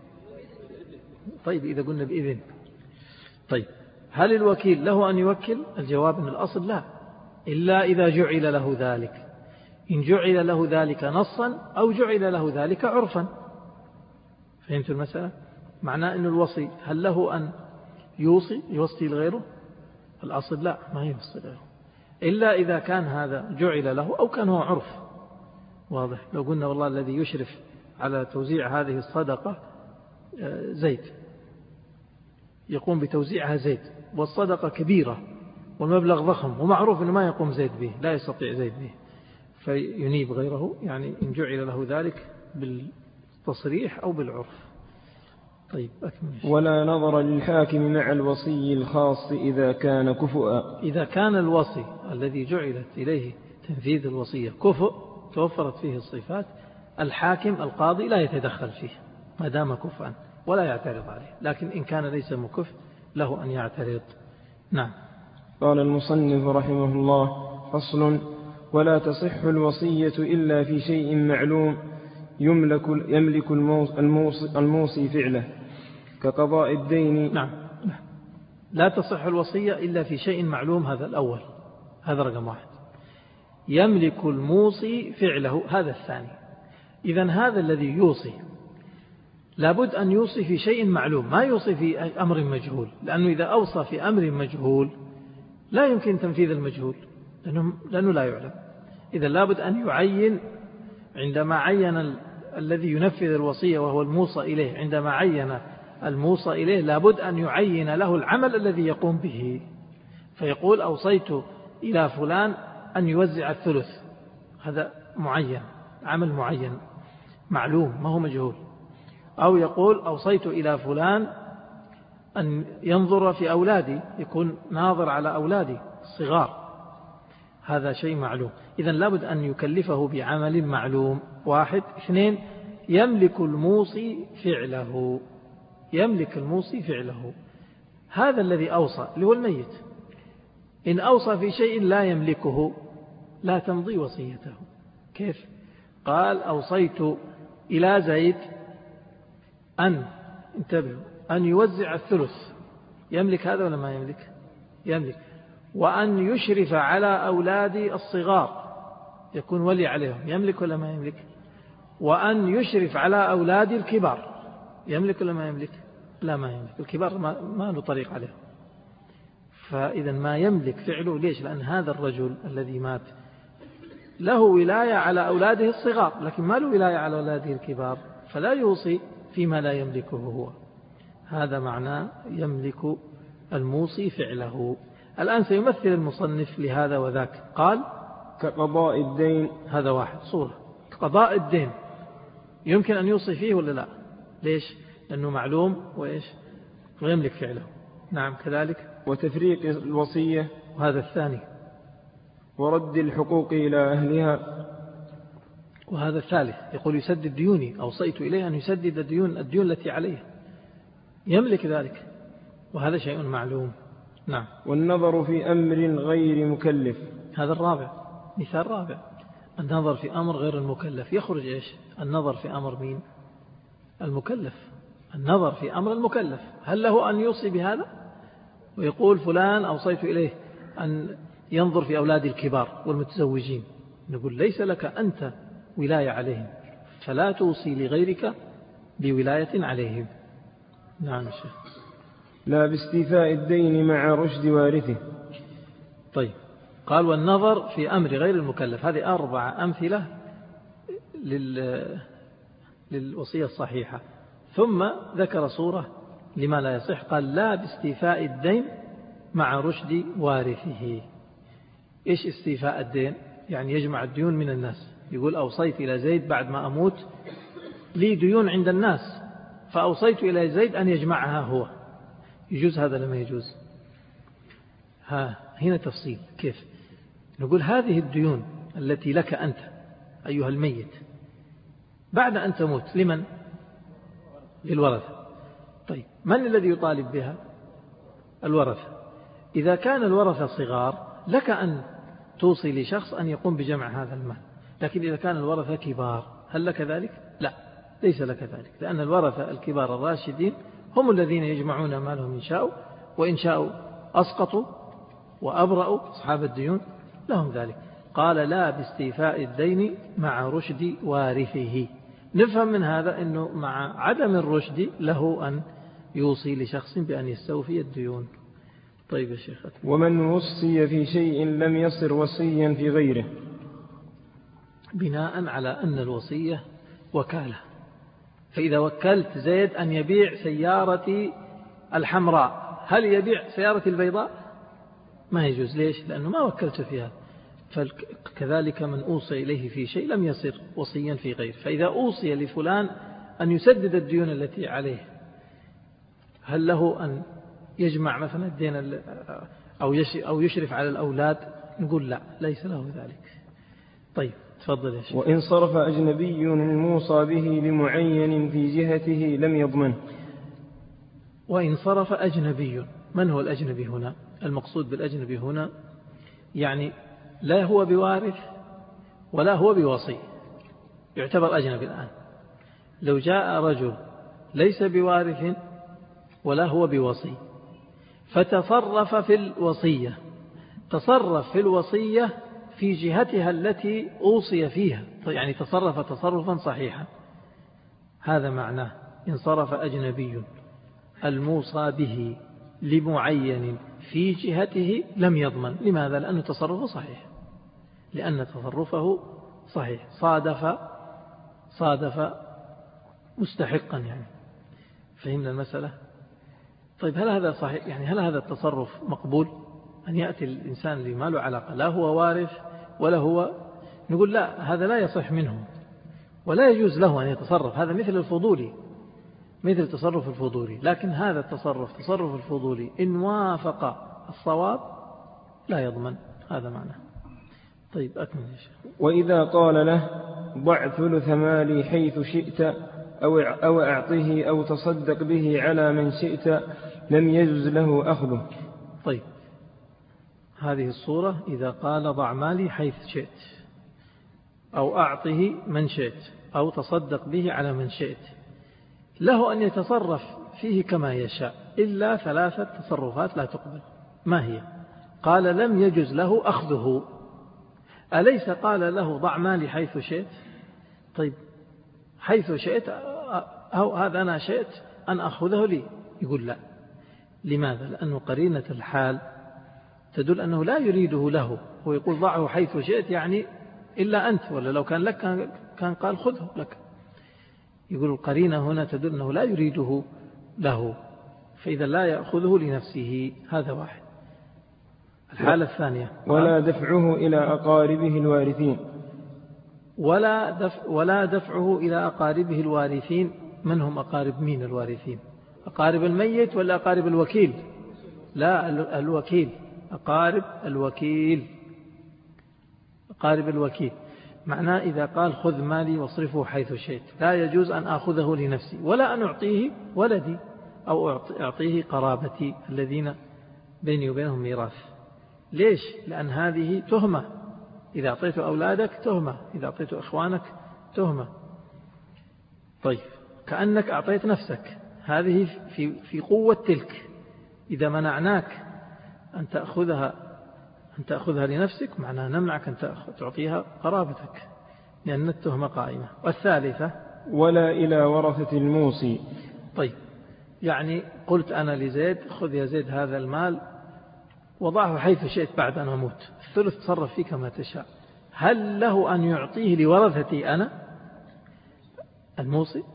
طيب، إذا قلنا بإذن، طيب هل الوكيل له أن يوكل؟ الجواب من الأصل لا، إلا إذا جعل له ذلك. إن جعل له ذلك نصا أو جعل له ذلك عرفا. فهمت المسألة؟ معناه أن الوصي هل له أن يوصي لغيره؟ الأصل لا، ما يوصي لغيره، إلا إذا كان هذا جعل له أو كان هو عرف. واضح؟ لو قلنا والله الذي يشرف على توزيع هذه الصدقة زيد، يقوم بتوزيعها زيد، والصدقة كبيرة والمبلغ ضخم ومعروف أنه ما يقوم زيد به، لا يستطيع زيد به، فينيب غيره. يعني إن جعل له ذلك بالتصريح أو بالعرف. طيب أكمل. ولا نظر للحاكم مع الوصي الخاص إذا كان كفؤا. إذا كان الوصي الذي جعلت إليه تنفيذ الوصية كفؤ، توفرت فيه الصفات، الحاكم القاضي لا يتدخل فيه ما دام كفءا ولا يعترض عليه. لكن إن كان ليس مكف له أن يعترض. نعم. قال المصنف رحمه الله: فصل: ولا تصح الوصية إلا في شيء معلوم يملك الموصي فعله كقضاء الدين. نعم. لا تصح الوصية إلا في شيء معلوم، هذا الأول، هذا رقم 1. يملك الموصي فعله، هذا الثاني. إذن هذا الذي يوصي لابد أن يوصي في شيء معلوم، ما يوصي في أمر مجهول، لأنه إذا أوصى في أمر مجهول لا يمكن تنفيذ المجهول لأنه لا يعلم. إذا لابد أن يعين، عندما عين الذي ينفذ الوصية وهو الموصى إليه، عندما عين الموصى إليه لابد أن يعين له العمل الذي يقوم به، فيقول أوصيت إلى فلان أن يوزع الثلث، هذا معين، عمل معين معلوم ما هو مجهول. أو يقول أوصيت إلى فلان أن ينظر في أولادي، يكون ناظر على أولادي الصغار، هذا شيء معلوم. إذن لابد أن يكلفه بعمل معلوم. 1. 2. يملك الموصي فعله، يملك الموصي فعله، هذا الذي أوصى اللي هو الميت. إن أوصى في شيء لا يملكه لا تمضي وصيته. كيف؟ قال أوصيت إلى زيد أن، انتبهوا، أن يوزع الثلث، يملك هذا ولا ما يملك؟ يملك. وأن يشرف على أولادي الصغار، يكون ولي عليهم، يملك ولا ما يملك؟ وأن يشرف على أولادي الكبار، يملك ولا ما يملك؟ لا ما يملك، الكبار ما له طريق عليهم. فإذا ما يملك فعله. ليش؟ لأن هذا الرجل الذي مات له ولاية على أولاده الصغار، لكن ما له ولاية على أولاده الكبار، فلا يوصي فيما لا يملكه هو. هذا معناه يملك الموصي فعله. الآن سيمثل المصنف لهذا وذاك. قال كقضاء الدين، هذا واحد صورة. قضاء الدين يمكن أن يوصي فيه ولا لا؟ ليش؟ لأنه معلوم وإيش؟ ويملك فعله. نعم كذلك. وتفريق الوصية، وهذا الثاني. ورد الحقوق إلى أهلها، وهذا الثالث. يقول يسدد ديوني، أوصيت إليه أن يسدد الديون التي عليه، يملك ذلك، وهذا شيء معلوم. نعم. والنظر في أمر غير مكلف، هذا الرابع، مثال رابع. النظر في أمر غير المكلف، يخرج إيش؟ النظر في أمر مين؟ المكلف. النظر في أمر المكلف، هل له أن يوصي بهذا؟ ويقول فلان أوصيت إليه أن ينظر في أولاد الكبار والمتزوجين، نقول ليس لك أنت ولاية عليهم، فلا توصي لغيرك بولاية عليهم. نعم شيخ. لا باستيفاء الدين مع رشد وارثه. طيب، قال والنظر في أمر غير المكلف. هذه 4 أمثلة للوصية الصحيحة. ثم ذكر صورة لما لا يصح. قال لا باستيفاء الدين مع رشد وارثه. إيش استيفاء الدين؟ يعني يجمع الديون من الناس. يقول أوصيت إلى زيد بعد ما أموت لي ديون عند الناس، فأوصيت إلى زيد أن يجمعها هو. يجوز هذا لما يجوز؟ هنا تفصيل. كيف؟ نقول هذه الديون التي لك أنت أيها الميت بعد أن تموت لمن؟ للورثة. طيب، من الذي يطالب بها؟ الورثة. إذا كان الورثة صغار لك أن توصي لشخص أن يقوم بجمع هذا المال، لكن إذا كان الورثة كبار هل لك ذلك؟ لا، ليس لك ذلك، لأن الورثة الكبار الراشدين هم الذين يجمعون مالهم إن شاءوا، وإن شاءوا أسقطوا وأبرأوا أصحاب الديون لهم ذلك. قال لا باستيفاء الدين مع رشد وارثه. نفهم من هذا أنه مع عدم الرشد له أن يوصي لشخص بأن يستوفي الديون. طيب يا شيخ. ومن وصي في شيء لم يصر وصيا في غيره، بناء على أن الوصية وكالة. فإذا وكلت زيد أن يبيع سيارتي الحمراء، هل يبيع سيارتي البيضاء؟ ما يجوز. ليش؟ لأنه ما وكلت فيها. فكذلك من أوصي إليه في شيء لم يصر وصيا في غيره. فإذا أوصي لفلان أن يسدد الديون التي عليه، هل له أن يجمع مثلا الدين أو يشرف على الأولاد؟ نقول لا، ليس له ذلك. طيب تفضل يا شيخ. وإن صرف أجنبي الموصى به لمعين في جهته لم يضمن. وإن صرف أجنبي، من هو الأجنبي هنا؟ المقصود بالأجنبي هنا يعني لا هو بوارث ولا هو بوصي، يعتبر أجنبي الآن. لو جاء رجل ليس بوارث ولا هو بوصي فتصرف في الوصية، تصرف في الوصية في جهتها التي أوصي فيها، يعني تصرف تصرفا صحيحا، هذا معناه إن صرف أجنبي الموصى به لمعين في جهته لم يضمن. لماذا؟ لأن تصرفه صحيح، لأن تصرفه صحيح، صادف مستحقا يعني. فهمنا المسألة؟ طيب هل هذا صحيح؟ يعني هل هذا التصرف مقبول؟ أن يأتي الإنسان اللي ما له علاقة، لا هو وارث ولا هو، نقول لا، هذا لا يصح منه ولا يجوز له أن يتصرف. هذا مثل الفضولي، مثل تصرف الفضولي. لكن هذا التصرف، تصرف الفضولي، إن وافق الصواب لا يضمن. هذا معنى. طيب أكمل يا شيخ. وإذا قال له ضع ثلث مالي حيث شئت أو أعطه أو تصدق به على من شئت لم يجز له أخذه. طيب هذه الصورة إذا قال ضع مالي حيث شئت أو أعطه من شئت أو تصدق به على من شئت، له أن يتصرف فيه كما يشاء إلا 3 تصرفات لا تقبل. ما هي؟ قال لم يجز له أخذه. أليس قال له ضع مالي حيث شئت؟ طيب حيث شئت أو هذا أنا شئت أن أخذه لي، يقول لا. لماذا؟ لأنه قرينة الحال تدل أنه لا يريده له. هو يقول ضعه حيث شئت يعني إلا أنت، ولا لو كان لك كان قال خذه لك. يقول القرينة هنا تدل أنه لا يريده له، فإذا لا يأخذه لنفسه. هذا واحد. الحالة الثانية ولا دفعه إلى أقاربه الوارثين. ولا دفعه إلى أقاربه الوارثين. من هم أقارب مين الوارثين؟ أقارب الميت ولا أقارب الوكيل؟ لا، الوكيل. أقارب الوكيل، أقارب الوكيل. معناه إذا قال خذ مالي واصرفه حيث شئت لا يجوز أن أخذه لنفسي ولا أن أعطيه ولدي أو أعطيه قرابتي الذين بيني وبينهم ميراث. ليش؟ لأن هذه تهمة. إذا أعطيت أولادك تهمة، إذا أعطيت إخوانك تهمة. طيب كأنك أعطيت نفسك، هذه في قوة تلك. إذا منعناك أن تأخذها لنفسك معناها نمنعك أن تعطيها قرابتك، لأن التهمة قائمة. والثالثة ولا إلى ورثة الموصي. طيب يعني قلت أنا لزيد خذ يا زيد هذا المال وضعه حيث شئت بعد أن أموت، الثلث تصرف فيه كما تشاء. هل له أن يعطيه لورثتي أنا الموصي؟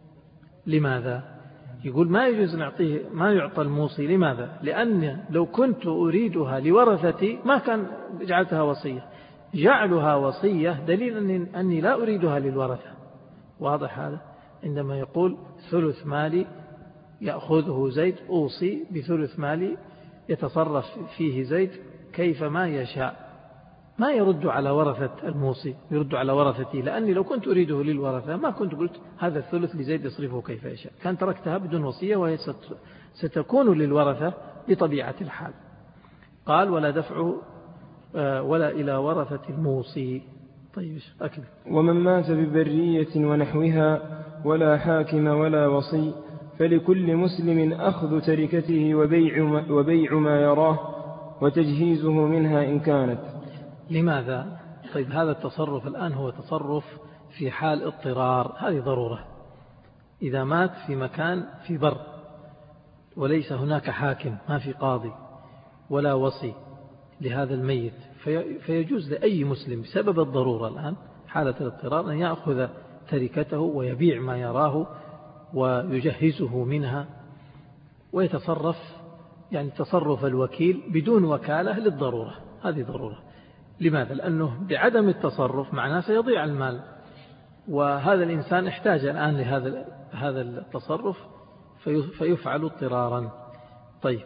لماذا؟ يقول ما يجوز نعطيه، ما يعطى الموصي. لماذا؟ لأن لو كنت أريدها لورثتي ما كان جعلتها وصية. جعلها وصية دليل أني لا أريدها للورثة. واضح هذا؟ عندما يقول ثلث مالي يأخذه زيد، أوصي بثلث مالي يتصرف فيه زيد كيفما يشاء، ما يرد على ورثة الموصي، يرد على ورثتي. لأني لو كنت أريده للورثة ما كنت قلت هذا الثلث لزيد يصرفه كيف يشاء، كان تركتها بدون وصية وهي ستكون للورثة بطبيعة الحال. قال ولا دفعه ولا إلى ورثة الموصي. طيب أكمل. ومن مات ببرية ونحوها ولا حاكم ولا وصي فلكل مسلم أخذ تركته وبيع ما يراه وتجهيزه منها إن كانت. لماذا؟ طيب هذا التصرف الآن هو تصرف في حال اضطرار، هذه ضرورة. إذا مات في مكان في بر وليس هناك حاكم، ما في قاضي ولا وصي لهذا الميت، فيجوز لأي مسلم بسبب الضرورة الآن حالة الاضطرار أن يأخذ تركته ويبيع ما يراه ويجهزه منها ويتصرف يعني تصرف الوكيل بدون وكالة للضرورة. هذه ضرورة. لماذا؟ لأنه بعدم التصرف معناه سيضيع المال، وهذا الإنسان احتاج الآن لهذا التصرف فيفعل اضطرارا. طيب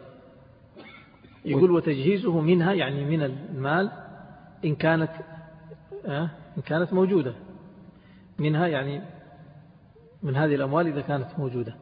يقول وتجهيزه منها يعني من المال إن كانت موجودة، منها يعني من هذه الأموال إذا كانت موجودة،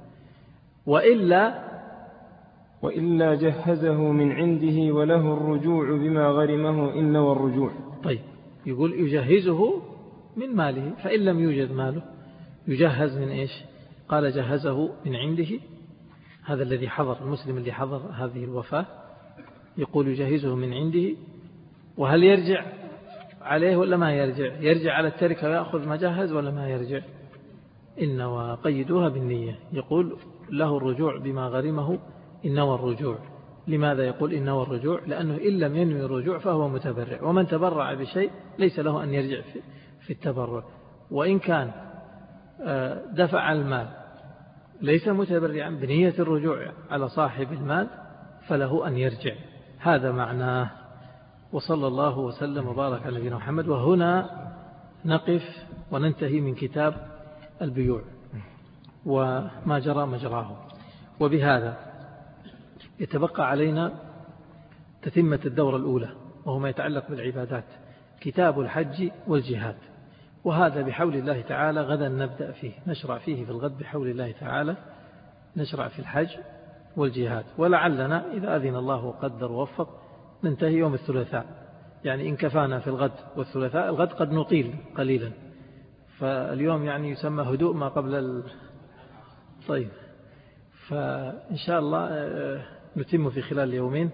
وإلا جهزه من عنده وله الرجوع بما غرمه إن والرجوع. طيب يقول يجهزه من ماله، فإن لم يوجد ماله يجهز من إيش؟ قال جهزه من عنده. هذا الذي حضر، المسلم اللي حضر هذه الوفاة يقول يجهزه من عنده. وهل يرجع عليه ولا ما يرجع؟ يرجع على التركة ويأخذ ما جهز ولا ما يرجع؟ إن وقيدوها بالنية. يقول له الرجوع بما غرمه إن نوى الرجوع. لماذا يقول إن نوى الرجوع؟ لأنه إن لم ينوي الرجوع فهو متبرع، ومن تبرع بشيء ليس له أن يرجع في التبرع. وإن كان دفع المال ليس متبرعا بنية الرجوع على صاحب المال فله أن يرجع. هذا معناه. وصلى الله وسلم وبارك على نبينا محمد. وهنا نقف وننتهي من كتاب البيوع وما جرى مجراه. وبهذا يتبقى علينا تتمة الدورة الأولى، وهو ما يتعلق بالعبادات، كتاب الحج والجهاد. وهذا بحول الله تعالى غدا نبدأ فيه، نشرع فيه في الغد بحول الله تعالى، نشرع في الحج والجهاد. ولعلنا إذا أذن الله وقدر ووفق ننتهي يوم الثلاثاء، يعني إن كفانا في الغد والثلاثاء. الغد قد نطيل قليلا، فاليوم يعني يسمى هدوء ما قبل طيب، فإن شاء الله نتم في خلال يومين،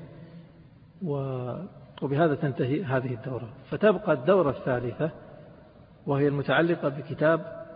وبهذا تنتهي هذه الدورة. فتبقى الدورة الثالثة وهي المتعلقة بكتاب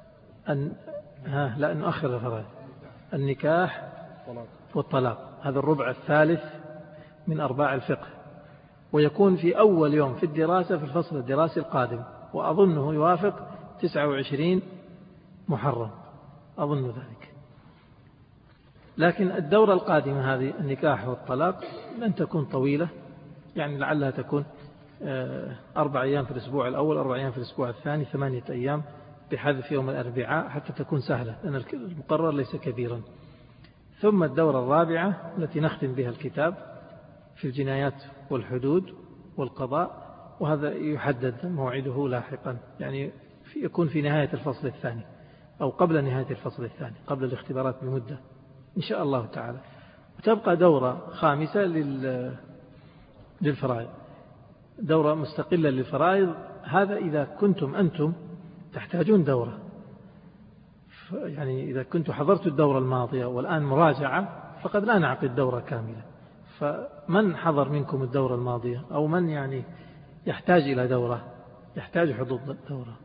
لا نؤخر الفرائض، النكاح والطلاق. هذا الربع الثالث من أرباع الفقه، ويكون في أول يوم في الدراسة في الفصل الدراسي القادم، وأظنه يوافق 29 محرم، أظن ذلك. لكن الدورة القادمة هذه النكاح والطلاق لن تكون طويلة، يعني لعلها تكون 4 أيام في الأسبوع الأول، 4 أيام في الأسبوع الثاني، 8 أيام بحذف يوم الأربعاء حتى تكون سهلة، لأن المقرر ليس كبيرا. ثم الدورة الرابعة التي نختم بها الكتاب في الجنايات والحدود والقضاء، وهذا يحدد موعده لاحقا، يعني يكون في نهاية الفصل الثاني أو قبل نهاية الفصل الثاني، قبل الاختبارات بمدة إن شاء الله تعالى. وتبقى دورة خامسة للفرائض، دورة مستقلة للفرائض. هذا إذا كنتم أنتم تحتاجون دورة، يعني إذا كنتم حضرتوا الدورة الماضية والآن مراجعة فقد لا نعقد دورة كاملة. فمن حضر منكم الدورة الماضية أو من يعني يحتاج إلى دورة، يحتاج حضور دورة؟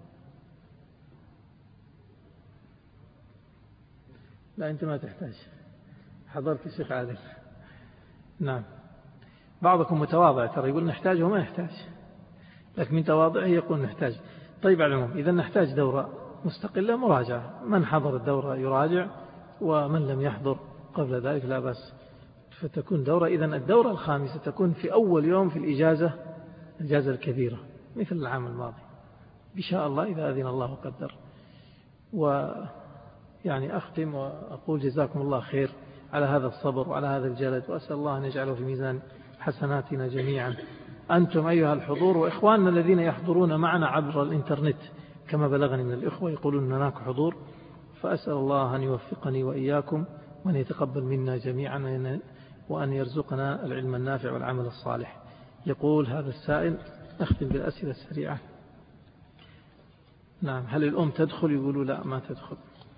لا أنت ما تحتاج، حضرت الشيخ عادل. نعم، بعضكم متواضع ترى يقول نحتاج وما يحتاج، لكن من تواضعه يقول نحتاج. طيب على العموم إذا نحتاج دورة مستقلة مراجعة، من حضر الدورة يراجع، ومن لم يحضر قبل ذلك لا بأس، فتكون دورة. إذن الدورة الخامسة تكون في أول يوم في الإجازة الكبيرة مثل العام الماضي إن شاء الله إذا أذن الله وقدر. ويعني أختم وأقول جزاكم الله خير على هذا الصبر وعلى هذا الجلد، وأسأل الله أن يجعله في ميزان حسناتنا جميعا، أنتم أيها الحضور وإخواننا الذين يحضرون معنا عبر الإنترنت، كما بلغني من الإخوة يقولون هناك حضور. فأسأل الله أن يوفقني وإياكم وأن يتقبل منا جميعا وأن يرزقنا العلم النافع والعمل الصالح. يقول هذا السائل، نختم بالأسئلة السريعة. نعم، هل الأم تدخل؟ يقولوا لا ما تدخل.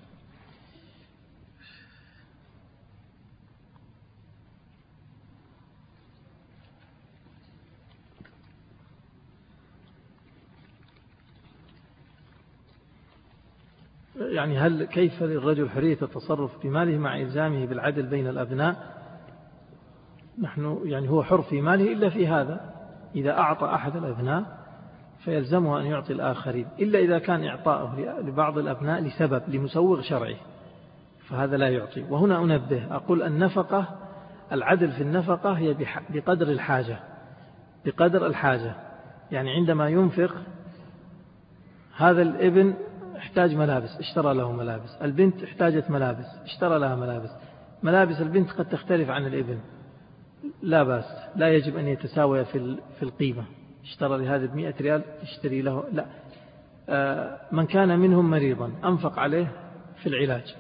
يعني كيف للرجل حرية التصرف بماله مع إلزامه بالعدل بين الأبناء؟ نحن يعني هو حر في ماله إلا في هذا، إذا أعطى أحد الأبناء فيلزمه أن يعطي الآخرين، إلا إذا كان إعطاءه لبعض الأبناء لسبب لمسوغ شرعي فهذا لا يعطي. وهنا أنبه أقول النفقة، العدل في النفقة هي بقدر الحاجة، بقدر الحاجة. يعني عندما ينفق هذا الابن احتاج ملابس اشترى له ملابس، البنت احتاجت ملابس اشترى لها ملابس، ملابس البنت قد تختلف عن الابن، لا بأس، لا يجب أن يتساوي في القيمة، اشترى لهذا ب100 ريال اشتري له لا. من كان منهم مريضا أنفق عليه في العلاج،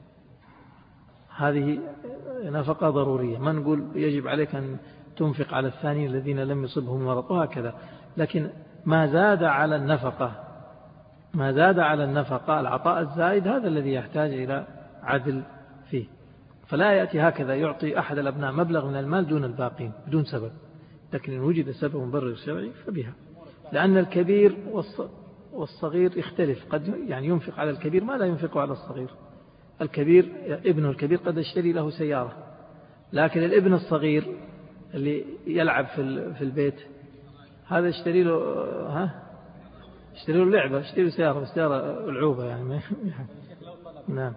هذه نفقة ضرورية، ما نقول يجب عليك أن تنفق على الثاني الذين لم يصبهم مرض وهكذا. لكن ما زاد على النفقة، ما زاد على النفقة العطاء الزائد هذا الذي يحتاج إلى عدل فيه. فلا يأتي هكذا يعطي أحد الأبناء مبلغ من المال دون الباقين بدون سبب، لكن إن وجد سبب مبرر شرعي فبها، لأن الكبير والصغير يختلف، قد يعني ينفق على الكبير ما لا ينفق على الصغير. الكبير ابنه الكبير قد يشتري له سيارة، لكن الابن الصغير اللي يلعب في البيت هذا يشتري له لعبة، يشتري له سيارة العوبة يعني نعم.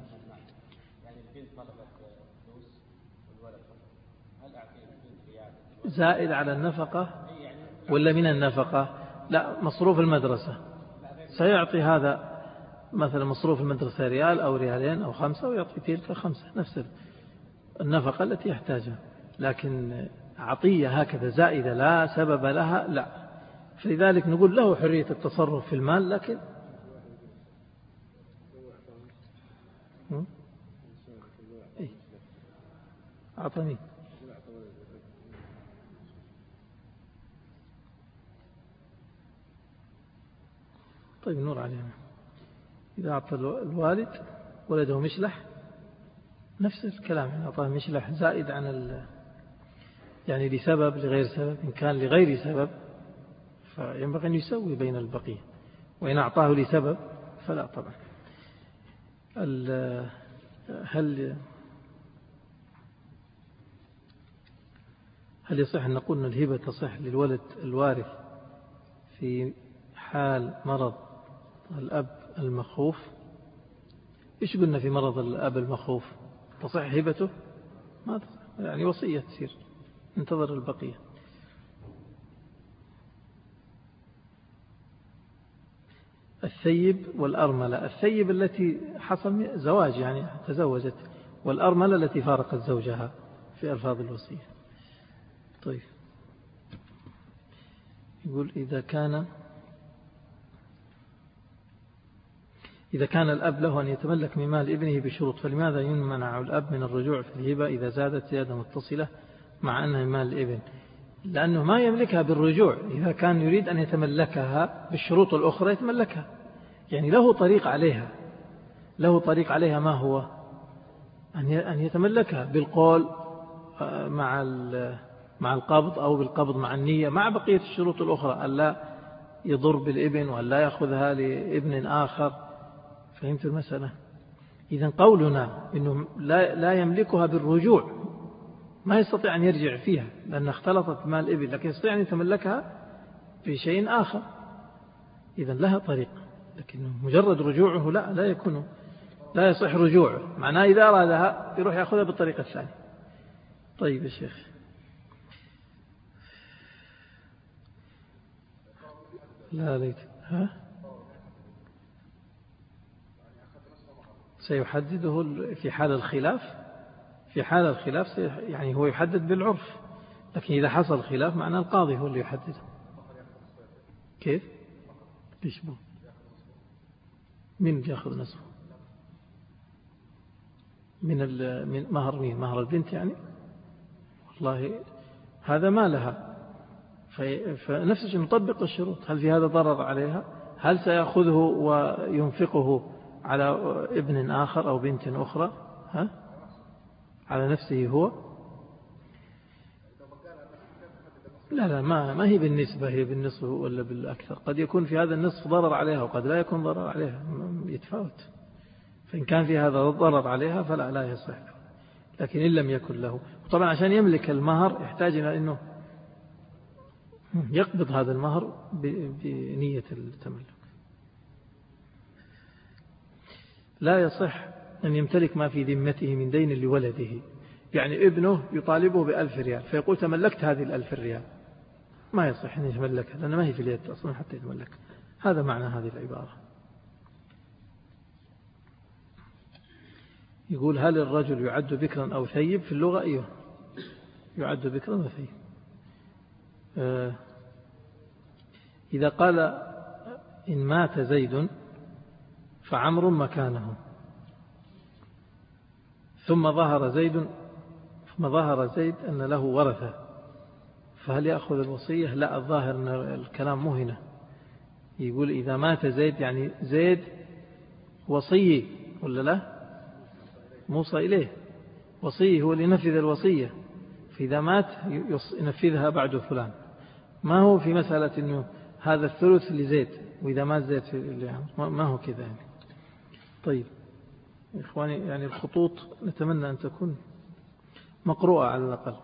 زائد على النفقة ولا من النفقة؟ لا، مصروف المدرسة سيعطي هذا مثلا مصروف المدرسة ريال أو ريالين أو 5 ويعطي تلك 5 نفس النفقة التي يحتاجها. لكن عطية هكذا زائدة لا سبب لها لا، فلذلك نقول له حرية التصرف في المال. لكن أعطني طيب نور علينا. إذا أعطى الوالد ولده مشلح نفس الكلام، يعني أعطاه مشلح زائد عن يعني لسبب لغير سبب. إن كان لغير سبب فينبغي أن يسوي بين البقية، وإن أعطاه لسبب فلا طبعا. هل يصح أن نقول أن الهبة تصح للولد الوارث في حال مرض الأب المخوف؟ إيش قلنا في مرض الأب المخوف؟ تصح هبته؟ ما تصح، يعني وصية تصير، انتظر البقية. الثيب والأرملة، الثيب التي حصل زواج يعني تزوجت، والأرملة التي فارقت زوجها في ألفاظ الوصية. طيب يقول إذا كان الأب له أن يتملك من مال ابنه بشروط، فلماذا يمنع الأب من الرجوع في الهبة إذا زادت زيادة متصلة مع أنها مال الابن؟ لأنه ما يملكها بالرجوع. إذا كان يريد أن يتملكها بالشروط الأخرى يتملكها، يعني له طريق عليها. ما هو؟ أن يتملكها بالقول مع القبض أو بالقبض مع النية مع بقية الشروط الأخرى، ألا يضر بالابن وألا يأخذها لابن آخر. فهمت المسألة؟ إذن قولنا إنه لا يملكها بالرجوع ما يستطيع أن يرجع فيها لأن اختلطت مال الابن، لكن يستطيع أن يتملكها في شيء آخر. إذن لها طريق، لكن مجرد رجوعه لا يصح رجوعه. معناه إذا أرادها يروح يأخذها بالطريقة الثانية. طيب يا شيخ، لا ليت سيحدده في حال الخلاف يعني هو يحدد بالعرف، لكن إذا حصل خلاف معناه القاضي هو اللي يحدده. كيف؟ ليش من يأخذ نصفه من مهر البنت يعني؟ والله هذا ما لها، فنفس الشيء نطبق الشروط. هل في هذا ضرر عليها؟ هل سيأخذه وينفقه على ابن آخر أو بنت أخرى؟ على نفسه هو؟ لا ما هي بالنسبة، هي بالنصف ولا بالأكثر. قد يكون في هذا النصف ضرر عليها وقد لا يكون ضرر عليها، يتفاوت. فإن كان في هذا ضرر عليها فلا لا يصح، لكن إن لم يكن له. طبعا عشان يملك المهر يحتاج إلى أنه يقبض هذا المهر بنية التملك. لا يصح أن يمتلك ما في ذمته من دين لولده، يعني ابنه يطالبه ب1000 ريال فيقول تملكت هذه 1000 ريال، ما يصح أن يتملكها لأنه ما هي في اليد أصلا حتى يتملكها. هذا معنى هذه العبارة. يقول هل الرجل يعد بكرا أو ثيب؟ في اللغة أيوه يعد بكرا وثيب. إذا قال إن مات زيد فعمر مكانه ثم ظهر زيد أن له ورثة، فهل يأخذ الوصية؟ لا، الظاهر أن الكلام مهنة. يقول إذا مات زيد يعني زيد وصي ولا لا؟ موصى إليه، وصي هو اللي ينفذ الوصية، فإذا مات ينفذها بعد فلان. ما هو في مسألة أنه هذا الثلث لزيد وإذا ما زيت ما هو كذا يعني. طيب إخواني، يعني الخطوط نتمنى أن تكون مقروءة على الأقل.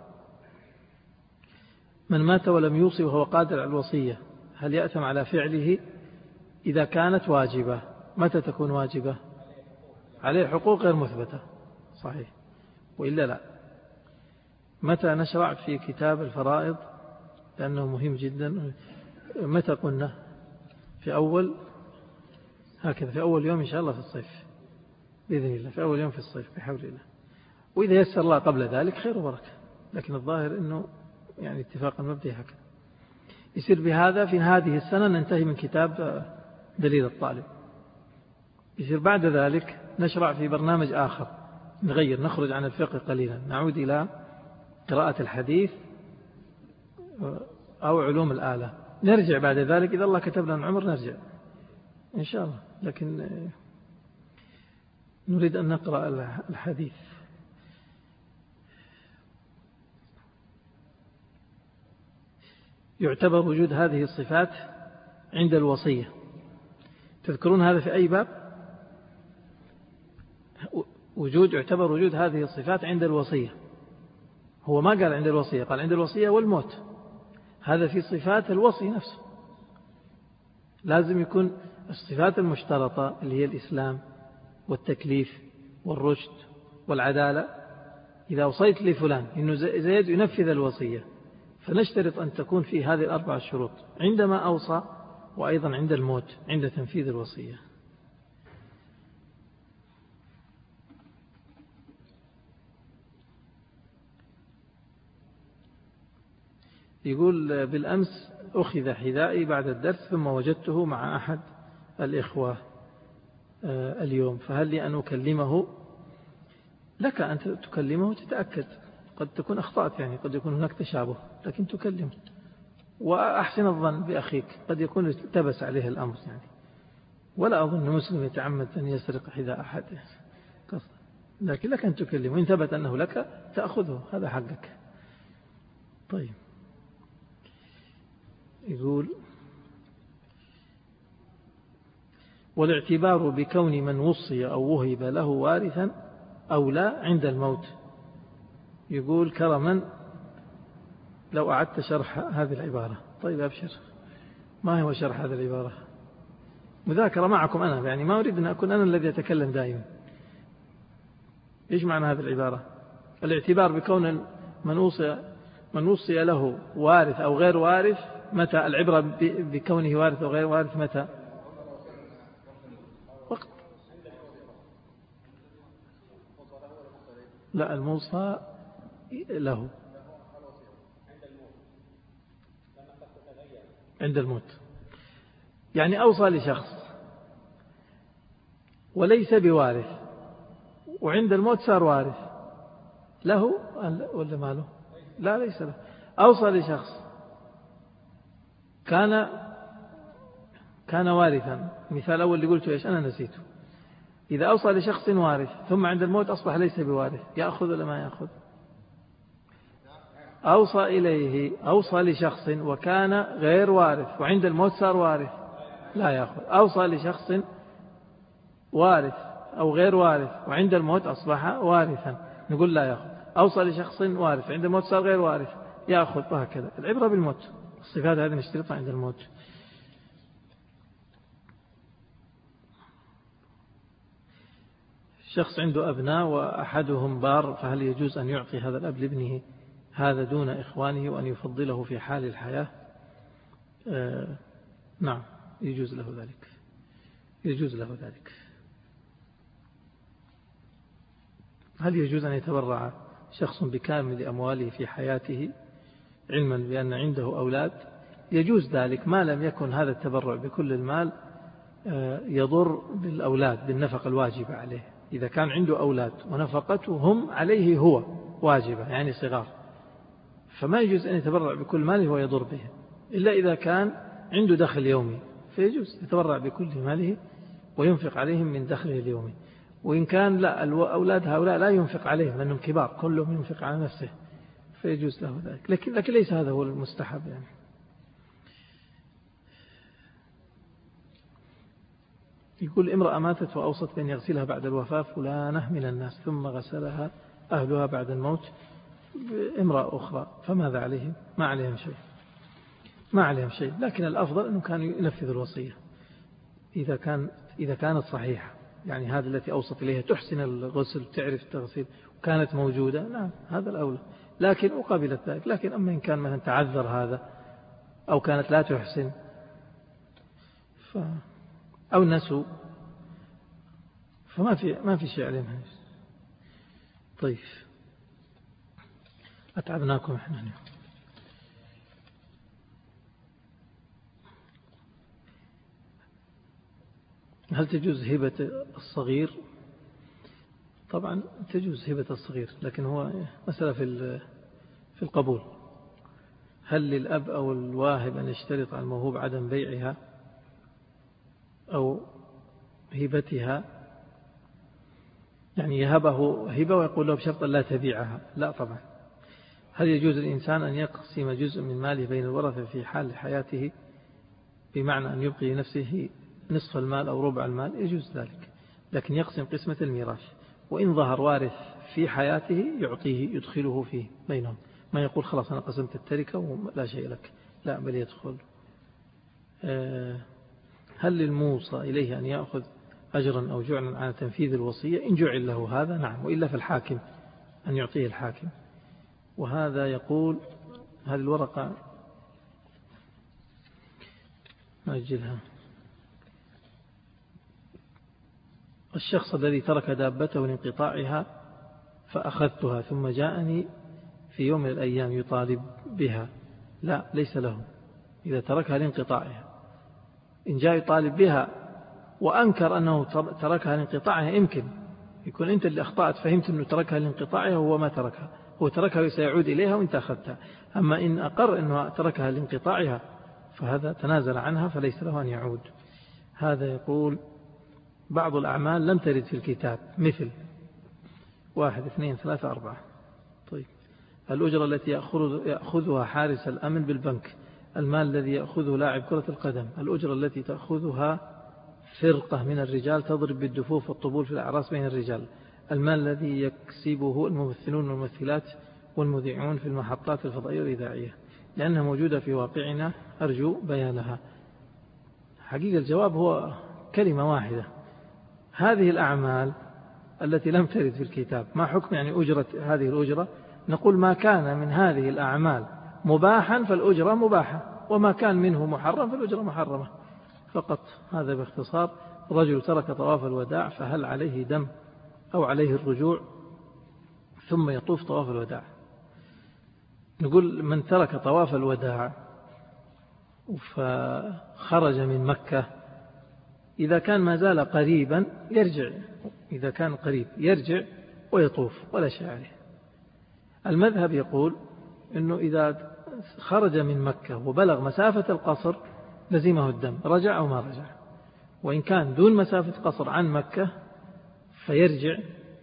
من مات ولم يوصي وهو قادر على الوصية هل يأثم على فعله إذا كانت واجبة؟ متى تكون واجبة؟ عليه حقوق غير مثبتة، صحيح، وإلا لا. متى نشرع في كتاب الفرائض لأنه مهم جدا؟ متى قلنا؟ في أول هكذا، في أول يوم إن شاء الله في الصيف بإذن الله، في أول يوم في الصيف بحول الله، وإذا يسر الله قبل ذلك خير وبركة، لكن الظاهر أنه يعني اتفاقا مبدئي هكذا يصير بهذا. في هذه السنة ننتهي من كتاب دليل الطالب، يصير بعد ذلك نشرع في برنامج آخر، نغير، نخرج عن الفقه قليلا، نعود إلى قراءة الحديث أو علوم الآلة، نرجع بعد ذلك إذا الله كتب لنا العمر نرجع إن شاء الله، لكن نريد أن نقرأ الحديث. يعتبر وجود هذه الصفات عند الوصية، تذكرون هذا في أي باب؟ يعتبر وجود هذه الصفات عند الوصية. هو ما قال عند الوصية، قال عند الوصية والموت. هذا في صفات الوصي نفسه. لازم يكون الصفات المشترطة اللي هي الإسلام والتكليف والرشد والعدالة. إذا وصيت لفلان إنه زيد ينفذ الوصية، فنشترط أن تكون في هذه الأربع الشروط عندما أوصى، وأيضا عند الموت عند تنفيذ الوصية. يقول بالأمس أخذ حذائي بعد الدرس ثم وجدته مع أحد الإخوة اليوم، فهل لي أن أكلمه؟ لك أن تكلمه وتتأكد، قد تكون أخطأت، يعني قد يكون هناك تشابه، لكن تكلمه وأحسن الظن بأخيك، قد يكون التبس عليه الأمر يعني، ولا أظن مسلم يتعمد أن يسرق حذاء أحد، لكن لك أن تكلمه، إن ثبت أنه لك تأخذه، هذا حقك. طيب، يقول والاعتبار بكون من وصي أو وهب له وارثا أو لا عند الموت. يقول كرما لو أعدت شرح هذه العبارة. طيب أبشر، ما هو شرح هذه العبارة؟ مذاكرة معكم أنا، يعني ما أريد أن أكون أنا الذي أتكلم دائما. إيش معنى هذه العبارة؟ الاعتبار بكون من وصي له وارث أو غير وارث، متى العبرة بكونه وارث أو غير وارث؟ متى؟ وقت لا، الموصى له عند الموت، يعني أوصى لشخص وليس بوارث، وعند الموت صار وارث، له ولا ما له؟ لا، ليس له. أوصى لشخص كان وارثا، مثال أول اللي قلته إيش؟ أنا نسيته. إذا أوصى لشخص وارث ثم عند الموت أصبح ليس بوارث، يأخذ ولا ما يأخذ؟ أوصى لشخص وكان غير وارث وعند الموت صار وارث، لا يأخذ. أوصى لشخص وارث أو غير وارث وعند الموت أصبح وارثا، نقول لا يأخذ. أوصى لشخص وارث عند الموت صار غير وارث، يأخذ، وهكذا. العبرة بالموت، الصفات هذه نشترطها عند الموت. شخص عنده أبناء وأحدهم بار، فهل يجوز أن يعطي هذا الأب لابنه هذا دون إخوانه وأن يفضله في حال الحياة؟ نعم، يجوز له ذلك، يجوز له ذلك. هل يجوز أن يتبرع شخص بكامل أمواله في حياته علما بأن عنده أولاد؟ يجوز ذلك ما لم يكن هذا التبرع بكل المال يضر بالأولاد بالنفقة الواجبة عليه. إذا كان عنده أولاد ونفقتهم عليه هو واجبة، يعني صغار، فما يجوز أن يتبرع بكل ماله ويضر به، إلا إذا كان عنده دخل يومي، فيجوز يتبرع بكل ماله وينفق عليهم من دخله اليومي. وإن كان لا، الأولاد هؤلاء لا ينفق عليهم لأنهم كبار، كلهم ينفق على نفسه، فيجوز له ذلك، لكن ليس هذا هو المستحب يعني. يقول امرأة ماتت وأوصت بأن يغسلها بعد الوفاة فلانة من الناس، ثم غسلها أهلها بعد الموت بامرأة أخرى، فماذا عليهم؟ ما عليهم شيء، لكن الأفضل أنه كان ينفذ الوصية إذا كانت صحيحة، يعني هذه التي أوصت إليها تحسن الغسل، تعرف التغسيل وكانت موجودة، نعم هذا الأولى، لكن وقبلت ذلك. لكن أما إن كان مثلا تعذر هذا أو كانت لا تحسن أو نسوا فما في شيء عليهم. طيب أتعبناكم إحنا. هل تجوز هبة الصغير؟ طبعا تجوز هبة الصغير، لكن هو مسألة في القبول. هل للأب أو الواهب أن يشترط على الموهوب عدم بيعها أو هبتها، يعني يهبه هبة ويقول له بشرط لا تبيعها؟ لا طبعا. هل يجوز الإنسان أن يقسم جزء من ماله بين الورثة في حال حياته، بمعنى أن يبقي لنفسه نصف المال أو ربع المال؟ يجوز ذلك، لكن يقسم قسمة الميراث، وإن ظهر وارث في حياته يعطيه يدخله فيه بينهم، ما يقول خلاص أنا قسمت التركة ولا شيء لك، لا بل يدخل. هل للموصى إليه أن يأخذ أجرا أو جعلا على تنفيذ الوصية؟ إن جعل له هذا نعم، وإلا فالحاكم أن يعطيه الحاكم. وهذا يقول هذه الورقة نأجلها. الشخص الذي ترك دابته لانقطاعها فأخذتها ثم جاءني في يوم من الأيام يطالب بها، لا ليس له إذا تركها لانقطاعها. إن جاء يطالب بها وأنكر أنه تركها لانقطاعها، يمكن يكون أنت اللي أخطأت، فهمت أنه تركها لانقطاعها وهو ما تركها، هو تركها وسيعود إليها وانت أخذتها. أما إن أقر أنه تركها لانقطاعها فهذا تنازل عنها فليس له أن يعود. هذا يقول بعض الأعمال لم ترد في الكتاب، مثل 1 2 3 4. طيب الأجرة التي يأخذها حارس الأمن بالبنك، المال الذي يأخذه لاعب كرة القدم، الأجرة التي تأخذها فرقة من الرجال تضرب بالدفوف والطبول في الأعراس بين الرجال، المال الذي يكسبه الممثلون والممثلات والمذيعون في المحطات الفضائية والإذاعية، لأنها موجودة في واقعنا أرجو بيانها. حقيقة الجواب هو كلمة واحدة، هذه الأعمال التي لم ترد في الكتاب ما حكم يعني أجرة هذه الأجرة؟ نقول ما كان من هذه الأعمال مباحا فالأجرة مباحة، وما كان منه محرم فالأجرة محرمة فقط. هذا باختصار. رجل ترك طواف الوداع فهل عليه دم أو عليه الرجوع ثم يطوف طواف الوداع؟ نقول من ترك طواف الوداع فخرج من مكة إذا كان ما زال قريبا يرجع، إذا كان قريب يرجع ويطوف ولا شيء عليه. المذهب يقول أنه إذا خرج من مكة وبلغ مسافة القصر لزمه الدم، رجع أو ما رجع. وإن كان دون مسافة قصر عن مكة فيرجع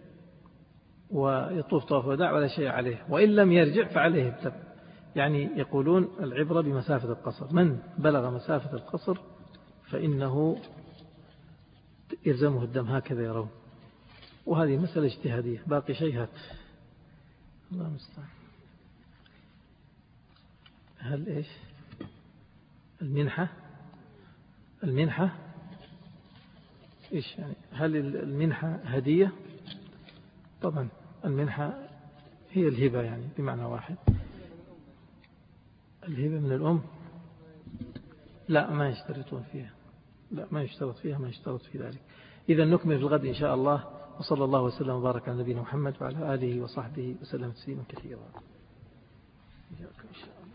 ويطوف طواف الوداع ولا شيء عليه، وإن لم يرجع فعليه الدم. يعني يقولون العبرة بمسافة القصر، من بلغ مسافة القصر فإنه يلزمه الدم، هكذا يرون. وهذه مسألة اجتهادية. باقي شيء هات الله المستعان. هل إيش المنحة إيش يعني؟ هل المنحة هدية؟ طبعا المنحة هي الهبة يعني بمعنى واحد. الهبة من الأم لا ما يشترطون فيها، لا ما يشترط فيها، ما يشترط في ذلك. إذا نكمل في الغد إن شاء الله. وصلى الله وسلم وبارك على نبينا محمد وعلى آله وصحبه وسلم تسليما كثيرا.